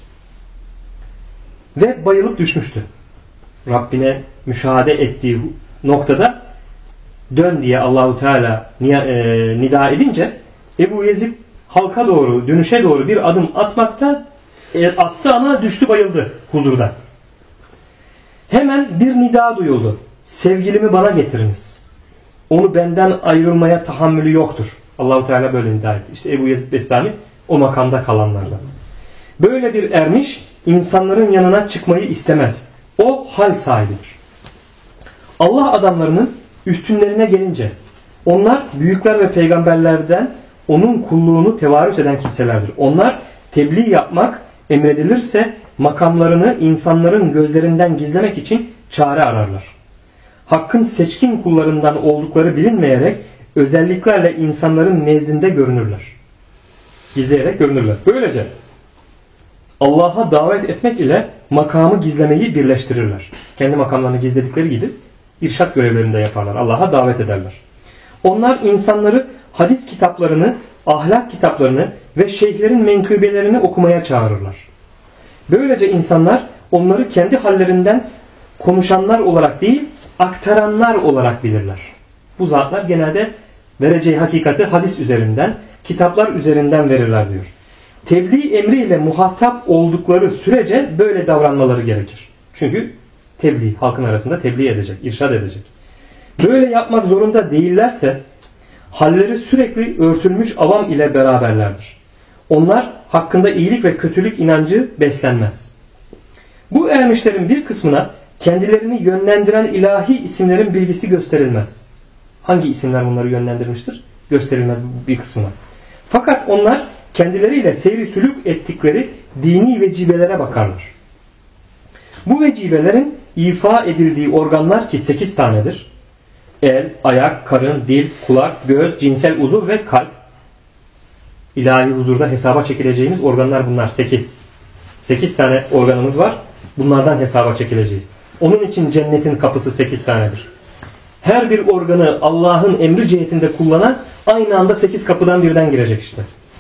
Speaker 2: ve bayılıp düşmüştü. Rabbine müşahede ettiği noktada dön diye Allahu Teala nida edince Ebu Yezid halka doğru, dönüşe doğru bir adım atmakta attı ama düştü, bayıldı huzurda. Hemen bir nida duyuldu. Sevgilimi bana getiriniz. Onu benden ayrılmaya tahammülü yoktur. Allahu Teala böyle iddia etti. İşte Ebu Yezid Bestami o makamda kalanlardan. Böyle bir ermiş insanların yanına çıkmayı istemez. O hal sahibidir. Allah adamlarının üstünlerine gelince onlar büyükler ve peygamberlerden onun kulluğunu tevarüs eden kimselerdir. Onlar tebliğ yapmak emredilirse makamlarını insanların gözlerinden gizlemek için çare ararlar. Hakkın seçkin kullarından oldukları bilinmeyerek özelliklerle insanların nezdinde görünürler. Gizleyerek görünürler. Böylece Allah'a davet etmek ile makamı gizlemeyi birleştirirler. Kendi makamlarını gizledikleri gibi irşat görevlerinde yaparlar. Allah'a davet ederler. Onlar insanları hadis kitaplarını, ahlak kitaplarını ve şeyhlerin menkıbelerini okumaya çağırırlar. Böylece insanlar onları kendi hallerinden konuşanlar olarak değil, aktaranlar olarak bilirler. Bu zatlar genelde vereceği hakikati hadis üzerinden, kitaplar üzerinden verirler diyor. Tebliğ emriyle muhatap oldukları sürece böyle davranmaları gerekir. Çünkü tebliğ, halkın arasında tebliğ edecek, irşad edecek. Böyle yapmak zorunda değillerse halleri sürekli örtülmüş avam ile beraberlerdir. Onlar hakkında iyilik ve kötülük inancı beslenmez. Bu ermişlerin bir kısmına kendilerini yönlendiren ilahi isimlerin bilgisi gösterilmez. Hangi isimler bunları yönlendirmiştir? Gösterilmez bir kısmına. Fakat onlar kendileriyle seyri sülük ettikleri dini vecibelere bakarlar. Bu vecibelerin ifa edildiği organlar ki 8 tanedir. El, ayak, karın, dil, kulak, göz, cinsel uzuv ve kalp. İlahi huzurda hesaba çekileceğimiz organlar bunlar 8. 8 tane organımız var. Bunlardan hesaba çekileceğiz. Onun için cennetin kapısı 8 tanedir. Her bir organı Allah'ın emri cihetinde kullanan aynı anda 8 kapıdan birden girecek işte.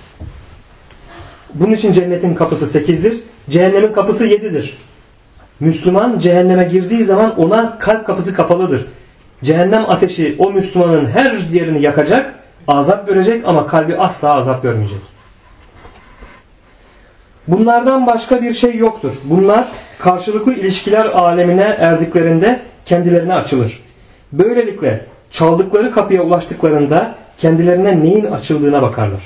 Speaker 2: Bunun için cennetin kapısı 8'dir. Cehennemin kapısı 7'dir. Müslüman cehenneme girdiği zaman ona kalp kapısı kapalıdır. Cehennem ateşi o Müslümanın her yerini yakacak, azap görecek ama kalbi asla azap görmeyecek. Bunlardan başka bir şey yoktur. Bunlar karşılıklı ilişkiler alemine erdiklerinde kendilerine açılır. Böylelikle çaldıkları kapıya ulaştıklarında kendilerine neyin açıldığına bakarlar.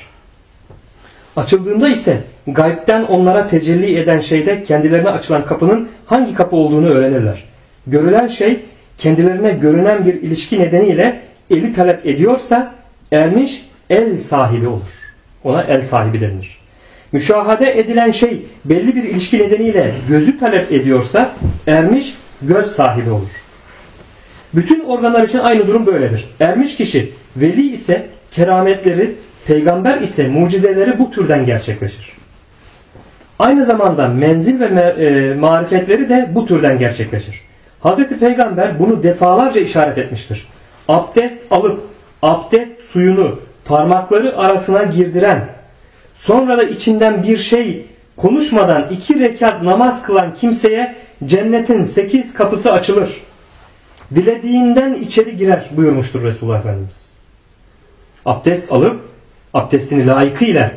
Speaker 2: Açıldığında ise gaybden onlara tecelli eden şeyde kendilerine açılan kapının hangi kapı olduğunu öğrenirler. Görülen şey kendilerine görünen bir ilişki nedeniyle eli talep ediyorsa ermiş el sahibi olur. Ona el sahibi denilir. Müşahede edilen şey belli bir ilişki nedeniyle gözü talep ediyorsa ermiş göz sahibi olur. Bütün organlar için aynı durum böyledir. Ermiş kişi veli ise kerametleri, peygamber ise mucizeleri bu türden gerçekleşir. Aynı zamanda menzil ve marifetleri de bu türden gerçekleşir. Hazreti Peygamber bunu defalarca işaret etmiştir. Abdest alıp abdest suyunu parmakları arasına girdiren, sonra da içinden bir şey konuşmadan 2 rekat namaz kılan kimseye cennetin 8 kapısı açılır. Dilediğinden içeri girer buyurmuştur Resulullah Efendimiz. Abdest alıp abdestini layıkıyla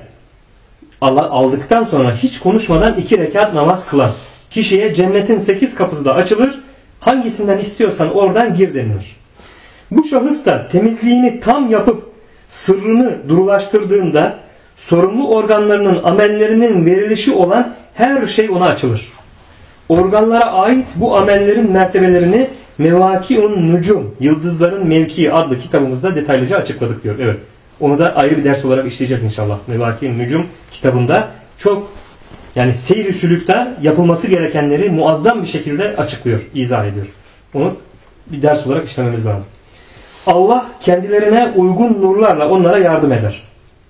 Speaker 2: aldıktan sonra hiç konuşmadan 2 rekat namaz kılan kişiye cennetin 8 kapısı da açılır. Hangisinden istiyorsan oradan gir denilir. Bu şahıs da temizliğini tam yapıp sırrını durulaştırdığında sorumlu organlarının amellerinin verilişi olan her şey ona açılır. Organlara ait bu amellerin mertebelerini Mevaki'un Nucum, Yıldızların Mevkii adlı kitabımızda detaylıca açıkladık diyor. Evet. Onu da ayrı bir ders olarak işleyeceğiz inşallah. Mevaki'un Nucum kitabında çok yani seyr-i sülükte yapılması gerekenleri muazzam bir şekilde açıklıyor, izah ediyor. Onu bir ders olarak işlememiz lazım. Allah kendilerine uygun nurlarla onlara yardım eder.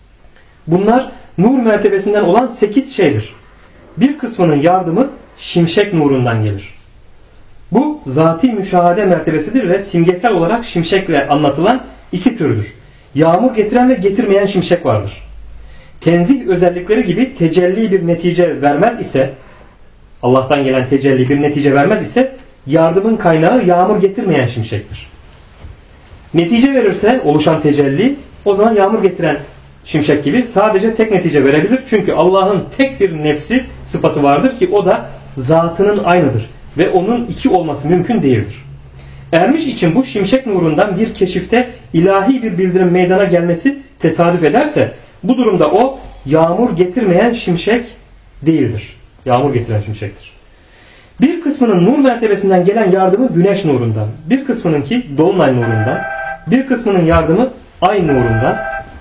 Speaker 2: Bunlar nur mertebesinden olan 8 şeydir. Bir kısmının yardımı şimşek nurundan gelir. Bu zati müşahede mertebesidir ve simgesel olarak şimşekle anlatılan 2 türdür. Yağmur getiren ve getirmeyen şimşek vardır. Tenzih özellikleri gibi tecelli bir netice vermez ise, Allah'tan gelen tecelli bir netice vermez ise yardımın kaynağı yağmur getirmeyen şimşektir. Netice verirse oluşan tecelli o zaman yağmur getiren şimşek gibi sadece tek netice verebilir. Çünkü Allah'ın tek bir nefsi sıfatı vardır ki o da zatının aynıdır. Ve onun 2 olması mümkün değildir. Ermiş için bu şimşek nurundan bir keşifte ilahi bir bildirim meydana gelmesi tesadüf ederse bu durumda o yağmur getirmeyen şimşek değildir. Yağmur getiren şimşektir. Bir kısmının nur mertebesinden gelen yardımı güneş nurundan, bir kısmınınki dolunay nurundan, bir kısmının yardımı ay nurundan.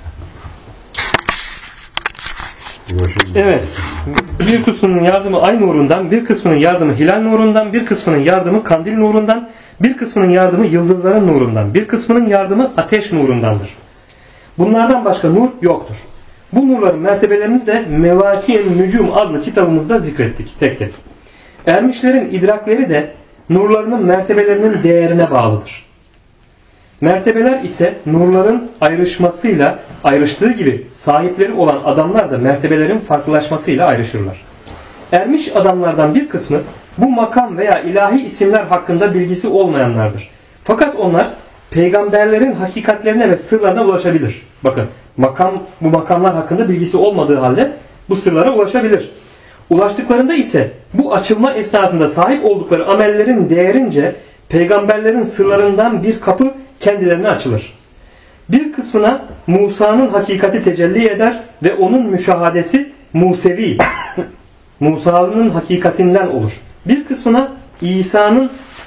Speaker 2: Evet. Bir kısmının yardımı ay nurundan, bir kısmının yardımı hilal nurundan, bir kısmının yardımı kandil nurundan, bir kısmının yardımı yıldızların nurundan, bir kısmının yardımı ateş nurundandır. Bunlardan başka nur yoktur. Bu nurların mertebelerini de Mevâki-i Nücum adlı kitabımızda zikrettik tek tek. Ermişlerin idrakleri de nurlarının mertebelerinin değerine bağlıdır. Mertebeler ise nurların ayrışmasıyla ayrıştığı gibi sahipleri olan adamlar da mertebelerin farklılaşmasıyla ayrışırlar. Ermiş adamlardan bir kısmı bu makam veya ilahi isimler hakkında bilgisi olmayanlardır. Fakat onlar peygamberlerin hakikatlerine ve sırlarına ulaşabilir. Bakın bu makamlar hakkında bilgisi olmadığı halde bu sırlara ulaşabilir. Ulaştıklarında ise bu açılma esnasında sahip oldukları amellerin değerince peygamberlerin sırlarından bir kapı kendilerine açılır. Bir kısmına Musa'nın hakikati tecelli eder ve onun müşahadesi Musevi, Musa'nın hakikatinden olur. Bir kısmına İsa'nın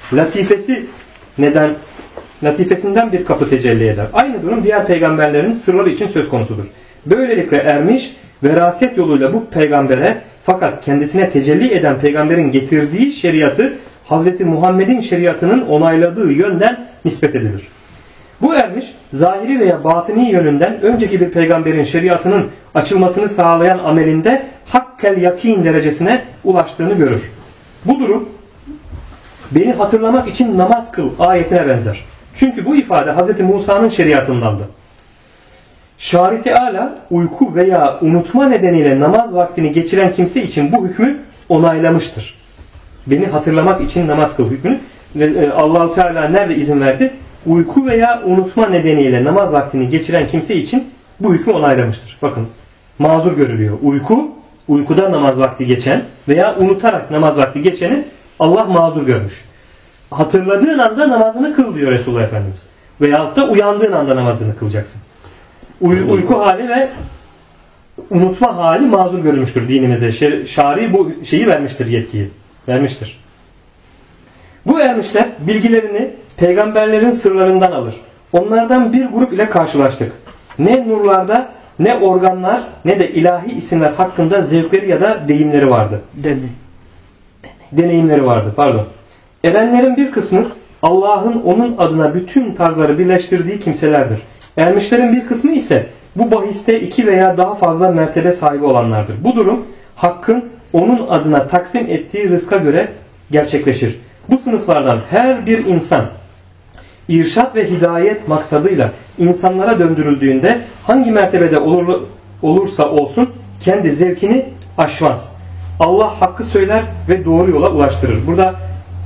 Speaker 2: latifesinden bir kapı tecelli eder. Aynı durum diğer peygamberlerin sırları için söz konusudur. Böylelikle ermiş veraset yoluyla bu peygambere fakat kendisine tecelli eden peygamberin getirdiği şeriatı Hz. Muhammed'in şeriatının onayladığı yönden nispet edilir. Bu ermiş zahiri veya batini yönünden önceki bir peygamberin şeriatının açılmasını sağlayan amelinde hakkel yakin derecesine ulaştığını görür. Bu durum beni hatırlamak için namaz kıl ayetine benzer. Çünkü bu ifade Hz. Musa'nın şeriatındandı. Şari Teala uyku veya unutma nedeniyle namaz vaktini geçiren kimse için bu hükmü onaylamıştır. Beni hatırlamak için namaz kıl hükmünü ve Allah-u Teala nerede izin verdi? Uyku veya unutma nedeniyle namaz vaktini geçiren kimse için bu hükmü onaylamıştır. Bakın mazur görülüyor. Uykuda namaz vakti geçen veya unutarak namaz vakti geçeni Allah mazur görmüş. Hatırladığın anda namazını kıl diyor Resulullah Efendimiz. Veyahut da uyandığın anda namazını kılacaksın. Uyku hali ve unutma hali mazur görülmüştür dinimizde. Şari bu şeyi vermiştir, yetkiyi. Vermiştir. Bu ermişler bilgilerini peygamberlerin sırlarından alır. Onlardan bir grup ile karşılaştık. Ne nurlarda, ne organlar, ne de ilahi isimler hakkında zevkleri ya da deyimleri vardı. Deneyimleri vardı, pardon. Erenlerin bir kısmı Allah'ın onun adına bütün tarzları birleştirdiği kimselerdir. Ermişlerin bir kısmı ise bu bahiste 2 veya daha fazla mertebe sahibi olanlardır. Bu durum Hakk'ın onun adına taksim ettiği rızka göre gerçekleşir. Bu sınıflardan her bir insan irşat ve hidayet maksadıyla insanlara döndürüldüğünde hangi mertebede olursa olsun kendi zevkini aşmaz. Allah hakkı söyler ve doğru yola ulaştırır. Burada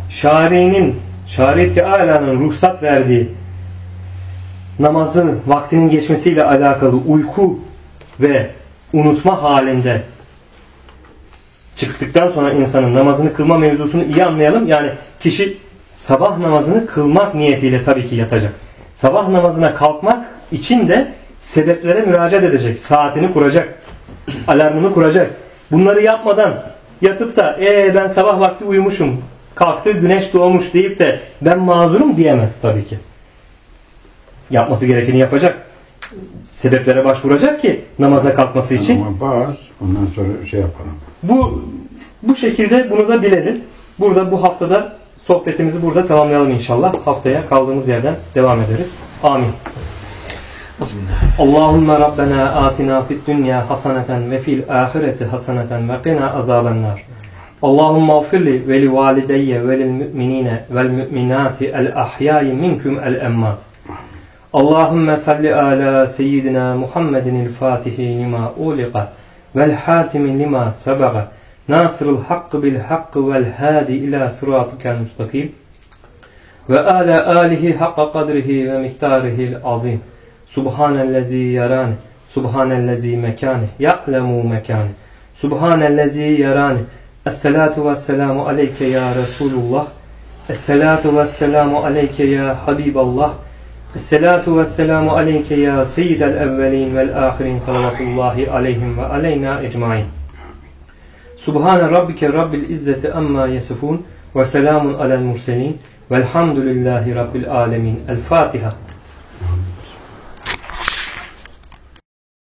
Speaker 2: Şari Teala'nın ruhsat verdiği namazın vaktinin geçmesiyle alakalı uyku ve unutma halinde çıktıktan sonra insanın namazını kılma mevzusunu iyi anlayalım. Yani kişi sabah namazını kılmak niyetiyle tabii ki yatacak. Sabah namazına kalkmak için de sebeplere müracaat edecek. Saatini kuracak. Alarmını kuracak. Bunları yapmadan yatıp da ben sabah vakti uyumuşum, kalktı güneş doğmuş deyip de ben mazurum diyemez tabii ki. Yapması gerekeni yapacak. Sebeplere başvuracak ki namaza kalkması için.
Speaker 3: Ama ondan sonra yapalım.
Speaker 2: Bu şekilde bunu da bilelim. Burada bu haftada sohbetimizi burada tamamlayalım inşallah. Haftaya kaldığımız yerden devam ederiz. Amin. Allahümme Rabbena atina fid dünya hasaneten ve fil ahireti hasaneten ve qina azabennar. Allahümme affirli ve li valideyye ve lil müminine vel müminati el ahyai minkum el emmat. Allahümme salli ala seyyidina Muhammedin il fatihi lima uliqa vel hatimi lima sebaga nasırul hakkı bil hakkı vel hadi ila sıratikel mustakim ve ala alihi hakka kadrihi ve miktarihil azim. Subhanellezi yarani, subhanellezi mekani, ya'lemu mekani, subhanellezi yarani. Esselatu vesselamu aleyke ya Resulullah, esselatu vesselamu aleyke ya Habiballah, Esselatu vesselamu aleyke ya seyyidel evvelin vel ahirin salavatullahi aleyhim ve aleyna ecmain. Subhane rabbike rabbil izzeti amma yasifun ve selamun alel murselin velhamdülillahi rabbil alemin. El Fatiha.